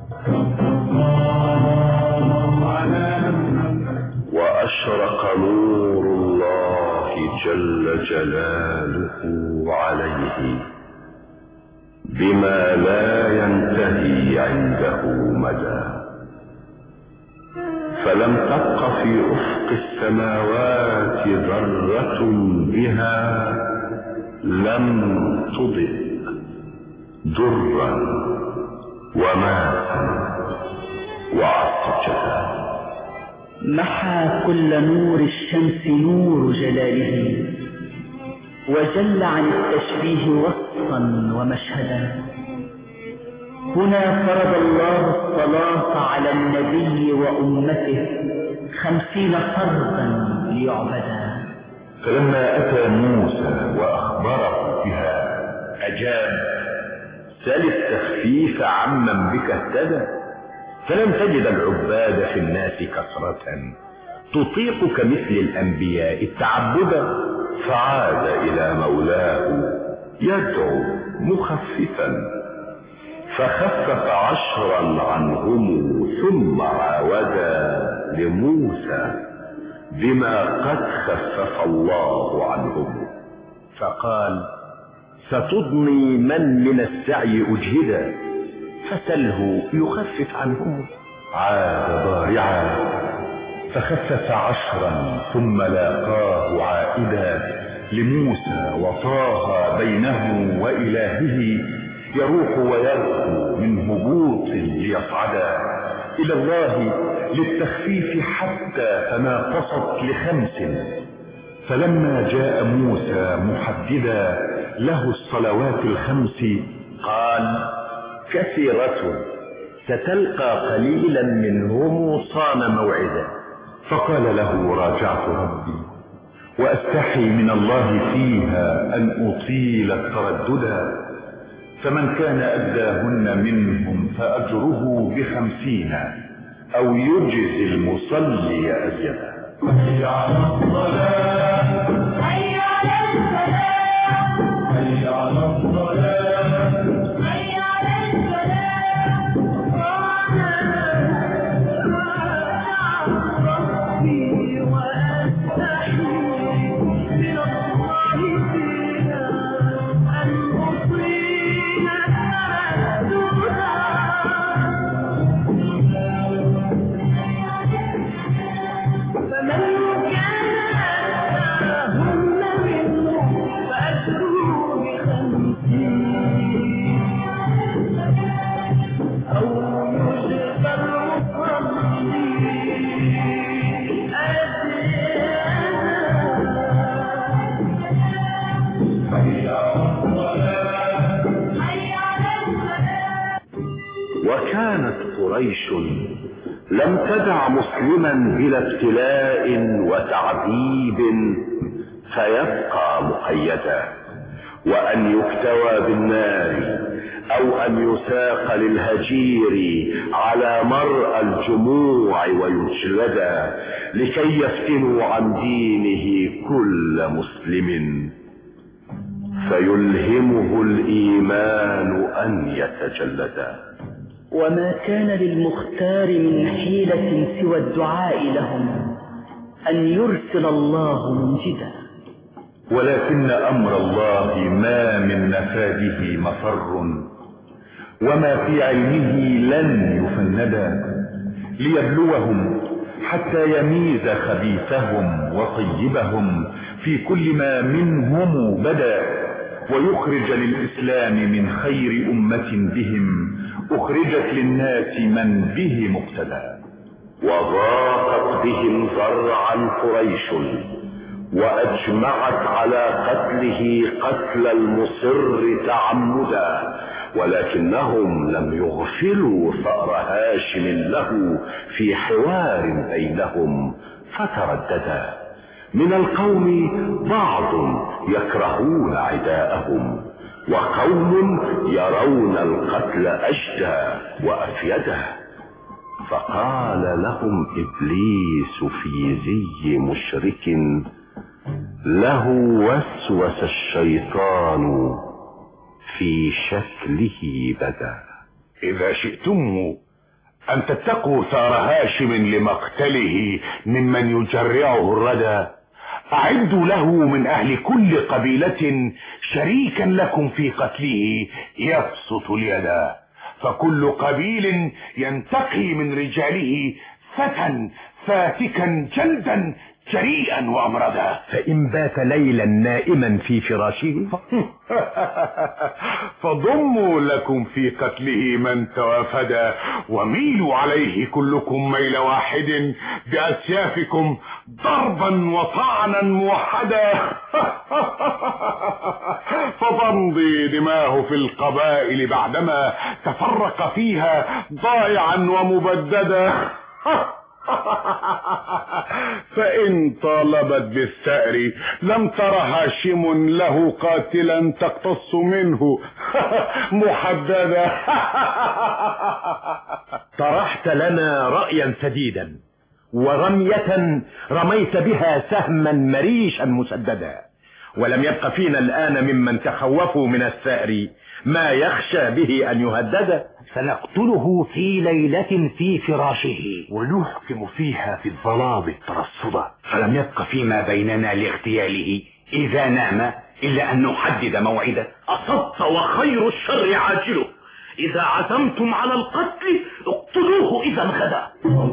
وأشرق نور الله جل جلاله عليه بما لا ينتهي عنده مدى، فلم تبق في أفق السماوات ذرة بها لم تضئ درا وماسا وعسجدا. محى كل نور الشمس نور جلاله، وجل عن التشبيه وصفا ومشهدا. هنا فرض الله الصلاة على النبي وأمته خمسين فرضا ليعبدا. فلما أتى موسى وأخبره بها أجاب: سل التخفيف عمن بك اهتدى، فلم تجد العباد في الناس كثرة تطيق كمثل الأنبياء التعبدا. فعاد إلى مولاه يدعو مخففا، فخفف عشرا عنهم ثم عاودا لموسى بما قد خفف الله عنهم. فقال: ستضني من من السعي أجهدا، فسله يخفف عنهم. عاد ضارعا فخفف عشرا، ثم لاقاه عائدا لموسى وطاها بينه وإلهه، يروح ويركو من هبوط ليصعدا إلى الله للتخفيف حتى تناقصت لخمس. فلما جاء موسى محددا له الصلوات الخمس قال: كثيرة ستلقى قليلا منهم صام موعدا. فقال له: راجعت ربي وأستحي من الله فيها أن أطيل الترددا، فمن كان أداهن منهم فأجره بخمسين، أو يجزي المصلي أزيدا. حي على الصلاة، حي على الصلاة، حي على الصلاة، حي على الصلاة. ربي وأستحي من الله فيها أن أطيل الترددا. فمن كان أتاهن منه فأجره بخمسين، كانت قريش لم تدع مسلما بلا ابتلاء وتعذيب فيبقى مقيدا، وأن يكتوى بالنار أو أن يساق للهجير على مرأى الجموع ويجلدا، لكي يفتنوا عن دينه كل مسلم فيلهمه الإيمان أن يتجلدا. وما كان للمختار من حيلة سوى الدعاء لهم أن يرسل الله منجدا. ولكن أمر الله ما من نفاذه مفر، وما في علمه لن يفندا، ليبلوهم حتى يميز خبيثهم وطيبهم في كل ما منهم بدا، ويخرج للإسلام من خير أمة بهم أخرجت للناس من به مقتدى. وضاقت بهم ذرعا قريش وأجمعت على قتله قتل المصر تعمدا، ولكنهم لم يغفلوا ثأر هاشم له في حوار بينهم فترددا. من القوم بعض يكرهون عداءهم، وقوم يرون القتل أجدى وأفيدا. فقال لهم إبليس في زي مشرك له وسوس الشيطان في شكله بدا. إذا شئتم أن تتقوا ثار هاشم لمقتله ممن يجرعه الردى، أعدوا له من أهل كل قبيلة شريكا لكم في قتله يبسط اليدا، فكل قبيل ينتقي من رجاله فتى فاتكا جلدا جريئا وأمردا. فإن بات ليلا نائما في فراشه فضموا لكم في قتله من توافدا، وميلوا عليه كلكم ميل واحد بأسيافكم ضربا وطعنا موحدا. فتمضي دماه في القبائل بعدما تفرق فيها ضائعا ومبددا. فإن طالبت بالثأر لم تر هاشم له قاتلا تقتص منه محددا. طرحت لنا رأيا سديدا، ورمية رميت بها سهما مريشا مسددا، ولم يبق فينا الآن ممن تخوفوا من الثأر ما يخشى به أن يهدد. سنقتله في ليلة في فراشه، ونحكم فيها في الظلام الترصدا، فلم يبق فيما بيننا لاغتياله إذا نام إلا أن نحدد موعدا. أصبت وخير الشر عاجله، إذا عزمتم على القتل اقتلوه إذا غدا.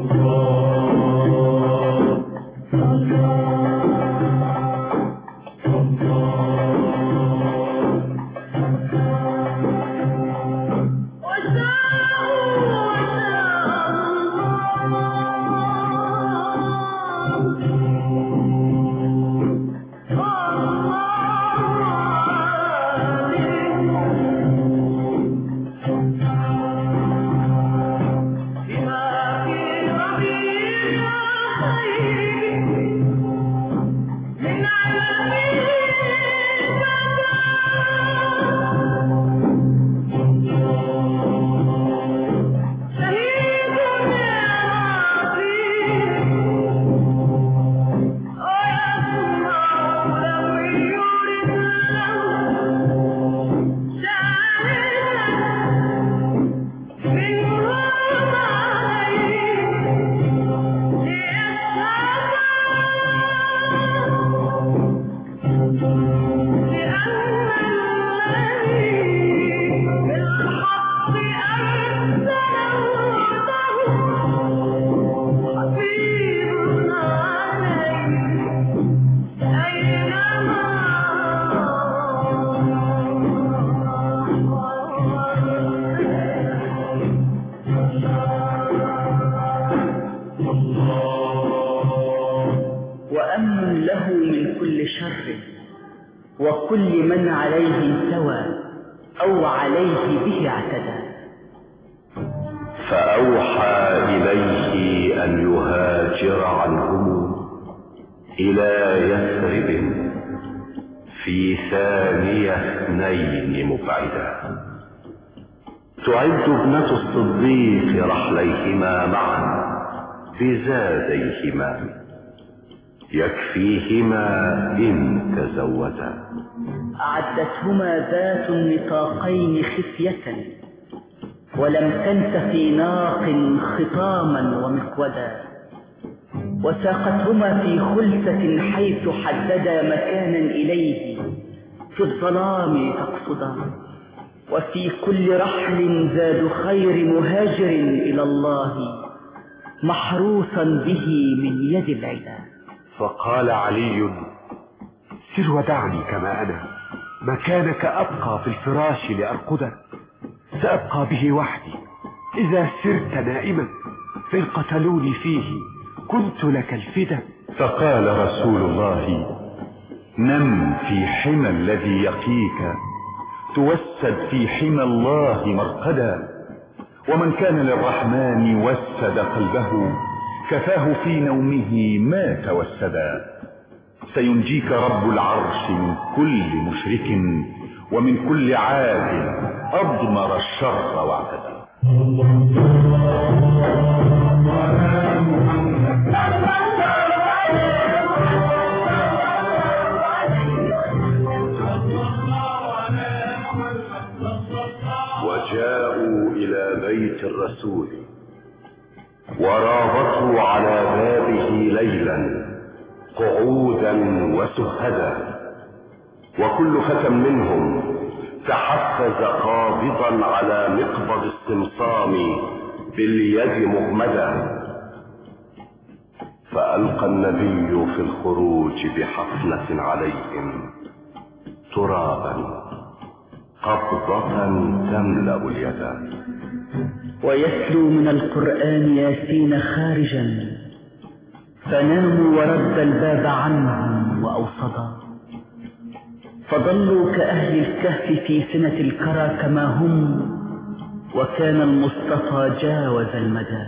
وأمن له من كل شر، وكل من عليه سوى أو عليه به اعتدى. فأوحى إليه أن يهاجر عنهم إلى يثرب في ثانية اثنين مبعدا. تعد ابنة الصديق رحليهما معا بزاديهما يكفيهما إن تزوجا. أعدتهما ذات النطاقين خفية ولم تنس في ناق خطاما ومقودا، وساقتهما في خلسة حيث حددا مكانا إليه في الظلام تقصدا، وفي كل رحل زاد خير مهاجر إلى الله محروسا به من يد العدا. فقال علي: سر ودعني كما أنا، مكانك أبقى في الفراش لأرقدا، سأبقى به وحدي. إذا سرت نائما فإن قتلوني فيه كنت لك الفدا. فقال رسول الله: نم في حمى الذي يقيك، توسد في حمى الله مرقدا، ومن كان للرحمن وسد قلبه كفاه في نومه ما توسدا. سينجيك رب العرش من كل مشرك ومن كل عاد أضمر الشر واعتدى. وجاءوا إلى بيت الرسول ورابطوا على بابه ليلا قعودا وسهدا، وكل فتى منهم تحفز قابضا على مقبض السمصام باليد مغمدا. فألقى النبي في الخروج بحفنة عليهم ترابا قبضة تملأ اليد. ويتلو من القرآن ياسين خارجا، فناموا ورد الباب عنهم وأوصدا، فظلوا كأهل الكهف في سنة الكرى كما هم، وكان المصطفى جاوز المدى.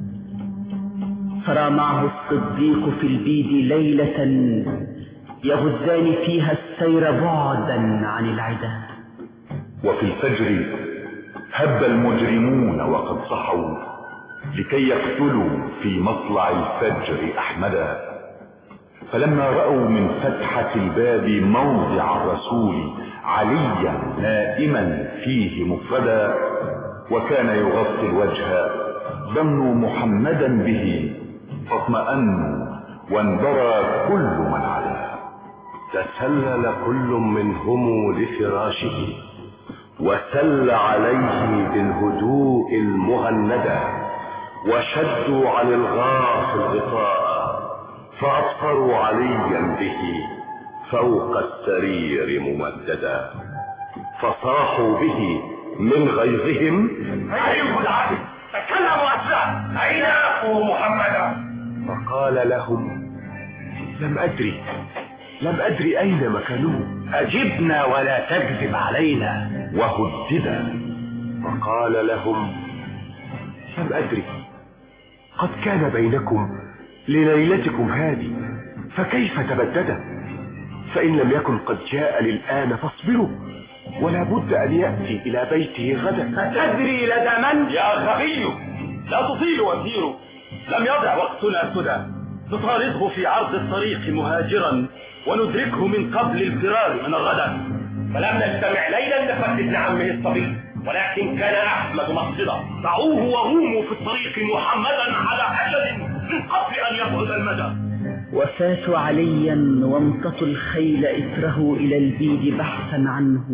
سرى معه الصديق في البيد ليلة يغزان فيها السير بعدا عن العدا. وفي الفجر هب المجرمون وقد صحوا لكي يقتلوا في مطلع الفجر أحمدا. فلما رأوا من فتحة الباب موضع الرسول عليا نائما فيه مفردا، وكان يغطي الوجه، ظنوا محمدا به فاطمأنوا واندرى كل من عليه. تسلل كل منهم لفراشه وسل عليه بالهدوء المهندة، وشدوا عن الغاف الغطاء فأبصروا عليا به فوق السرير ممددا، فصاحوا به من غيظهم: أيها العبد تكلموا أسرع، أين أخو محمدا؟ فقال لهم: لم أدري لم أدري أين مكانه. أجبنا ولا تكذب علينا. وهددا. فقال لهم: لم أدري، قد كان بينكم لليلتكم هذه، فكيف تبدد؟ فإن لم يكن قد جاء للآن فاصبروا، ولا بد أن يأتي إلى بيته غدا. أتدري لدى من؟ يا غبي لا تطيل وزيره، لم يضع وقتنا سدى، نطارده في عرض الطريق مهاجرا وندركه من قبل الفرار من الغدا. فلم نجتمع ليلا لقتل ابن عمه الصبي، ولكن كان أحمد مقصدا. دعوه وروموا في الطريق محمدا على حشد من قبل أن يبعد المدى. وفاتوا عليا وامتطوا الخيل إثره إلى البيد بحثا عنه،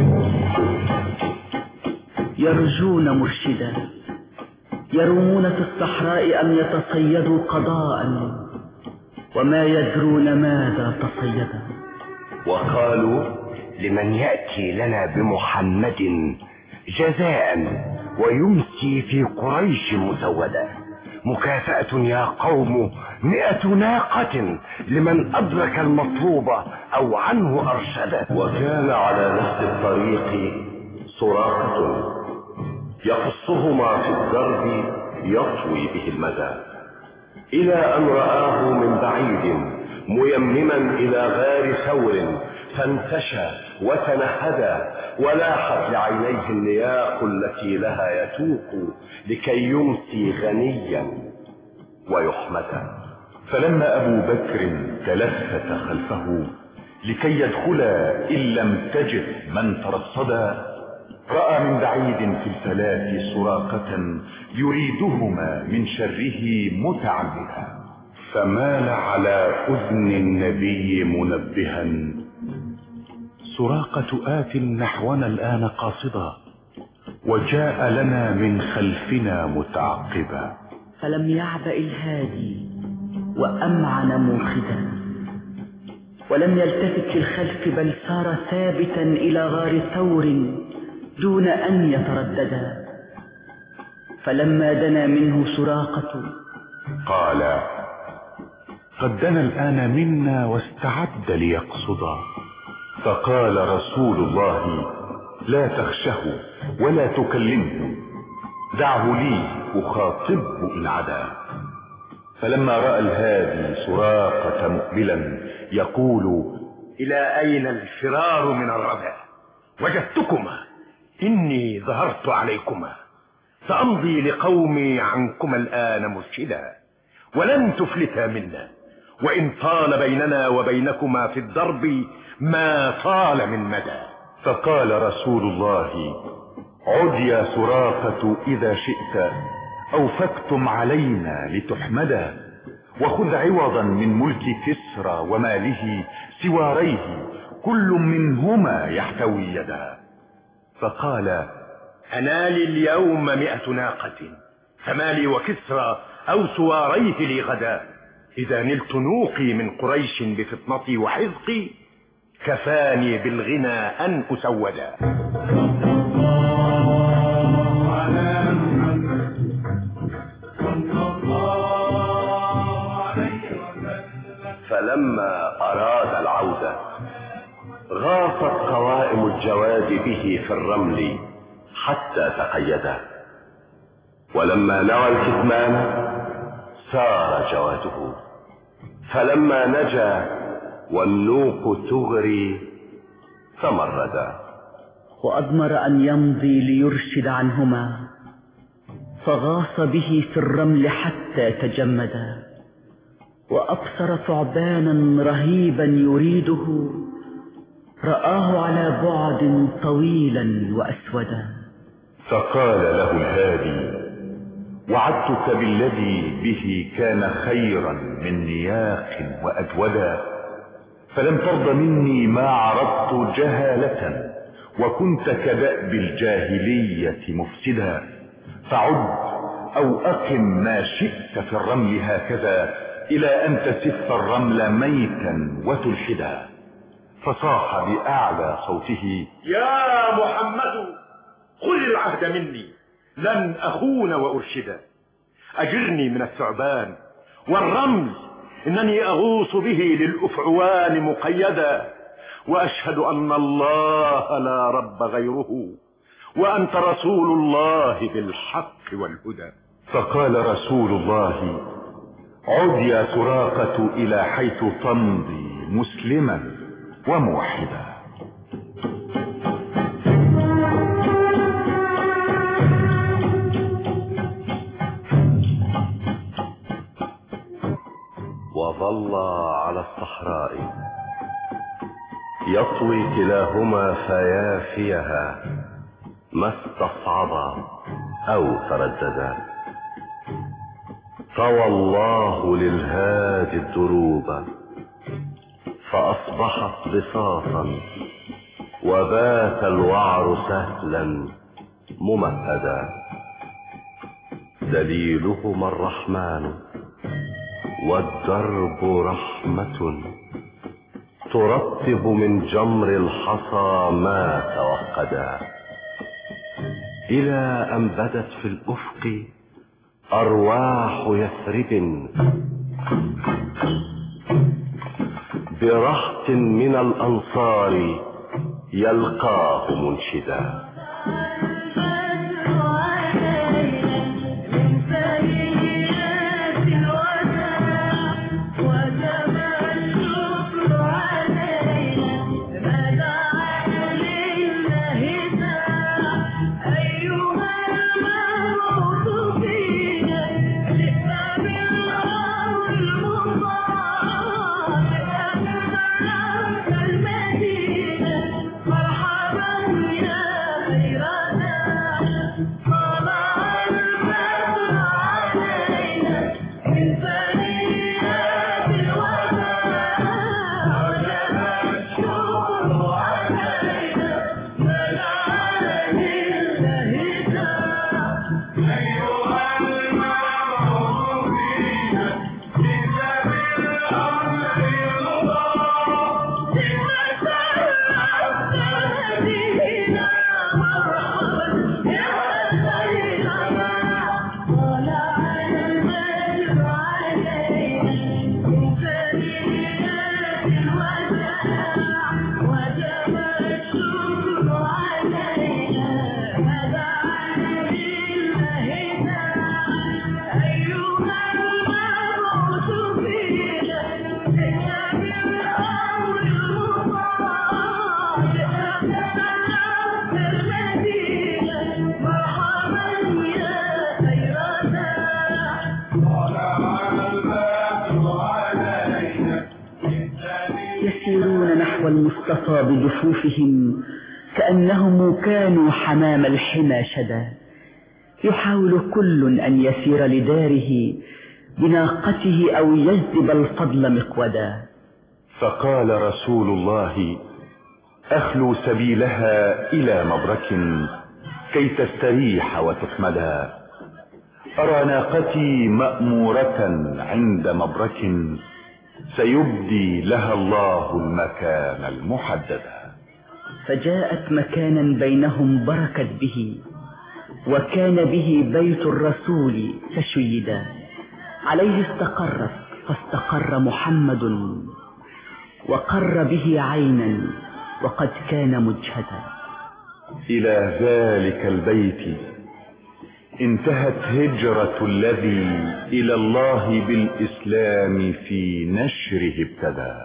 يرجون مرشدا، يرومون في الصحراء أم يتصيدوا قضاء، وما يدرون ماذا تصيدا. وقالوا: لمن يأتي لنا بمحمد جزاء ويمسي في قريش مسودا، مكافأة يا قوم مئة ناقة لمن أدرك المطلوب أو عنه أرشدا. وكان على نفس الطريق سراقة يقصهما في الدرب يطوي به المدى، إلى أن رآه من بعيد ميمما إلى غار ثور، فانتشى وتنهدى، ولاحت لعينيه النياق التي لها يتوق لكي يمسي غنيا ويحمدا. فلما أبو بكر تلفت خلفه لكي يدخلا إن لم تجد من ترصدا، رأى من بعيد في الفلاة سراقة يريدهما من شره متعمدا، فمال على أذن النبي منبها: سراقة آت نحونا الآن قاصدا، وجاء لنا من خلفنا متعقبا. فلم يعبأ الهادي وأمعن موخدا، ولم يلتفت للخلف بل سار ثابتا إلى غار ثور دون أن يترددا. فلما دنا منه سراقة قال: قد دنا الآن منا واستعد ليقصدا. فقال رسول الله: لا تخشه ولا تكلمه، دعه لي أخاطبه إن عدا. فلما رأى الهادي سراقة مقبلا يقول: إلى أين الفرار من الردى؟ وجدتكما، إني ظهرت عليكما، سأمضي لقومي عنكما الآن مرشدا، ولن تفلتا منا، وإن طال بيننا وبينكما في الضرب ما طال من مدى. فقال رسول الله: عد يا سراقة إذا شئت، أو فاكتم علينا لتحمدا، وخذ عوضا من ملك كسرى وماله سواريه، كل منهما يحتوي يدا. فقال: أنا لي اليوم مئة ناقة، فمالي وكسرى أو سواريه لي غدا. إذا نلت نوقي من قريش بفطنتي وحذقي، كفاني بالغنى أن أسودا. فلما أراد العودة غاصت قوائم الجواد به في الرمل حتى تقيدا، ولما نوى الكتمان سار جواده، فلما نجا والنوق تغري تمردا. وأضمر أن يمضي ليرشد عنهما، فغاص به في الرمل حتى تجمدا، وأبصر ثعبانا رهيبا يريده، رآه على بعد طويلا وأسودا. فقال له الهادي: وعدتك بالذي به كان خيرا من نياق وأجودا، فلم ترض مني ما عرضت جهالة، وكنت كدأب الجاهلية مفسدا، فعد أو أقم ما شئت في الرمل هكذا، إلى أن تسف الرمل ميتا وتلحدا. فصاح بأعلى صوته: يا محمد، خذ العهد مني، لن أخون وأرشدا. أجرني من الثعبان والرمل، إنني أغوص به للأفعوان مقيدا، وأشهد أن الله لا رب غيره، وأنت رسول الله بالحق والهدى. فقال رسول الله: عد يا سراقة إلى حيث تمضي مسلما وموحدا. وظل على الصحراء يطوي كلاهما فيافيها، ما استصعبا أو ترددا. طوى الله للهادي الدروب، فأصبحت بساطا، وبات الوعر سهلا ممهدا. دليلهما الرحمن، والدرب رحمة، ترتب من جمر الحصى ما توقدا، إلى أن بدت في الأفق أرواح يثرب، برهط من الأنصار يلقاه منشدا. يسيرون نحو المصطفى بجفوفهم كأنهم كانوا حمام الحمى شدا. يحاول كل أن يسير لداره بناقته أو يجذب الفضل مقودا. فقال رسول الله: أخلو سبيلها إلى مبرك كي تستريح وتحمدا. أرى ناقتي مأمورة عند مبرك سيبدي لها الله المكان المحددا. فجاءت مكانا بينهم بركت به، وكان به بيت الرسول فشيدا. عليه استقرت فاستقر محمد، وقر به عينا وقد كان مجهدا. إلى ذلك البيت انتهت هجرة الذي إلى الله بالإسلام في نشره ابتدى.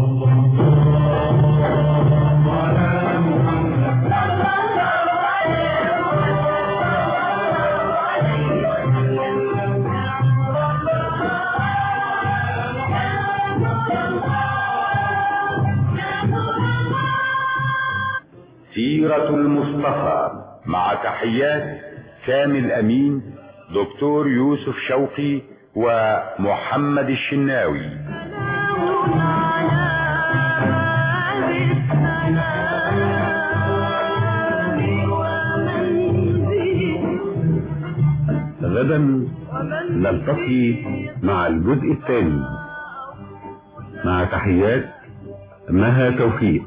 سيرة المصطفى مع تحيات كامل أمين، دكتور يوسف شوقي، ومحمد الشناوي. غدا نلتقي مع الجزء الثاني. مع تحيات مها توفيق.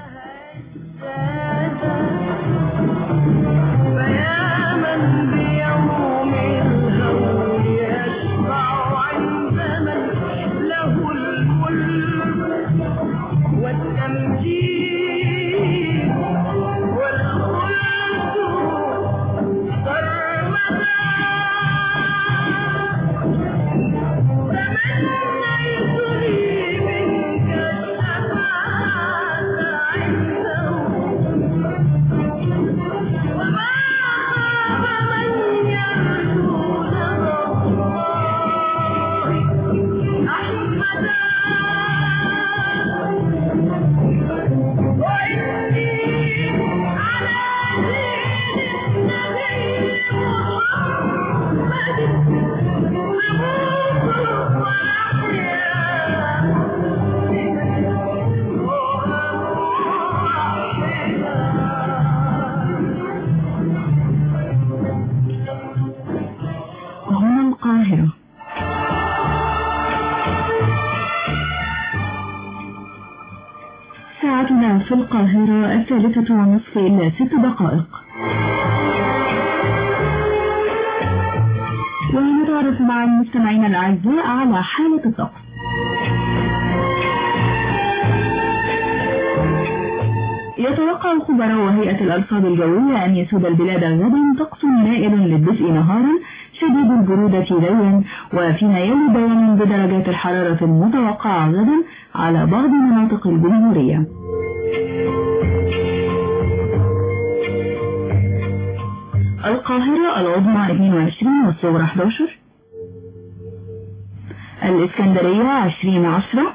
في القاهرة الثالثة ونصف إلى ست دقائق. ونتعرف مع المستمعين الأعزاء على حالة الطقس. يتوقع خبراء هيئة الأرصاد الجوية أن يسود البلاد غدا طقس مائل للدفء نهارا شديد البرودة ليلا، وفيما يلي بيان بدرجات الحرارة المتوقعة غدا على بعض مناطق الجمهورية. القاهرة العظمى اثنين وعشرين والصغرى أحد عشر، الإسكندرية عشرين عشرة،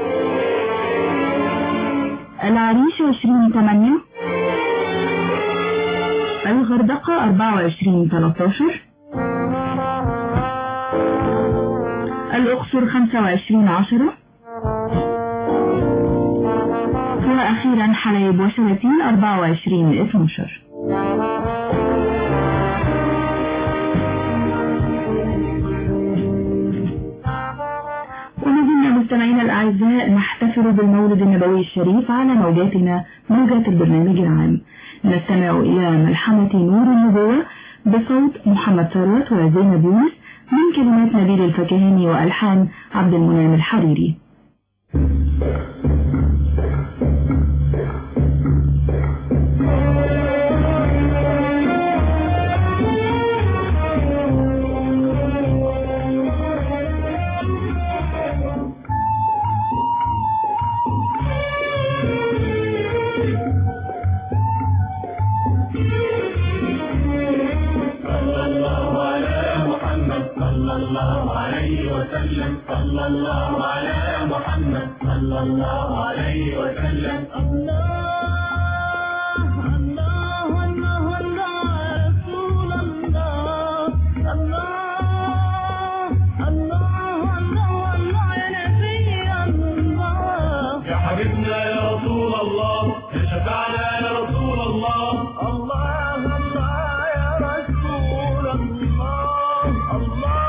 العريش عشرين ثمانية، الغردقة أربعة وعشرين ثلاثة عشر، الأقصر خمسة وعشرين عشرة، وأخيرا حلايب وشلاتين أربعة وعشرين اثناشر. ومازلنا مستمعينا الأعزاء نحتفل بالمولد النبوي الشريف على موجاتنا موجات البرنامج العام. نستمع إلى ملحمة نور النبوة بصوت محمد ثروت وزينب يونس من كلمات نبيل الفكهاني وألحان عبد المنعم الحريري. صلى الله على محمد صلى الله عليه وسلم. الله الله الله الله رسول الله. الله الله الله الله يا نبي الله. يا حبيبنا يا رسول الله، يا شفعنا يا رسول الله. الله الله يا رسول الله. الله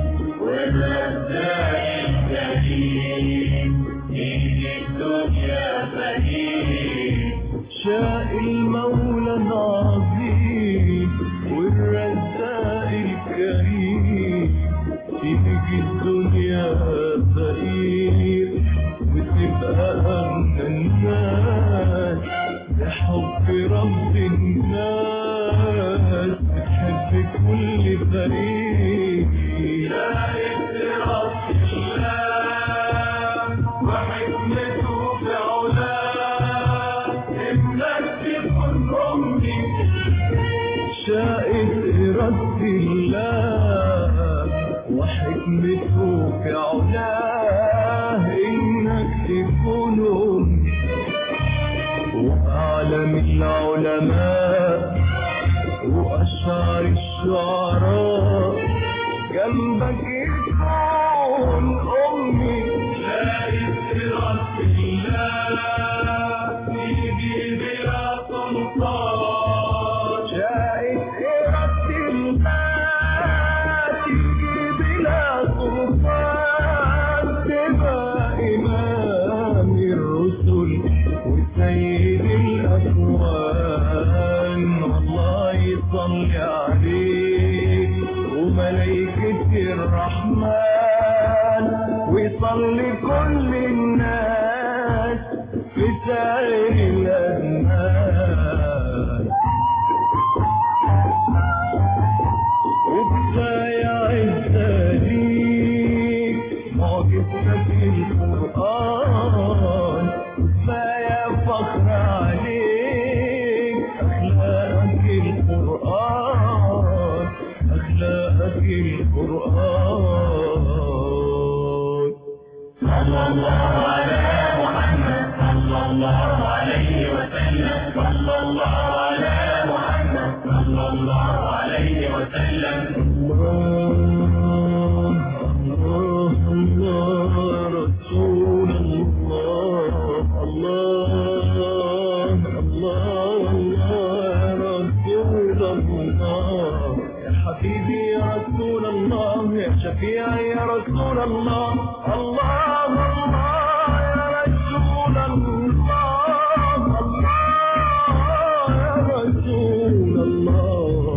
Yeah. فريد شاء المولى العظيم والرزاق الكريم تيجي الدنيا فقير وتبقى أغنى الناس بحب رب الناس بتحب كل فريق شايف رب الله وحكمته في علاه إنك تكون أمي شايف رب الله وحكمته في علاه إنك تكون أمي وأعلم العلماء وأشعر الشعراء جنبك يكون أمي شايف رب الله تيجي بلا سلطان شايف رب الله تيجي بلا سلطان تبقى إمام الرسل وسيد الأكوان الله يصلي عليك وملائكة الرحمن ويصلي كل الناس في سائر الأزمان وكفاية عزة ليك معجزتك القرآن كفاية فخر عليك أخلاقك القرآن أخلاقك القرآن صلى الله على محمد صلى الله عليه وسلم صلى الله على محمد صلى الله عليه وسلم الله الله الله رسول الله الله الله الله رسول الله يا حبيبي يا رسول الله يا شفيعي يا رسول الله الله الله يا رسول الله الله يا رسول الله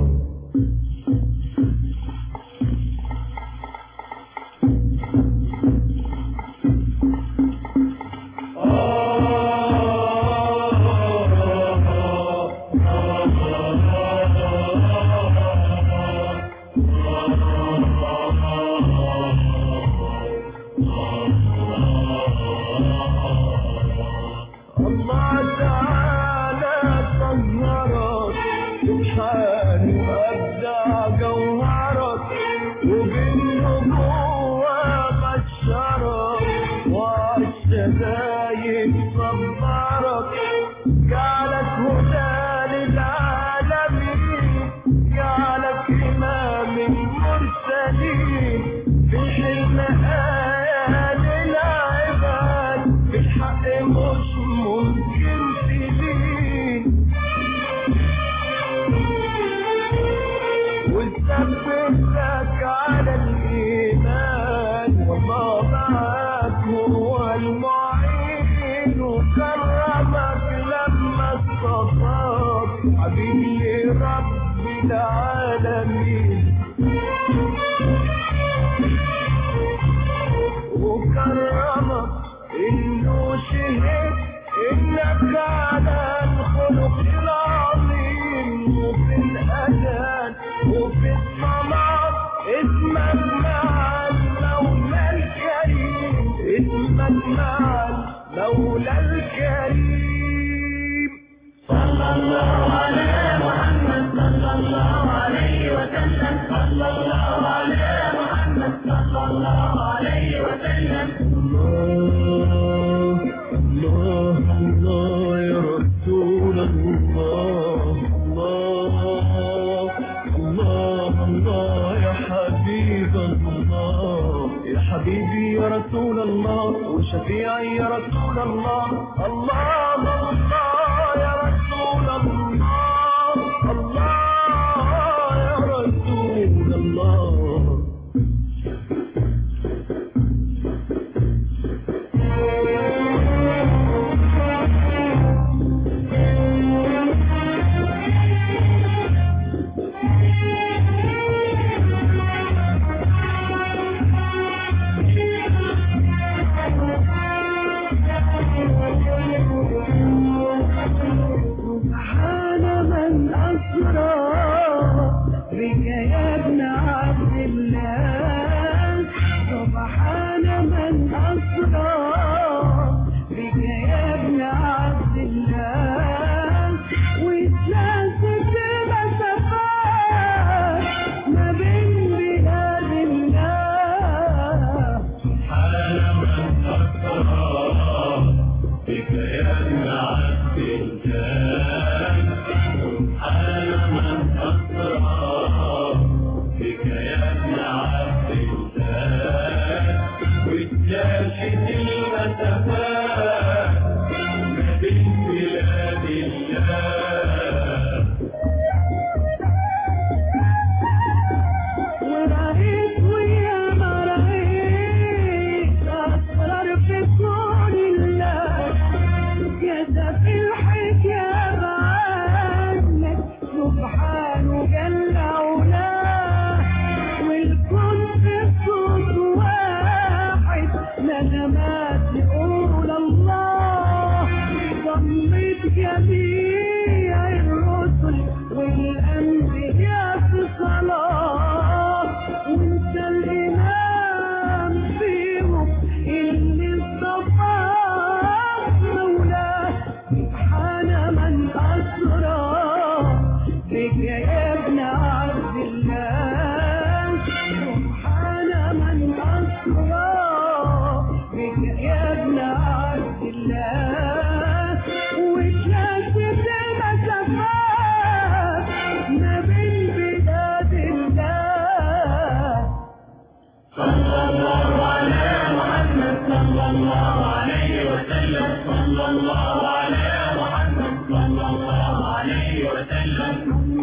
كشف الحجاب عنك سبحانه جل علاه والكون في صوت واحد نغمات تقول الله ضمت جميع الرسل والأنبياء في صلاة وانت الإمام فيهم اللي اصطفاه مولاه سبحان من أسرى بك يا ابن عبد الله سبحان من أسرى بك يا ابن عبد الله وشاشة المسافات ما بين بلاد الله صلى الله على محمد صلى الله عليه وسلم صلى الله على محمد صلى الله عليه وسلم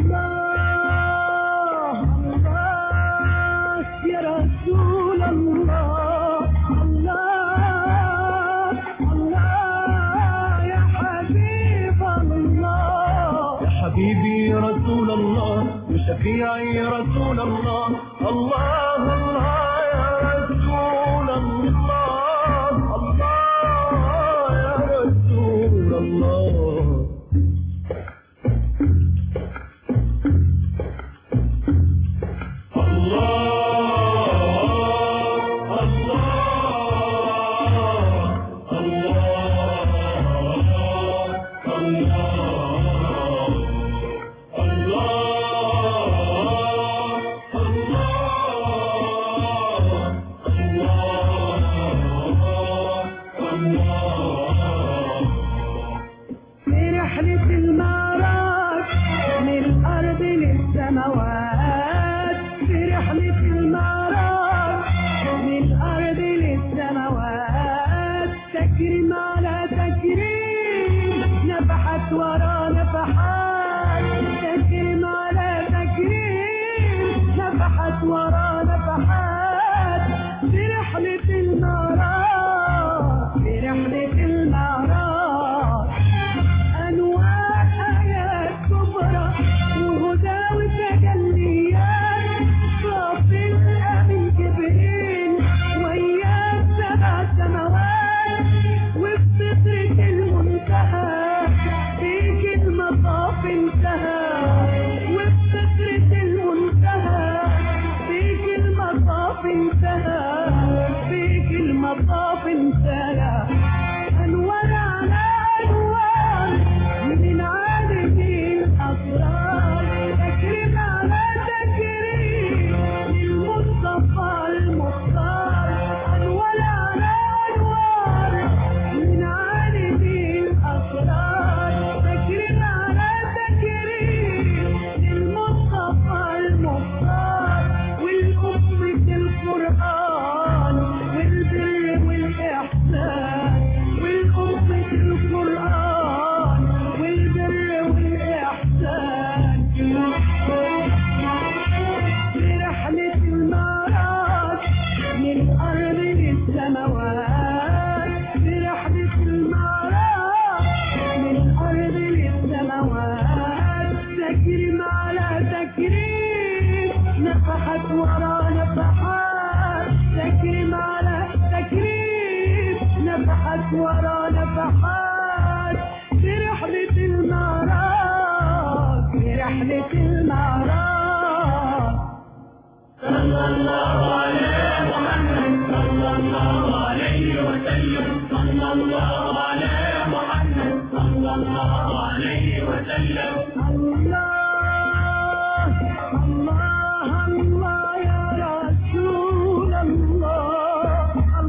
الله الله يا رسول الله الله الله يا حبيب الله يا حبيبي يا رسول الله وشفيعي يا رسول الله الله الله يا رسول الله الله يا رسول الله في رحلة المعراج من الأرض للسماوات في رحلة المعراج من الأرض للسماوات تكريم على تكريم نفحت ورا نفحات تكريم على تكريم نفحت ورا نفحات في رحلة المعراج في رحلة المعراج أنواع آيات كبرى وهدى وتجليات صافي الأمين جبريل وياه سبع سماوات وبفطرة المنتهى فيك المطاف انتهى وبفطرة المنتهى فيك المطاف انتهى فيك المطاف انتهى أنوار على أنوار من عدد الأسرار تكريم على تكريم للمصطفى المختار أنوار على أنوار من عدد الأسرار تكريم على تكريم للمصطفى المختار والأمة القرآن والبر والإحسان والأمة القرآن والبر والإحسان في رحلة المعراج من الأرض للسماوات في رحلة المعراج من الأرض للسماوات تكريم على تكريم نفحت ورا نفحات تكريم على تكريم نفحت ورا نفحات في رحلة المعراج في رحلة المعراج صلى الله على محمد صلى الله عليه وسلم صلى الله على محمد صلى الله عليه وسلم الله الله الله يا رسول الله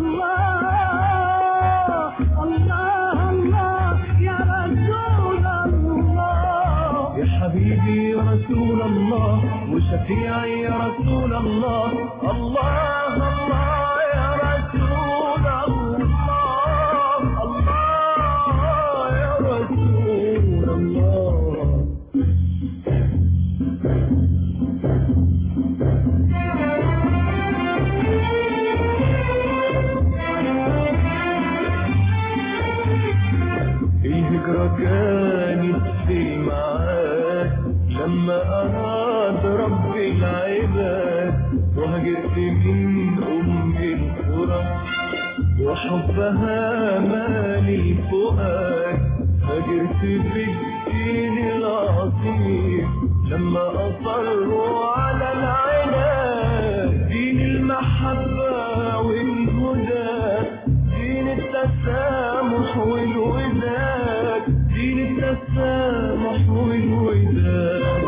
الله الله الله يا رسول الله يا حبيبي يا رسول الله وشفيعي يا رسول الله الله الله يا رسول الله الله يا رسول الله الهجرة كانت في المعاد لما أراد رب العباد وهجرت من أم القرى وحبها مالي الفؤاد هجرت بالدين العظيم لما أصروا على العناد دين المحبة والهدى دين التسامح والوداد دين التسامح والوداد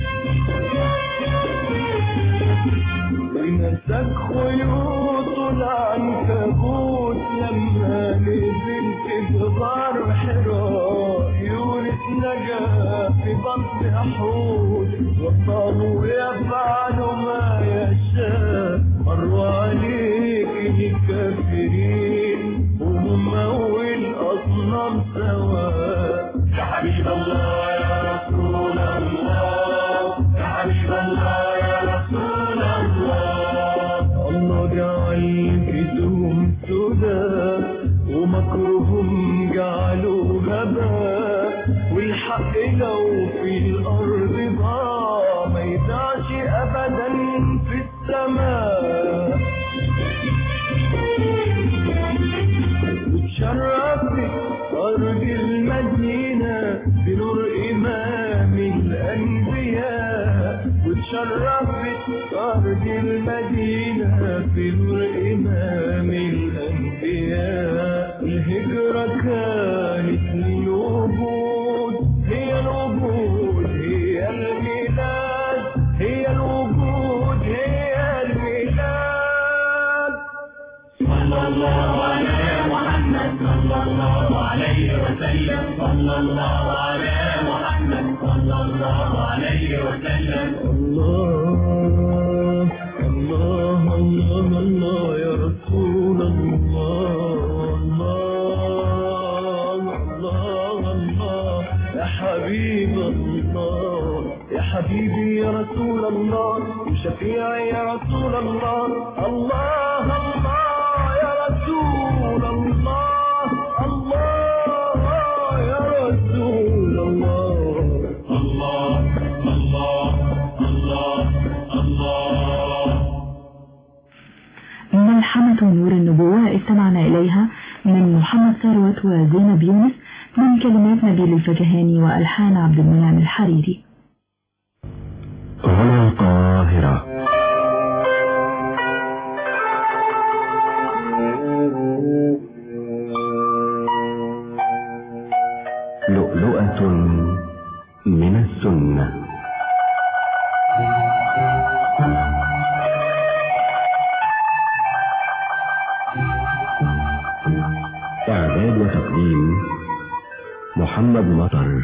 ونسك خيوط العنكبوت لما نزلت بغار حراء يونس نجا في بطن حوت وصاروا يفعلوا ما يشاء مروا عليك الكافرين وهم والأصنام سواء يا حبيب الله يا رسول الله يا حبيب الله يا رسول الله الله جعل كيدهم سودا ومكرهم جعلوا غباء والحق لو في الأرض ضاع ما يضيعش أبدا في السماء وتشرفت أرض المدينة بنور إمام الأنبياء وتشرفت أرض المدينة بنور إمام الأنبياء الهجرة كانت للوجود هي الوجود هي الميلاد هي الوجود هي الميلاد صلى الله على محمد صلى الله عليه وسلم صلى الله على محمد صلى الله عليه وسلم الله الله الله الله يا رسول الله الله الله الله يا حبيب الله يا حبيبي يا رسول الله وشفيعي يا رسول الله الله الله يا رسول الله الله يا رسول الله الله الله الله الله ملحمة نور النبوة استمعنا إليها من محمد ثروت وزينب يونس من كلمات نبيل الفكهاني وألحان عبد المنعم الحريري. هنا القاهرة. لؤلؤة من السنة. إعداد وتقديم محمد مطر.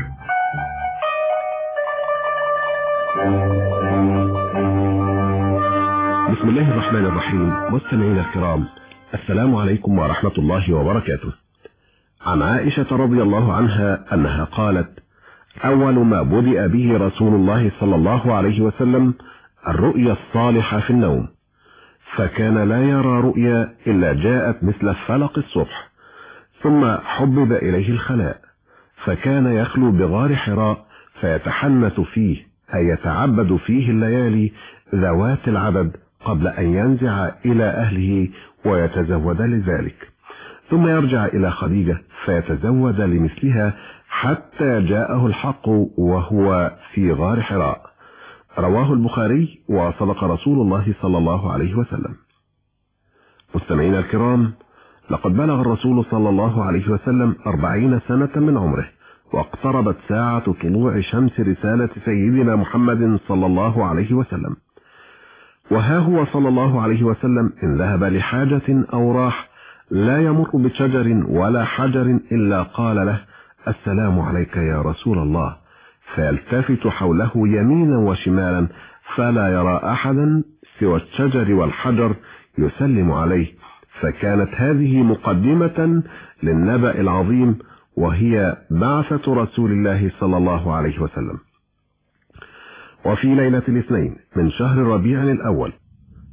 بسم الله الرحمن الرحيم. مستمعينا الكرام، السلام عليكم ورحمة الله وبركاته. عن عائشة رضي الله عنها أنها قالت: أول ما بدأ به رسول الله صلى الله عليه وسلم الرؤيا الصالحة في النوم، فكان لا يرى رؤيا إلا جاءت مثل فلق الصبح، ثم حبب إليه الخلاء، فكان يخلو بغار حراء فيتحنث فيه، أي يتعبد فيه الليالي ذوات العدد قبل أن ينزع إلى أهله ويتزود لذلك، ثم يرجع إلى خديجة فيتزود لمثلها حتى جاءه الحق وهو في غار حراء. رواه البخاري، وصدق رسول الله صلى الله عليه وسلم. مستمعينا الكرام، لقد بلغ الرسول صلى الله عليه وسلم أربعين سنة من عمره، واقتربت ساعة طلوع شمس رسالة سيدنا محمد صلى الله عليه وسلم، وها هو صلى الله عليه وسلم إن ذهب لحاجة أو راح لا يمر بشجر ولا حجر إلا قال له: السلام عليك يا رسول الله، فيلتفت حوله يمينا وشمالا فلا يرى أحدا سوى الشجر والحجر يسلم عليه. فكانت هذه مقدمة للنبأ العظيم، وهي بعثة رسول الله صلى الله عليه وسلم. وفي ليلة الاثنين من شهر ربيع الأول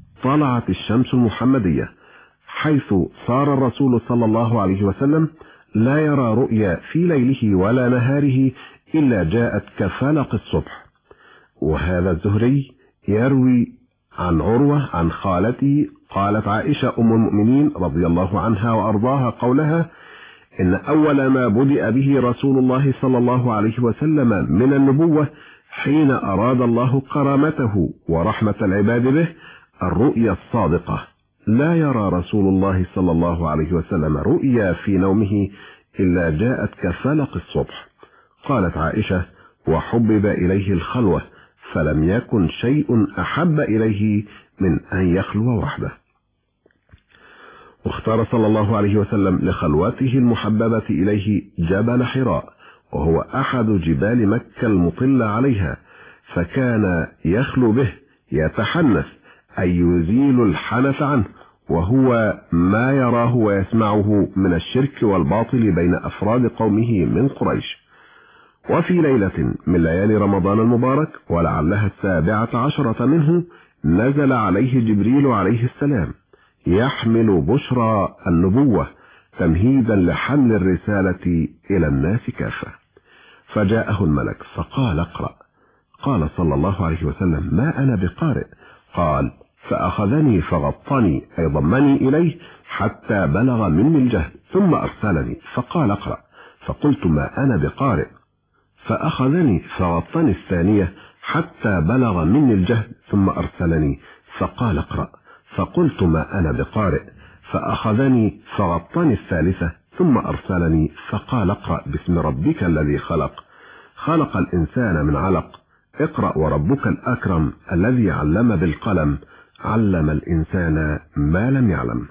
طلعت الشمس المحمدية، حيث صار الرسول صلى الله عليه وسلم لا يرى رؤيا في ليله ولا نهاره إلا جاءت كفلق الصبح. وهذا الزهري يروي عن عروة عن خالته قالت عائشة أم المؤمنين رضي الله عنها وأرضاها قولها: إن أول ما بدأ به رسول الله صلى الله عليه وسلم من النبوة حين أراد الله كرامته ورحمة العباد به الرؤيا الصادقة. لا يرى رسول الله صلى الله عليه وسلم رؤيا في نومه إلا جاءت كفلق الصبح. قالت عائشة: وحبب إليه الخلوة فلم يكن شيء أحب إليه من أن يخلو وحده. واختار صلى الله عليه وسلم لخلوته المحببة إليه جبل حراء، وهو أحد جبال مكة المطلة عليها، فكان يخلو به يتحنث أي يزيل الحنث عنه، وهو ما يراه ويسمعه من الشرك والباطل بين أفراد قومه من قريش. وفي ليلة من ليالي رمضان المبارك ولعلها السابعة عشرة منه نزل عليه جبريل عليه السلام يحمل بشرى النبوة تمهيدا لحمل الرسالة إلى الناس كافة. فجاءه الملك فقال: اقرأ. قال صلى الله عليه وسلم: ما أنا بقارئ. قال: فأخذني فغطني أي ضمني إليه حتى بلغ مني الجهد ثم أرسلني فقال: اقرأ. فقلت: ما أنا بقارئ. فأخذني فغطني الثانية حتى بلغ مني الجهد ثم أرسلني فقال: اقرأ. فقلت: ما أنا بقارئ. فأخذني فغطني الثالثة ثم أرسلني فقال: اقرأ باسم ربك الذي خلق خلق الإنسان من علق اقرأ وربك الأكرم الذي علم بالقلم علم الإنسان ما لم يعلم.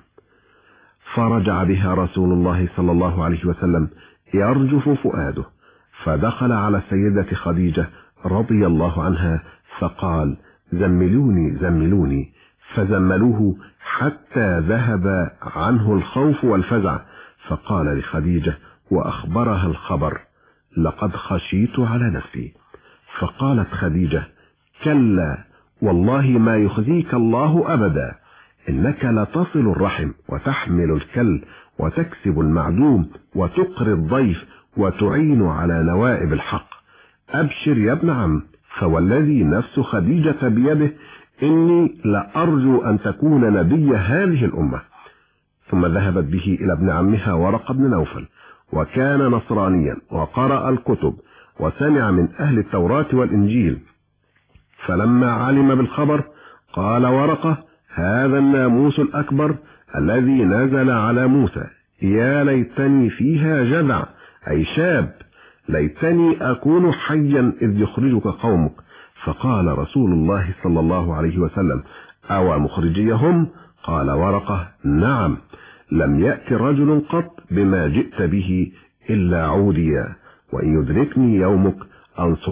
فرجع بها رسول الله صلى الله عليه وسلم يرجف فؤاده، فدخل على السيدة خديجة رضي الله عنها فقال: زملوني زملوني. فزملوه حتى ذهب عنه الخوف والفزع، فقال لخديجة وأخبرها الخبر: لقد خشيت على نفسي. فقالت خديجة: كلا والله ما يخزيك الله أبدا، إنك لتصل الرحم وتحمل الكل وتكسب المعدوم وتقري الضيف وتعين على نوائب الحق. أبشر يا ابن عم، فوالذي نفس خديجة بيده إني لأرجو أن تكون نبي هذه الأمة. ثم ذهبت به إلى ابن عمها ورقة بن نوفل، وكان نصرانيا وقرأ الكتب وسمع من أهل التوراة والإنجيل. فلما علم بالخبر قال ورقة: هذا الناموس الأكبر الذي نزل على موسى، يا ليتني فيها جذع أي شاب، ليتني أكون حيا إذ يخرجك قومك. فقال رسول الله صلى الله عليه وسلم: أو مخرجيهم؟ قال ورقة: نعم، لم يأتي رجل قط بما جئت به إلا عوديا، وإن يدركني يومك أنصر